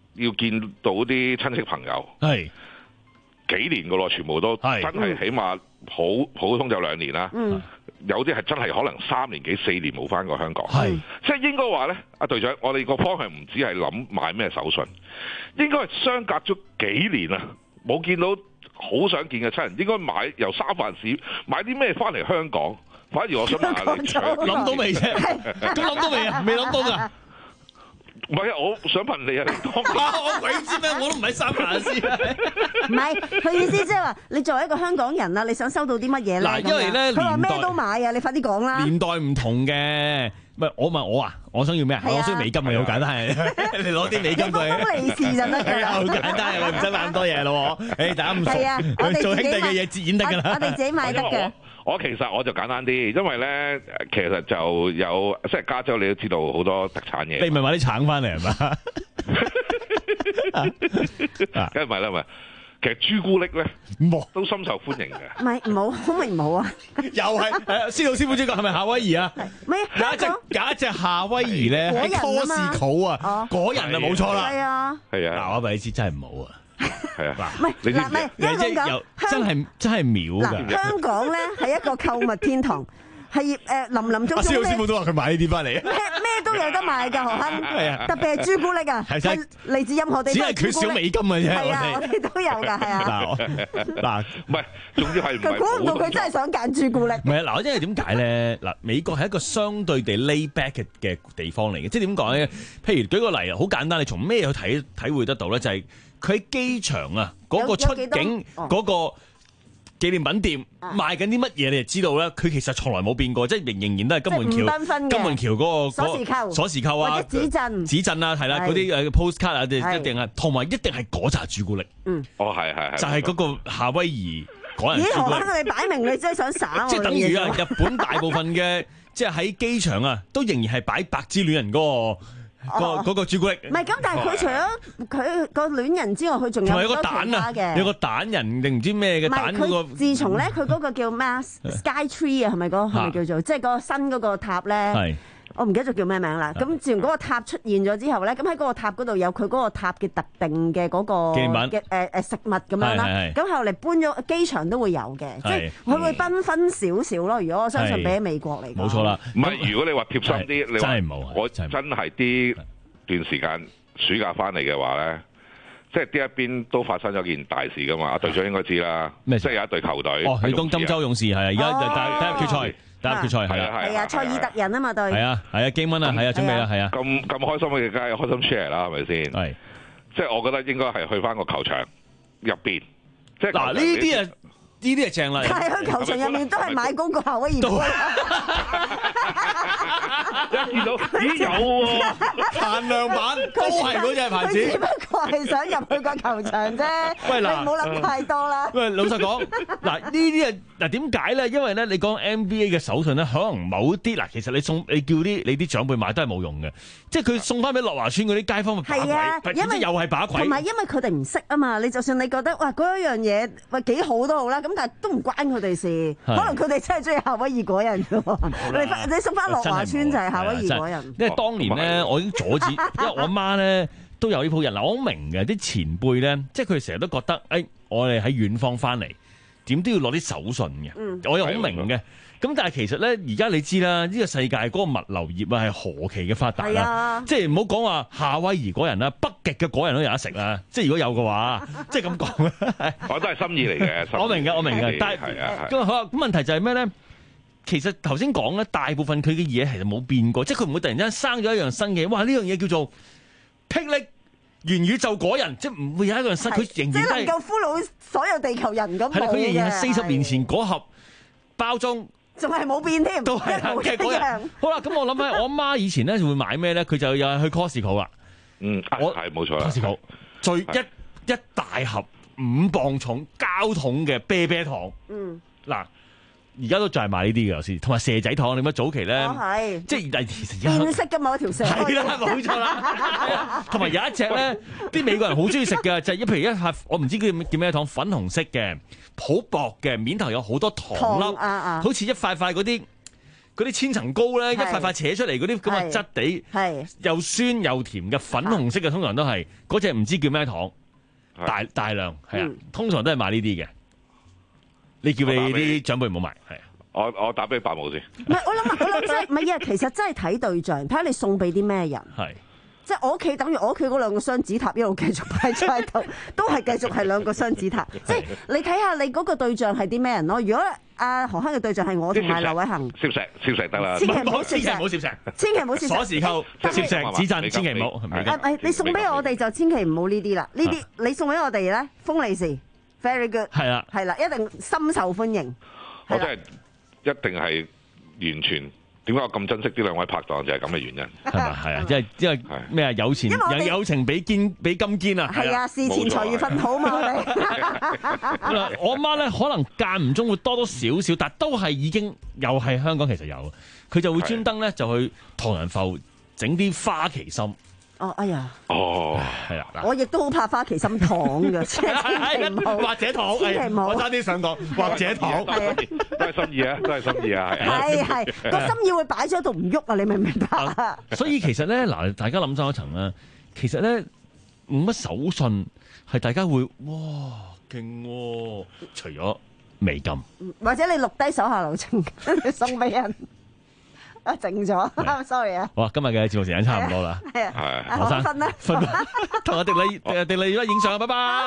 要見到啲親戚朋友， 係幾年㗎咯，全部都真係起碼普普通就兩年啦。嗯，有啲係真係可能三年幾四年冇翻過香港。係，即係應該話咧，阿隊長，我哋個方向唔止係諗買咩手信，應該係相隔咗幾年啊，冇見到好想見嘅親人，應該買由三藩市買啲咩翻嚟香港。反而我想問下你， 諗到未啫？咁諗到未啊？未諗到㗎。 唔係啊！我想問你啊，你當我鬼知咩？我都唔係三藩市。 唔係，佢意思即係話，你作為一個香港人啊，你想收到啲乜嘢咧？ 嗱，因為咧， 佢話咩都買啊！你快啲講啦。 年代唔同嘅，唔係我問我啊，我想要咩啊？我想要美金嘅，好簡單係，你攞啲美金過嚟。 封利是就得㗎啦。 好簡單，你唔使買咁多嘢咯。誒，大家唔熟，做兄弟嘅嘢自然得㗎啦。 我哋自己買得嘅。 我其實我就簡單啲，因為咧其實就有即係加州，你都知道好多特產嘢。 你唔係買啲橙翻嚟係嘛？ 梗係唔係啦，唔係。其實朱古力咧都深受歡迎嘅。 唔係唔好，好明唔好啊？ 又係司徒師傅呢個係咪夏威夷啊？ 唔係有一隻有一隻夏威夷咧喺 Costco 啊，果仁啊冇錯啦。 係啊。 係啊。 嗱，我話你知真係唔好啊。係啊， 唔係嗱，唔係，因為咁講， 真係真係秒㗎。 香港咧係一個購物天堂，係誒林林總總。 阿師傅都話佢買呢啲翻嚟， 咩咩都有得買㗎，何亨。係啊，特別係朱古力啊，係嚟自任何地方。 只係缺少美金嘅啫。 係啊，我哋都有㗎，係啊。 嗱， 唔係，總之係唔係？ 佢估唔到佢真係想揀朱古力。 唔係嗱，因為點解咧？嗱，美國係一個相對地 lay back 嘅嘅地方嚟嘅，即係點講咧？譬如舉個例啊，好簡單，你從咩去體體會得到咧？就係佢喺機場啊，嗰個出境嗰個紀念品店賣緊啲乜嘢，你就知道咧。佢其實從來冇變過，即係仍仍然都係金門橋、金門橋嗰個鎖匙扣、 鎖匙扣啊， 或者指鎮、 指鎮啊，係啦，嗰啲誒 postcard 啊，一定係，同埋一定係嗰扎朱古力。 嗯，哦，係係係， 就係嗰個夏威夷嗰人朱古力。 咦，你擺明你真係想耍我。 即係等於啊，日本大部分嘅即係喺機場啊，都仍然係擺白之戀人嗰個。個嗰個朱古力， 唔係咁，但係佢除咗佢個戀人之外，佢仲有好多其他嘅， 有個蛋人定唔知咩嘅蛋嗰個。 自從咧，佢嗰個叫咩 Sky Tree 啊，係咪嗰個係咪叫做？即係嗰個新嗰個塔咧。我唔記得咗叫咩名啦。咁自從嗰個塔出現咗之後咧，咁喺嗰個塔嗰度有佢嗰個塔嘅特定嘅嗰個嘅誒誒食物咁樣啦。咁後嚟搬咗機場都會有嘅，即係佢會繽紛少少咯。如果我相信比起美國嚟講， 冇錯啦。 唔係，如果你話貼心啲，你話真係冇， 我真係啲段時間暑假翻嚟嘅話咧，即係呢一邊都發生咗件大事噶嘛。阿隊長應該知啦，即係有一隊球隊。 哦，你講金州勇士係啊，而家就打打入決賽。打決賽係啊係啊，塞爾特人啊嘛對。 係啊係啊，基蚊啊係啊，準備啦係啊。 咁咁開心嘅梗係開心 share 啦，係咪先？係，即係我覺得應該係去翻個球場入邊。即係嗱呢啲啊呢啲係正啦。 但係去球場入面都係買嗰個夏威夷果。 一見到咦有喎， 限量版都係嗰隻牌子。 只不過係想入去個球場啫。 喂嗱， 你唔好諗太多啦。 喂，老實講，嗱呢啲啊嗱點解咧？因為咧，你講 N B A 嘅手信咧，可能某啲嗱，其實你送你叫啲你啲長輩買都係冇用嘅，即係佢送翻俾樂華村嗰啲街坊咪把鬼，因為又係把鬼。 同埋因為佢哋唔識啊嘛，你就算你覺得哇嗰一樣嘢喂幾好都好啦，咁但係都唔關佢哋事，可能佢哋真係中意夏威夷果仁嘅喎。你你送翻樂華村就係夏威夷果仁。 因為當年咧，我已經阻止，因為我媽咧都有呢鋪人嗱，我好明嘅啲前輩咧，即係佢哋成日都覺得，誒、哎，我哋喺遠方翻嚟，點都要攞啲手信嘅，嗯、我又好明嘅。咁但係其實咧，而家你知啦，呢、這個世界嗰個物流業啊係何其嘅發達啦，啊、即係唔好講話夏威夷果仁啦，北極嘅果仁都有得食啦。即係如果有嘅話，即係咁講。 我都係心意嚟嘅， 我明嘅，我明嘅。但係咁好啦，咁問題就係咩咧？其實頭先講咧，大部分佢嘅嘢其實冇變過，即係佢唔會突然間生咗一樣新嘅。哇！呢樣嘢叫做霹靂元宇宙果仁，即係唔會有一樣新，佢仍然都係能夠俘虜所有地球人咁。 係啦，佢仍然係四十年前嗰盒包裝， 仲係冇變添， 都係嘅果仁。好啦，咁我諗起我阿媽以前咧就會買咩咧？佢就又係去 Costco 啦。 嗯，我係冇錯啦。 Costco 最一一大盒五磅重膠桶嘅啤啤糖。嗯，嗱。而家都仲係賣呢啲嘅有時，同埋蛇仔糖，你乜早期咧， 哦、 即係其實變色嘅某一條蛇， 係啦，冇錯啦。同埋有一隻咧，啲美國人好中意食嘅就係、是、一譬如一盒，我唔知叫叫咩糖，粉紅色嘅，好薄嘅，面頭有好多糖粒，糖啊啊好似一塊塊嗰啲嗰啲千層糕咧，一塊塊扯出嚟嗰啲咁嘅質地， 係又酸又甜嘅粉紅色嘅，通常都係嗰隻唔知叫咩糖，大大量係啊，通常都係買呢啲嘅。你叫你啲長輩唔好買，係啊。 我我打俾八毛先。 唔係我諗，我諗真係唔係啊！其實真係睇對象，睇下你送俾啲咩人。 係。 即係我屋企，等於我屋企嗰兩個雙子塔一路繼續擺咗喺度，都係繼續係兩個雙子塔。即係你睇下你嗰個對象係啲咩人咯？如果阿何坑嘅對象係我同埋劉偉恒， 攝石攝石得啦， 千祈唔好攝石， 千祈唔好攝石， 千祈唔好攝石。 鎖匙扣、攝石、指鎮，千祈唔好。唔係你送俾我哋就千祈唔好呢啲啦。呢啲你送俾我哋咧，封利是 very good。 係啦， 係啦，一定深受歡迎。 我真係一定係完全。點解我咁珍惜呢兩位拍檔就係咁嘅原因， 係咪？係啊，因為因為咩啊？有錢有友情比堅比金堅啊！ 係啊，視錢財如糞土嘛，我哋。 我阿媽咧，可能間唔中會多多少少，但都係已經又係香港其實有，佢就會專登咧就去唐人埠整啲花旗參。 哦，哎呀！ 哦， 係啦， 我亦都好怕花旗參糖嘅，千祈唔好， 或者糖， 千祈唔好。 我差啲想講，或者糖， 都係心意啊，都係心意啊， 係係個心意會擺咗喺度唔喐啊！你明唔明白？ 所以其實咧，嗱，大家諗深一層啦，其實咧冇乜手信係大家會哇勁喎，除咗美金， 或者你錄低手下留情，跟住送俾人。啊，靜咗，sorry 啊！ 好啊，今日嘅節目時間差唔多啦， 係啊， 何生瞓啦， 瞓，同阿迪麗迪麗而家影相啊，拜拜。